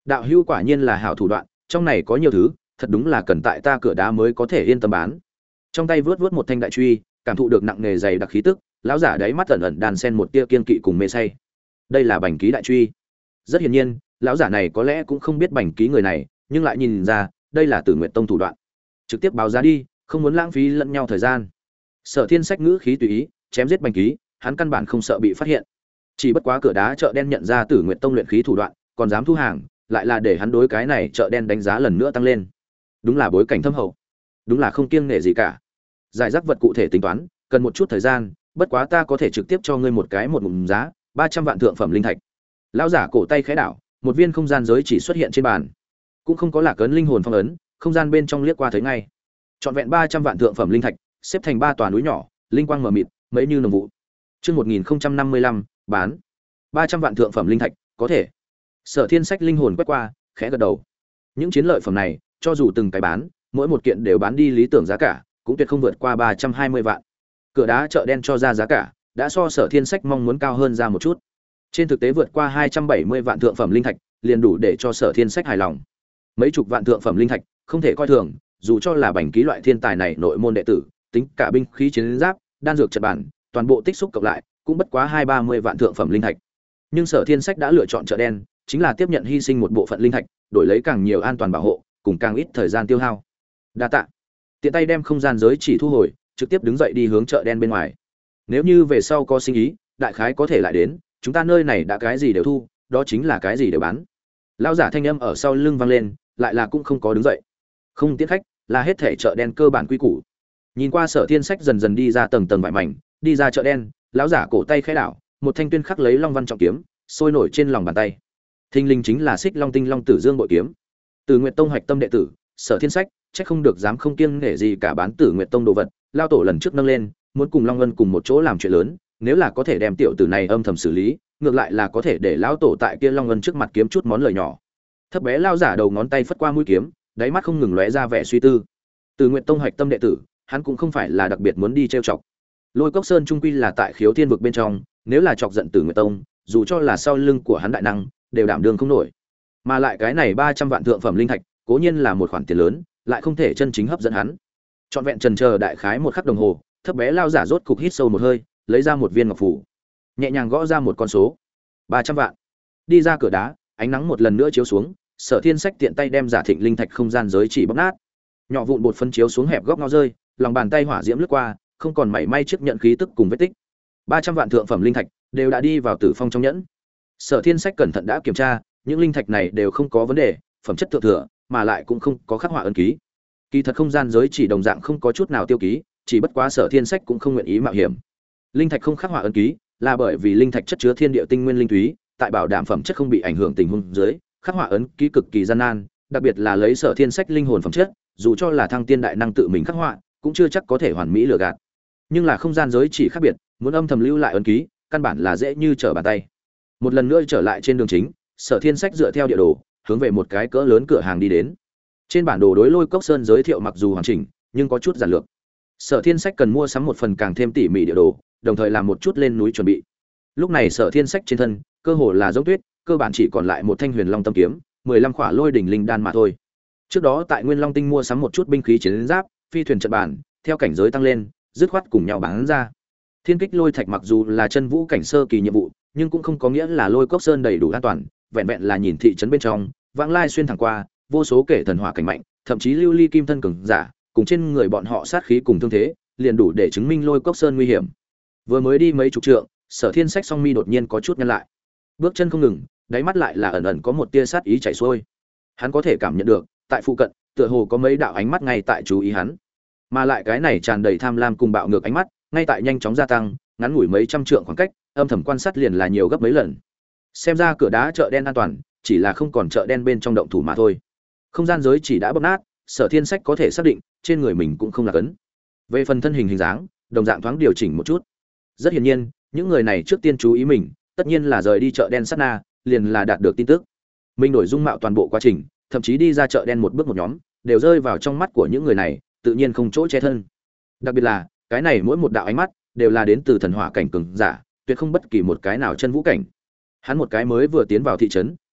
Đạo hữu quả nhiên là hảo thủ đoạn, trong này có nhiều thứ, thật đúng là cần tại ta cửa đá mới có thể yên tâm bán. Trong tay vớt vớt một thanh đại truy, cảm thụ được nặng nề dày đặc khí tức, lão giả đáy mắt ẩn ẩn đàn sen một tia kiên kỵ cùng mê say. Đây là bành ký đại truy. Rất hiển nhiên, lão giả này có lẽ cũng không biết bành ký người này, nhưng lại nhìn ra, đây là Tử Nguyệt Tông thủ đoạn. Trực tiếp báo giá đi, không muốn lãng phí lẫn nhau thời gian. Sở Thiên Sách ngữ khí tùy ý, chém giết bành ký, hắn căn bản không sợ bị phát hiện. Chỉ bất quá cửa đá chợ đen nhận ra Tử Nguyệt Tông luyện khí thủ đoạn, còn dám thu hàng, lại là để hắn đối cái này chợ đen đánh giá lần nữa tăng lên. Đúng là bối cảnh thâm hậu, đúng là không kiêng nể gì cả. Giải rác vật cụ thể tính toán, cần một chút thời gian, bất quá ta có thể trực tiếp cho ngươi một ngụm giá, 300 vạn thượng phẩm linh thạch. Lão giả cổ tay khẽ đảo, một viên không gian giới chỉ xuất hiện trên bàn. Cũng không có lạc ấn linh hồn phong ấn, không gian bên trong liếc qua thấy ngay. Trọn vẹn 300 vạn thượng phẩm linh thạch, xếp thành 3 tòa núi nhỏ, linh quang mờ mịt, mấy như nồng vụ. Chương 1055, bán. 300 vạn thượng phẩm linh thạch, có thể. Sở Thiên Sách linh hồn quét qua, khẽ gật đầu. Những chiến lợi phẩm này, cho dù từng cái bán, mỗi một kiện đều bán đi lý tưởng giá cả, cũng tuyệt không vượt qua 320 vạn. Cửa đá chợ đen cho ra giá cả, đã so Sở Thiên Sách mong muốn cao hơn ra một chút. Trên thực tế vượt qua 270 vạn thượng phẩm linh thạch, liền đủ để cho Sở Thiên Sách hài lòng. Mấy chục vạn thượng phẩm linh thạch, không thể coi thường, dù cho là bành ký loại thiên tài này nội môn đệ tử, tính cả binh khí chiến giáp, đan dược trận bản, toàn bộ tích xúc cộng lại, cũng bất quá 230 vạn thượng phẩm linh thạch. Nhưng Sở Thiên Sách đã lựa chọn chợ đen, chính là tiếp nhận hy sinh một bộ phận linh thạch, đổi lấy càng nhiều an toàn bảo hộ, cùng càng ít thời gian tiêu hao. Đa tạ. Tiện tay đem không gian giới chỉ thu hồi, trực tiếp đứng dậy đi hướng chợ đen bên ngoài. Nếu như về sau có sinh ý, đại khái có thể lại đến, chúng ta nơi này đã cái gì đều thu, đó chính là cái gì đều bán. Lão giả thanh âm ở sau lưng vang lên, lại là cũng không có đứng dậy. Không tiễn khách, là hết thể chợ đen cơ bản quy củ. Nhìn qua Sở Thiên Sách dần dần đi ra tầng tầng vải mảnh, đi ra chợ đen, lão giả cổ tay khẽ đảo, một thanh tuyên khắc lấy long văn trọng kiếm, sôi nổi trên lòng bàn tay. Thinh linh chính là Xích Long Tinh Long Tử Dương bội kiếm. Từ Nguyệt Tông hoạch tâm đệ tử, Sở Thiên Sách, chắc không được dám không kiêng nể gì cả bán Tử Nguyệt Tông đồ vật, lao tổ lần trước nâng lên, muốn cùng Long Vân cùng một chỗ làm chuyện lớn, nếu là có thể đem tiểu tử này âm thầm xử lý, ngược lại là có thể để lão tổ tại kia Long Vân trước mặt kiếm chút món lời nhỏ. Thấp bé lao giả đầu ngón tay phất qua mũi kiếm, đáy mắt không ngừng lóe ra vẻ suy tư. Từ Nguyệt Tông hoạch tâm đệ tử, hắn cũng không phải là đặc biệt muốn đi trêu chọc. Lôi Cốc Sơn trung quy là tại Khiếu Thiên vực bên trong, nếu là chọc giận Từ Nguyệt Tông, dù cho là sau lưng của hắn đại năng, đều đảm đương không nổi. Mà lại cái này 300 vạn thượng phẩm linh thạch, cố nhiên là một khoản tiền lớn, lại không thể chân chính hấp dẫn hắn. Trọn vẹn trần chờ đại khái một khắc đồng hồ, thấp bé lao giả rốt cục hít sâu một hơi, lấy ra một viên ngọc phủ, nhẹ nhàng gõ ra một con số. 300 vạn. Đi ra cửa đá, ánh nắng một lần nữa chiếu xuống, Sở Thiên Sách tiện tay đem giả thịnh linh thạch không gian giới chỉ bóc nát. Nhỏ vụn bột phân chiếu xuống hẹp góc ngao rơi, lòng bàn tay hỏa diễm lướt qua, không còn mảy may chiếc nhận khí tức cùng vết tích. 300 vạn thượng phẩm linh thạch đều đã đi vào Tử Phong trong nhẫn. Sở Thiên Sách cẩn thận đã kiểm tra, những linh thạch này đều không có vấn đề, phẩm chất thượng thừa, mà lại cũng không có khắc họa ấn ký. Kỳ thật không gian giới chỉ đồng dạng không có chút nào tiêu ký, chỉ bất quá Sở Thiên Sách cũng không nguyện ý mạo hiểm. Linh thạch không khắc họa ấn ký, là bởi vì linh thạch chất chứa thiên địa tinh nguyên linh túy, tại bảo đảm phẩm chất không bị ảnh hưởng tình huống dưới, khắc họa ấn ký cực kỳ gian nan, đặc biệt là lấy Sở Thiên Sách linh hồn phẩm chất, dù cho là thăng tiên đại năng tự mình khắc họa, cũng chưa chắc có thể hoàn mỹ lừa gạt. Nhưng là không gian giới chỉ khác biệt, muốn âm thầm lưu lại ấn ký, căn bản là dễ như trở bàn tay. Một lần nữa trở lại trên đường chính, Sở Thiên Sách dựa theo địa đồ, hướng về một cái cỡ lớn cửa hàng đi đến. Trên bản đồ đối Lôi Cốc Sơn giới thiệu mặc dù hoàn chỉnh, nhưng có chút giản lược. Sở Thiên Sách cần mua sắm một phần càng thêm tỉ mỉ địa đồ, đồng thời làm một chút lên núi chuẩn bị. Lúc này Sở Thiên Sách trên thân, cơ hồ là giống tuyết, cơ bản chỉ còn lại một thanh Huyền Long Tâm kiếm, 15 khỏa Lôi đỉnh linh đan mà thôi. Trước đó tại Nguyên Long Tinh mua sắm một chút binh khí chiến giáp, phi thuyền trận bản, theo cảnh giới tăng lên, dứt khoát cùng nhau bán ra. Thiên Kích Lôi Thạch mặc dù là chân vũ cảnh sơ kỳ nhiệm vụ, nhưng cũng không có nghĩa là Lôi Cốc Sơn đầy đủ an toàn, vẹn vẹn là nhìn thị trấn bên trong, vãng lai xuyên thẳng qua, vô số kẻ thần hỏa cảnh mạnh, thậm chí lưu ly kim thân cường giả, cùng trên người bọn họ sát khí cùng thương thế, liền đủ để chứng minh Lôi Cốc Sơn nguy hiểm. Vừa mới đi mấy chục trượng, Sở Thiên Sách song mi đột nhiên có chút nhăn lại. Bước chân không ngừng, đáy mắt lại là ẩn ẩn có một tia sát ý chảy xuôi. Hắn có thể cảm nhận được, tại phụ cận, tựa hồ có mấy đạo ánh mắt ngay tại chú ý hắn. Mà lại cái này tràn đầy tham lam cùng bạo ngược ánh mắt, ngay tại nhanh chóng gia tăng, ngắn ngủi mấy trăm trượng khoảng cách, âm thầm quan sát liền là nhiều gấp mấy lần. Xem ra cửa đá chợ đen an toàn, chỉ là không còn chợ đen bên trong động thủ mà thôi. Không gian giới chỉ đã bóc nát, Sở Thiên Sách có thể xác định, trên người mình cũng không là cấn. Về phần thân hình hình dáng, đồng dạng thoáng điều chỉnh một chút. Rất hiển nhiên, những người này trước tiên chú ý mình, tất nhiên là rời đi chợ đen sát na, liền là đạt được tin tức. Mình đổi dung mạo toàn bộ quá trình, thậm chí đi ra chợ đen một bước một nhóm, đều rơi vào trong mắt của những người này, tự nhiên không chỗ che thân. Đặc biệt là, cái này mỗi một đạo ánh mắt đều là đến từ thần hỏa cảnh cường giả, tuyệt không bất kỳ một cái nào chân vũ cảnh. Hắn một cái mới vừa tiến vào thị trấn,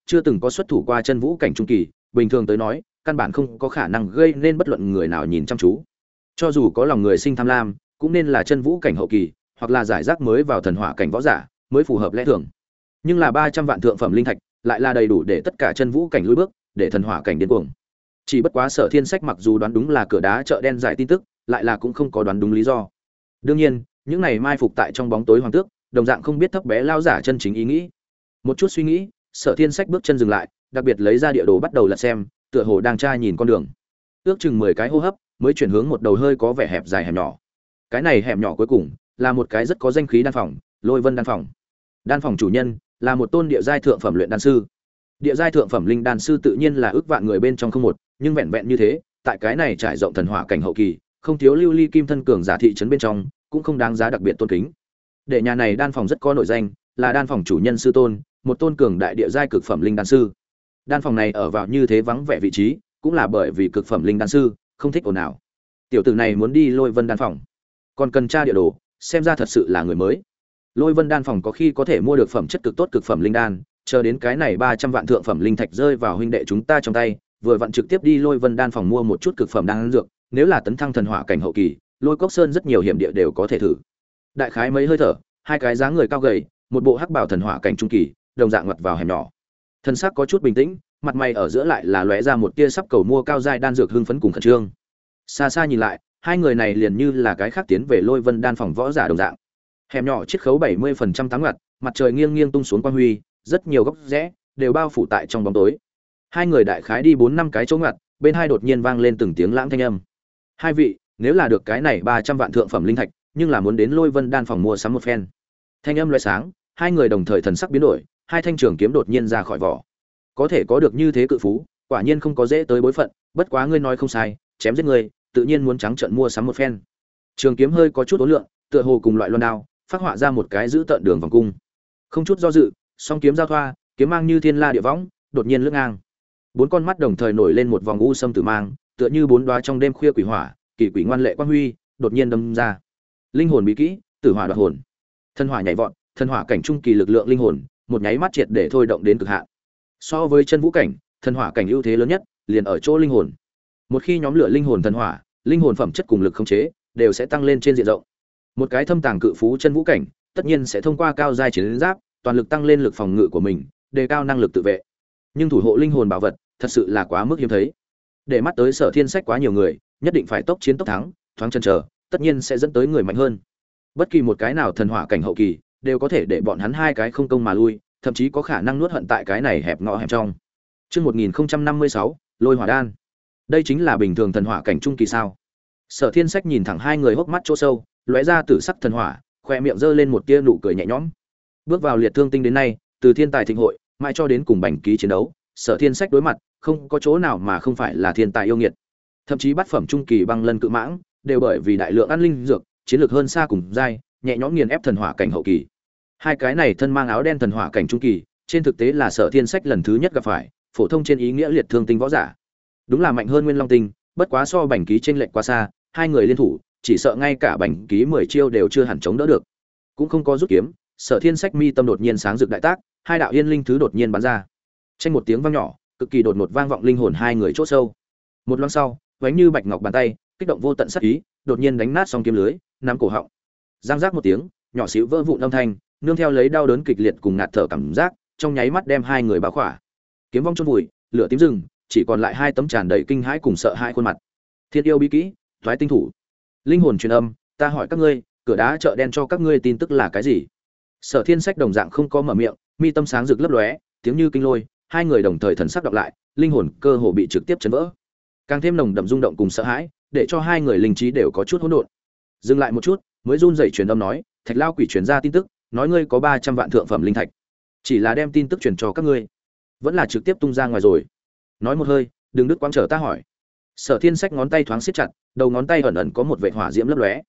chưa từng có xuất thủ qua chân vũ cảnh trung kỳ, bình thường tới nói, căn bản không có khả năng gây nên bất luận người nào nhìn chăm chú. Cho dù có lòng người sinh tham lam, cũng nên là chân vũ cảnh hậu kỳ, hoặc là giải rác mới vào thần hỏa cảnh võ giả, mới phù hợp lẽ thường. Nhưng là 300 vạn thượng phẩm linh thạch, lại là đầy đủ để tất cả chân vũ cảnh lùi bước, để thần hỏa cảnh điên cuồng. Chỉ bất quá Sở Thiên Sách mặc dù đoán đúng là cửa đá chợ đen giải tin tức, lại là cũng không có đoán đúng lý do. Đương nhiên, những này mai phục tại trong bóng tối hoàng tước, đồng dạng không biết thấp bé lao giả chân chính ý nghĩ. Một chút suy nghĩ, Sở Thiên Sách bước chân dừng lại, đặc biệt lấy ra địa đồ bắt đầu lật xem, tựa hồ đang tra nhìn con đường. Ước chừng 10 cái hô hấp, mới chuyển hướng một đầu hơi có vẻ hẹp dài hẻm nhỏ. Cái này hẻm nhỏ cuối cùng là một cái rất có danh khí đan phòng, Lôi Vân đan phòng. Đan phòng chủ nhân là một tôn địa giai thượng phẩm luyện đan sư. Địa giai thượng phẩm linh đan sư tự nhiên là ước vạn người bên trong không một, nhưng vẹn vẹn như thế, tại cái này trải rộng thần hỏa cảnh hậu kỳ, không thiếu lưu ly kim thân cường giả thị trấn bên trong, cũng không đáng giá đặc biệt tôn kính. Để nhà này đan phòng rất có nổi danh, là đan phòng chủ nhân sư tôn, một tôn cường đại địa giai cực phẩm linh đan sư. Đan phòng này ở vào như thế vắng vẻ vị trí, cũng là bởi vì cực phẩm linh đan sư không thích ồn ào. Tiểu tử này muốn đi Lôi Vân đan phòng, còn cần tra địa đồ, xem ra thật sự là người mới. Lôi Vân đan phòng có khi có thể mua được phẩm chất cực tốt cực phẩm linh đan, chờ đến cái này 300 vạn thượng phẩm linh thạch rơi vào huynh đệ chúng ta trong tay, vừa vặn trực tiếp đi Lôi Vân đan phòng mua một chút cực phẩm đan dược, nếu là tấn thăng thần hỏa cảnh hậu kỳ, Lôi Cốc Sơn rất nhiều hiểm địa đều có thể thử. Đại khái mấy hơi thở, hai cái dáng người cao gầy, một bộ hắc bào thần hỏa cảnh trung kỳ, đồng dạng ngoặt vào hẻm nhỏ. Thân xác có chút bình tĩnh, mặt mày ở giữa lại là lóe ra một tia sắp cầu mua cao giai đan dược hưng phấn cùng khẩn trương. Xa xa nhìn lại, hai người này liền như là cái khác tiến về Lôi Vân đan phòng võ giả đồng dạng. Hẻm nhỏ chiết khấu 70% táng ngặt, mặt trời nghiêng nghiêng tung xuống quang huy, rất nhiều góc rẽ đều bao phủ tại trong bóng tối. Hai người đại khái đi 4 năm cái chỗ ngặt, bên hai đột nhiên vang lên từng tiếng lãng thanh âm. Hai vị, nếu là được cái này 300 vạn thượng phẩm linh thạch, nhưng là muốn đến Lôi Vân đan phòng mua sắm một phen. Thanh âm lóe sáng, hai người đồng thời thần sắc biến đổi, hai thanh trường kiếm đột nhiên ra khỏi vỏ. Có thể có được như thế cự phú, quả nhiên không có dễ tới bối phận, bất quá ngươi nói không sai, chém giết ngươi, tự nhiên muốn trắng trợn mua sắm một phen. Trường kiếm hơi có chút ố lượng, tựa hồ cùng loại loan đao, phát họa ra một cái giữ tận đường vòng cung. Không chút do dự, song kiếm giao thoa, kiếm mang như thiên la địa võng, đột nhiên lướt ngang. Bốn con mắt đồng thời nổi lên một vòng u sâm tử mang, tựa như bốn đóa trong đêm khuya quỷ hỏa, kỳ quỷ ngoan lệ quang huy, đột nhiên đâm ra. Linh hồn bí kỹ, tử hỏa đoạt hồn. Thân hỏa nhảy vọt, thân hỏa cảnh trung kỳ lực lượng linh hồn, một nháy mắt triệt để thôi động đến cực hạn. So với chân vũ cảnh, thân hỏa cảnh ưu thế lớn nhất liền ở chỗ linh hồn. Một khi nhóm lửa linh hồn thân hỏa, linh hồn phẩm chất cùng lực khống chế đều sẽ tăng lên trên diện rộng. Một cái thâm tàng cự phú chân vũ cảnh, tất nhiên sẽ thông qua cao giai chiến giáp, toàn lực tăng lên lực phòng ngự của mình, đề cao năng lực tự vệ. Nhưng thủ hộ linh hồn bảo vật, thật sự là quá mức hiếm thấy. Để mắt tới Sở Thiên Sách quá nhiều người, nhất định phải tốc chiến tốc thắng, thoáng chần chờ, tất nhiên sẽ dẫn tới người mạnh hơn. Bất kỳ một cái nào thần hỏa cảnh hậu kỳ, đều có thể để bọn hắn hai cái không công mà lui, thậm chí có khả năng nuốt hận tại cái này hẹp ngõ hẹp trong. Chương 1056, Lôi Hỏa Đan. Đây chính là bình thường thần hỏa cảnh trung kỳ sao? Sở Thiên Sách nhìn thẳng hai người hốc mắt chỗ sâu, lóe ra tử sắc thần hỏa, khoe miệng giơ lên một tia nụ cười nhẹ nhõm. Bước vào liệt thương tinh đến nay, từ thiên tài thịnh hội, mãi cho đến cùng bành ký chiến đấu, Sở Thiên Sách đối mặt, không có chỗ nào mà không phải là thiên tài yêu nghiệt. Thậm chí bát phẩm trung kỳ băng lân cự mãng, đều bởi vì đại lượng ăn linh dược, chiến lược hơn xa cùng giai, nhẹ nhõm nghiền ép thần hỏa cảnh hậu kỳ. Hai cái này thân mang áo đen thần hỏa cảnh trung kỳ, trên thực tế là Sở Thiên Sách lần thứ nhất gặp phải, phổ thông trên ý nghĩa liệt thương tinh võ giả. Đúng là mạnh hơn Nguyên Long tinh, bất quá so bành ký chênh lệch quá xa, hai người liên thủ, chỉ sợ ngay cả bành ký 10 chiêu đều chưa hẳn chống đỡ được. Cũng không có rút kiếm, Sở Thiên Sách mi tâm đột nhiên sáng rực đại tác, hai đạo yên linh thứ đột nhiên bắn ra. Tranh một tiếng vang nhỏ, cực kỳ đột ngột vang vọng linh hồn hai người chỗ sâu. Một loáng sau, vánh như bạch ngọc bàn tay, kích động vô tận sát ý, đột nhiên đánh nát song kiếm lưới, nắm cổ họng. Giang giác một tiếng, nhỏ xíu vỡ vụn âm thanh, nương theo lấy đau đớn kịch liệt cùng ngạt thở cảm giác, trong nháy mắt đem hai người bao khỏa. Kiếm vong chôn vùi, lửa tím rừng, chỉ còn lại hai tấm tràn đầy kinh hãi cùng sợ hãi khuôn mặt. Thiên yêu bí kỹ, thoái tinh thủ. Linh hồn truyền âm, ta hỏi các ngươi, cửa đá chợ đen cho các ngươi tin tức là cái gì? Sở Thiên Sách đồng dạng không có mở miệng, mi tâm sáng rực lấp lóe, tiếng như kinh lôi, hai người đồng thời thần sắc đọc lại, linh hồn cơ hồ bị trực tiếp chấn vỡ. Càng thêm nồng đậm rung động cùng sợ hãi, để cho hai người linh trí đều có chút hỗn độn. Dừng lại một chút, mới run rẩy truyền âm nói, Thạch Lao quỷ truyền ra tin tức, nói ngươi có 300 vạn thượng phẩm linh thạch. Chỉ là đem tin tức truyền cho các ngươi, vẫn là trực tiếp tung ra ngoài rồi. Nói một hơi, đừng đứt quãng, chờ ta hỏi. Sở Thiên Sách ngón tay thoáng siết chặt, đầu ngón tay ẩn ẩn có một vệt hỏa diễm lấp lóe.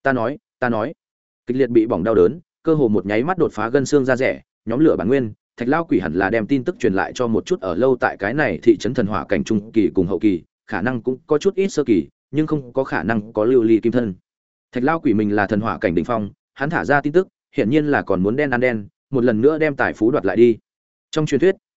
Ta nói. Kịch liệt bị bỏng đau đớn, cơ hồ một nháy mắt đột phá gân xương da rẻ, nhóm lửa bản nguyên, Thạch Lao quỷ hẳn là đem tin tức truyền lại cho một chút ở lâu tại cái này thị trấn thần hỏa cảnh trung kỳ cùng hậu kỳ, khả năng cũng có chút ít sơ kỳ, nhưng không có khả năng có lưu ly kim thân. Thạch Lao quỷ mình là thần hỏa cảnh đỉnh phong, hắn thả ra tin tức, hiển nhiên là còn muốn đen ăn đen, một lần nữa đem tài phú đoạt lại đi. Trong truyền thuyết,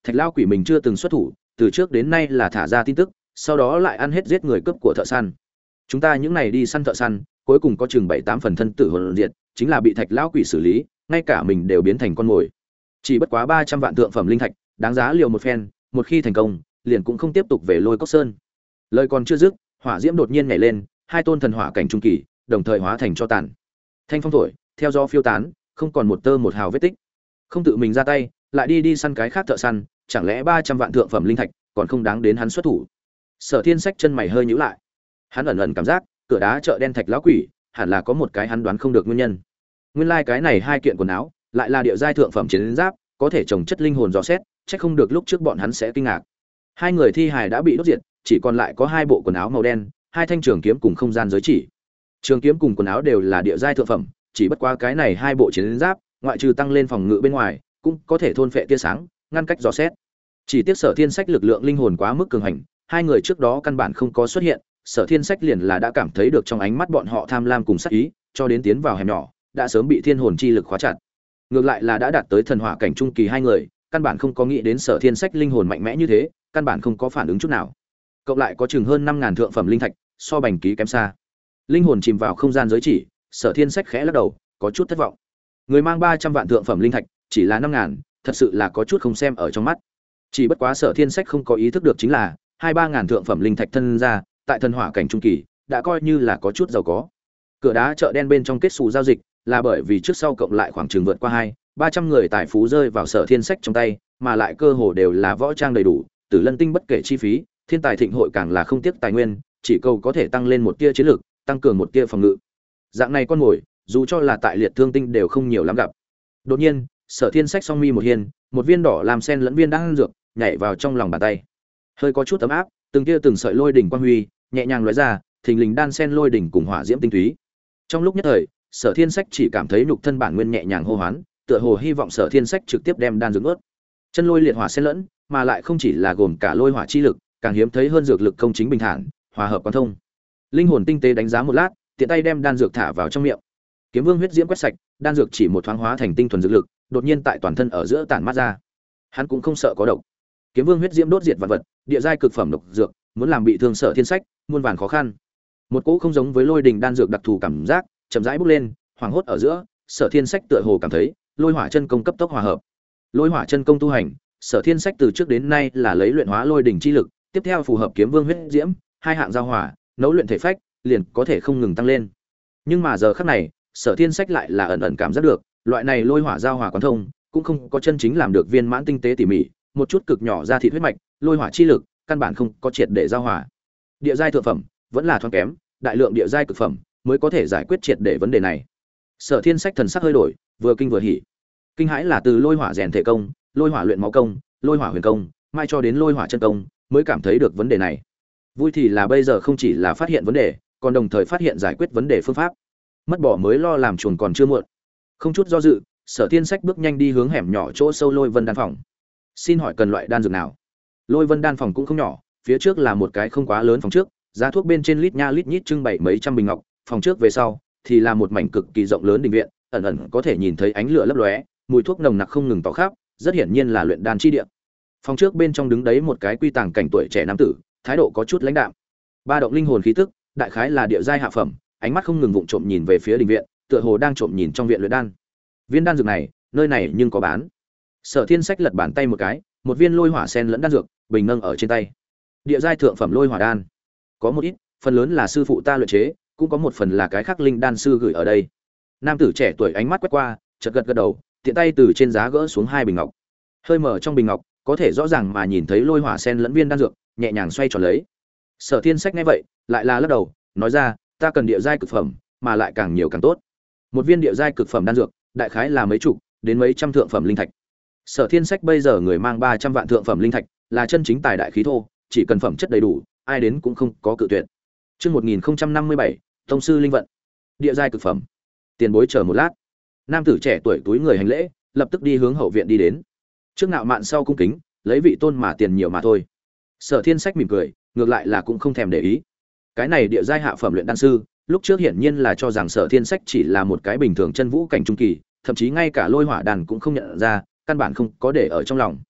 Thạch Lao Quỷ mình chưa từng xuất thủ, từ trước đến nay là thả ra tin tức, sau đó lại ăn hết giết người cướp của thợ săn. Chúng ta những này đi săn thợ săn, cuối cùng có chừng 7-8 phần thân tử hồn diệt, chính là bị Thạch Lao Quỷ xử lý, ngay cả mình đều biến thành con mồi. Chỉ bất quá 300 vạn thượng phẩm linh thạch, đáng giá liều một phen, một khi thành công, liền cũng không tiếp tục về Lôi Cốc Sơn. Lời còn chưa dứt, hỏa diễm đột nhiên nhảy lên, hai tôn thần hỏa cảnh trung kỳ, đồng thời hóa thành cho tàn. Thanh phong thổi, theo gió phiêu tán, không còn một tơ một hào vết tích. Không tự mình ra tay, lại đi săn cái khác thợ săn, chẳng lẽ 300 vạn thượng phẩm linh thạch còn không đáng đến hắn xuất thủ? Sở Thiên Sách chân mày hơi nhíu lại. Hắn ẩn ẩn cảm giác, cửa đá chợ đen Thạch lão quỷ, hẳn là có một cái hắn đoán không được nguyên nhân. Nguyên lai cái này hai kiện quần áo, lại là địa giai thượng phẩm chiến giáp, có thể trồng chất linh hồn dò xét, chắc không được lúc trước bọn hắn sẽ kinh ngạc. Hai người thi hài đã bị đốt diệt, chỉ còn lại có hai bộ quần áo màu đen, hai thanh trường kiếm cùng không gian giới chỉ. Trường kiếm cùng quần áo đều là địa giai thượng phẩm, chỉ bất quá cái này hai bộ chiến giáp, ngoại trừ tăng lên phòng ngự bên ngoài, cũng có thể thôn phệ tia sáng, ngăn cách dò xét. Chỉ tiếc Sở Thiên Sách lực lượng linh hồn quá mức cường hành, hai người trước đó căn bản không có xuất hiện, Sở Thiên Sách liền là đã cảm thấy được trong ánh mắt bọn họ tham lam cùng sát ý, cho đến tiến vào hẻm nhỏ, đã sớm bị thiên hồn chi lực khóa chặt. Ngược lại là đã đạt tới thần hỏa cảnh trung kỳ hai người, căn bản không có nghĩ đến Sở Thiên Sách linh hồn mạnh mẽ như thế, căn bản không có phản ứng chút nào. Cộng lại có chừng hơn 5000 thượng phẩm linh thạch, so bành ký kém xa. Linh hồn chìm vào không gian giới chỉ, Sở Thiên Sách khẽ lắc đầu, có chút thất vọng. Người mang 300 vạn thượng phẩm linh thạch, chỉ là 5000, thật sự là có chút không xem ở trong mắt. Chỉ bất quá Sở Thiên Sách không có ý thức được chính là 2-3 ngàn thượng phẩm linh thạch thân ra, tại thần hỏa cảnh trung kỳ, đã coi như là có chút giàu có. Cửa đá chợ đen bên trong kết sủ giao dịch, là bởi vì trước sau cộng lại khoảng chừng vượt qua 200-300 người tài phú rơi vào Sở Thiên Sách trong tay, mà lại cơ hồ đều là võ trang đầy đủ, Tử Lân tinh bất kể chi phí, thiên tài thịnh hội càng là không tiếc tài nguyên, chỉ cầu có thể tăng lên một tia chiến lực, tăng cường một tia phòng ngự. Dạng này con mồi, dù cho là tại liệt thương tinh đều không nhiều lắm gặp. Đột nhiên, Sở Thiên Sách song mi một hiên, một viên đỏ làm sen lẫn viên đang dược nhảy vào trong lòng bàn tay. Hơi có chút ấm áp, từng tia từng sợi lôi đỉnh quang huy nhẹ nhàng lóe ra, thình lình đan sen lôi đỉnh cùng hỏa diễm tinh túy. Trong lúc nhất thời, Sở Thiên Sách chỉ cảm thấy nhục thân bản nguyên nhẹ nhàng hô hoán, tựa hồ hy vọng Sở Thiên Sách trực tiếp đem đan dược nuốt. Chân lôi liệt hỏa xen lẫn, mà lại không chỉ là gồm cả lôi hỏa chi lực, càng hiếm thấy hơn dược lực công chính bình thản, hòa hợp quan thông. Linh hồn tinh tế đánh giá một lát, tiện tay đem đan dược thả vào trong miệng. Kiếm Vương huyết diễm quét sạch, đan dược chỉ một thoáng hóa thành tinh thuần dược lực, đột nhiên tại toàn thân ở giữa tản mát ra. Hắn cũng không sợ có độc. Kiếm Vương huyết diễm đốt diệt vật vật, địa giai cực phẩm độc dược, muốn làm bị thương Sở Thiên Sách, muôn vàn khó khăn. Một cỗ không giống với lôi đình đan dược đặc thù cảm giác, chậm rãi bốc lên, hoàng hốt ở giữa, Sở Thiên Sách tựa hồ cảm thấy, lôi hỏa chân công cấp tốc hòa hợp. Lôi hỏa chân công tu hành, Sở Thiên Sách từ trước đến nay là lấy luyện hóa lôi đỉnh chi lực, tiếp theo phù hợp kiếm vương huyết diễm, hai hạng giao hòa, nấu luyện thể phách, liền có thể không ngừng tăng lên. Nhưng mà giờ khắc này, Sở Thiên Sách lại là ẩn ẩn cảm giác được, loại này lôi hỏa giao hòa quán thông, cũng không có chân chính làm được viên mãn tinh tế tỉ mỉ, một chút cực nhỏ ra thịt huyết mạch, lôi hỏa chi lực, căn bản không có triệt để giao hòa. Địa giai thượng phẩm vẫn là thoáng kém, đại lượng địa giai cực phẩm mới có thể giải quyết triệt để vấn đề này. Sở Thiên Sách thần sắc hơi đổi, vừa kinh vừa hỉ. Kinh hãi là từ lôi hỏa rèn thể công, lôi hỏa luyện máu công, lôi hỏa huyền công, mai cho đến lôi hỏa chân công, mới cảm thấy được vấn đề này. Vui thì là bây giờ không chỉ là phát hiện vấn đề, còn đồng thời phát hiện giải quyết vấn đề phương pháp. Mất bỏ mới lo làm chuồn còn chưa muộn. Không chút do dự, Sở Thiên Sách bước nhanh đi hướng hẻm nhỏ chỗ sâu Lôi Vân đan phòng. Xin hỏi cần loại đan dược nào? Lôi Vân đan phòng cũng không nhỏ, phía trước là một cái không quá lớn phòng trước, giá thuốc bên trên lít nha lít nhít trưng bày mấy trăm bình ngọc, phòng trước về sau thì là một mảnh cực kỳ rộng lớn đình viện, ẩn ẩn có thể nhìn thấy ánh lửa lấp lóe, mùi thuốc nồng nặc không ngừng tỏ khắp, rất hiển nhiên là luyện đan chi địa. Phòng trước bên trong đứng đấy một cái quy tàng cảnh tuổi trẻ nam tử, thái độ có chút lãnh đạm. Ba động linh hồn khí tức, đại khái là địa giai hạ phẩm, ánh mắt không ngừng vụng trộm nhìn về phía đình viện, tựa hồ đang trộm nhìn trong viện luyện đan. Viên đan dược này, nơi này nhưng có bán. Sở Thiên Sách lật bàn tay một cái, một viên lôi hỏa sen lẫn đan dược, bình nâng ở trên tay. Địa giai thượng phẩm lôi hỏa đan, có một ít, phần lớn là sư phụ ta luyện chế, cũng có một phần là cái khác linh đan sư gửi ở đây. Nam tử trẻ tuổi ánh mắt quét qua, chợt gật gật đầu, tiện tay từ trên giá gỡ xuống hai bình ngọc. Hơi mở trong bình ngọc, có thể rõ ràng mà nhìn thấy lôi hỏa sen lẫn viên đan dược, nhẹ nhàng xoay tròn lấy. Sở Thiên Sách nghe vậy, lại là lắc đầu, nói ra, ta cần địa giai cực phẩm, mà lại càng nhiều càng tốt. Một viên địa giai cực phẩm đan dược, đại khái là mấy chục đến mấy trăm thượng phẩm linh thạch. Sở Thiên Sách bây giờ người mang 300 vạn thượng phẩm linh thạch, là chân chính tài đại khí thô, chỉ cần phẩm chất đầy đủ, ai đến cũng không có cự tuyệt. Chương 1057, tông sư linh vận. Địa giai cực phẩm. Tiền bối chờ một lát. Nam tử trẻ tuổi túi người hành lễ, lập tức đi hướng hậu viện đi đến. Trước ngạo mạn sau cung kính, lấy vị tôn mà tiền nhiều mà thôi. Sở Thiên Sách mỉm cười, ngược lại là cũng không thèm để ý. Cái này địa giai hạ phẩm luyện đan sư, lúc trước hiển nhiên là cho rằng Sở Thiên Sách chỉ là một cái bình thường chân vũ cảnh trung kỳ, thậm chí ngay cả lôi hỏa đàn cũng không nhận ra, căn bản không có để ở trong lòng.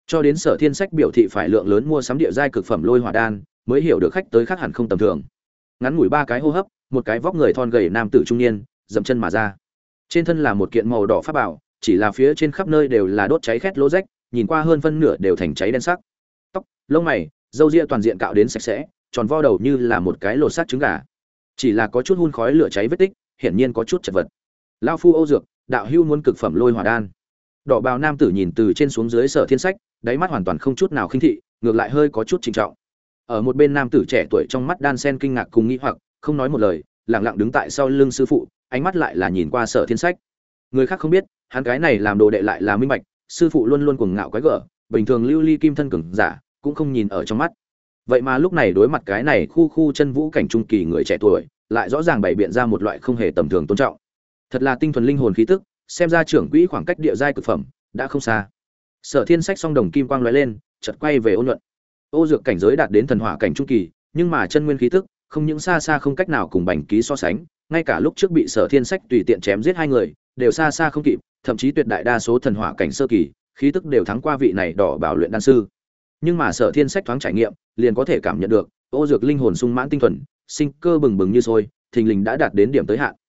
Cho đến Sở Thiên Sách biểu thị phải lượng lớn mua sắm địa giai cực phẩm lôi hỏa đan, mới hiểu được khách tới khác hẳn không tầm thường. Ngắn ngủi 3 cái hô hấp, một cái vóc người thon gầy nam tử trung niên dậm chân mà ra. Trên thân là một kiện màu đỏ pháp bảo, chỉ là phía trên khắp nơi đều là đốt cháy khét lỗ rách, nhìn qua hơn phân nửa đều thành cháy đen sắc. Tóc, lông mày, râu ria toàn diện cạo đến sạch sẽ, tròn vo đầu như là một cái lột xác trứng gà. Chỉ là có chút hun khói lửa cháy vết tích, hiển nhiên có chút chật vật. Lão phu Âu Dược, đạo hưu muốn cực phẩm lôi hỏa đan. Đỏ bào nam tử nhìn từ trên xuống dưới Sở Thiên Sách, đáy mắt hoàn toàn không chút nào khinh thị, ngược lại hơi có chút trịnh trọng. Ở một bên nam tử trẻ tuổi trong mắt đan sen kinh ngạc cùng nghi hoặc, không nói một lời, lặng lặng đứng tại sau lưng sư phụ, ánh mắt lại là nhìn qua Sở Thiên Sách. Người khác không biết, hắn cái này làm đồ đệ lại là minh bạch, sư phụ luôn luôn cuồng ngạo quái gở, bình thường lưu ly kim thân cường giả, cũng không nhìn ở trong mắt. Vậy mà lúc này đối mặt cái này khu chân vũ cảnh trung kỳ người trẻ tuổi, lại rõ ràng bày biện ra một loại không hề tầm thường tôn trọng. Thật là tinh thuần linh hồn khí tức, xem ra trưởng quỹ khoảng cách địa giai cực phẩm đã không xa. Sở Thiên Sách song đồng kim quang lóe lên, chợt quay về Ôn Nhuận. Ô Dược cảnh giới đạt đến thần hỏa cảnh trung kỳ, nhưng mà chân nguyên khí tức không những xa xa không cách nào cùng Bành Ký so sánh, ngay cả lúc trước bị Sở Thiên Sách tùy tiện chém giết hai người, đều xa xa không kịp, thậm chí tuyệt đại đa số thần hỏa cảnh sơ kỳ, khí tức đều thắng qua vị này đỏ bảo luyện đan sư. Nhưng mà Sở Thiên Sách thoáng trải nghiệm, liền có thể cảm nhận được, Ô Dược linh hồn sung mãn tinh thuần, sinh cơ bừng bừng như sôi, thình lình đã đạt đến điểm tới hạn.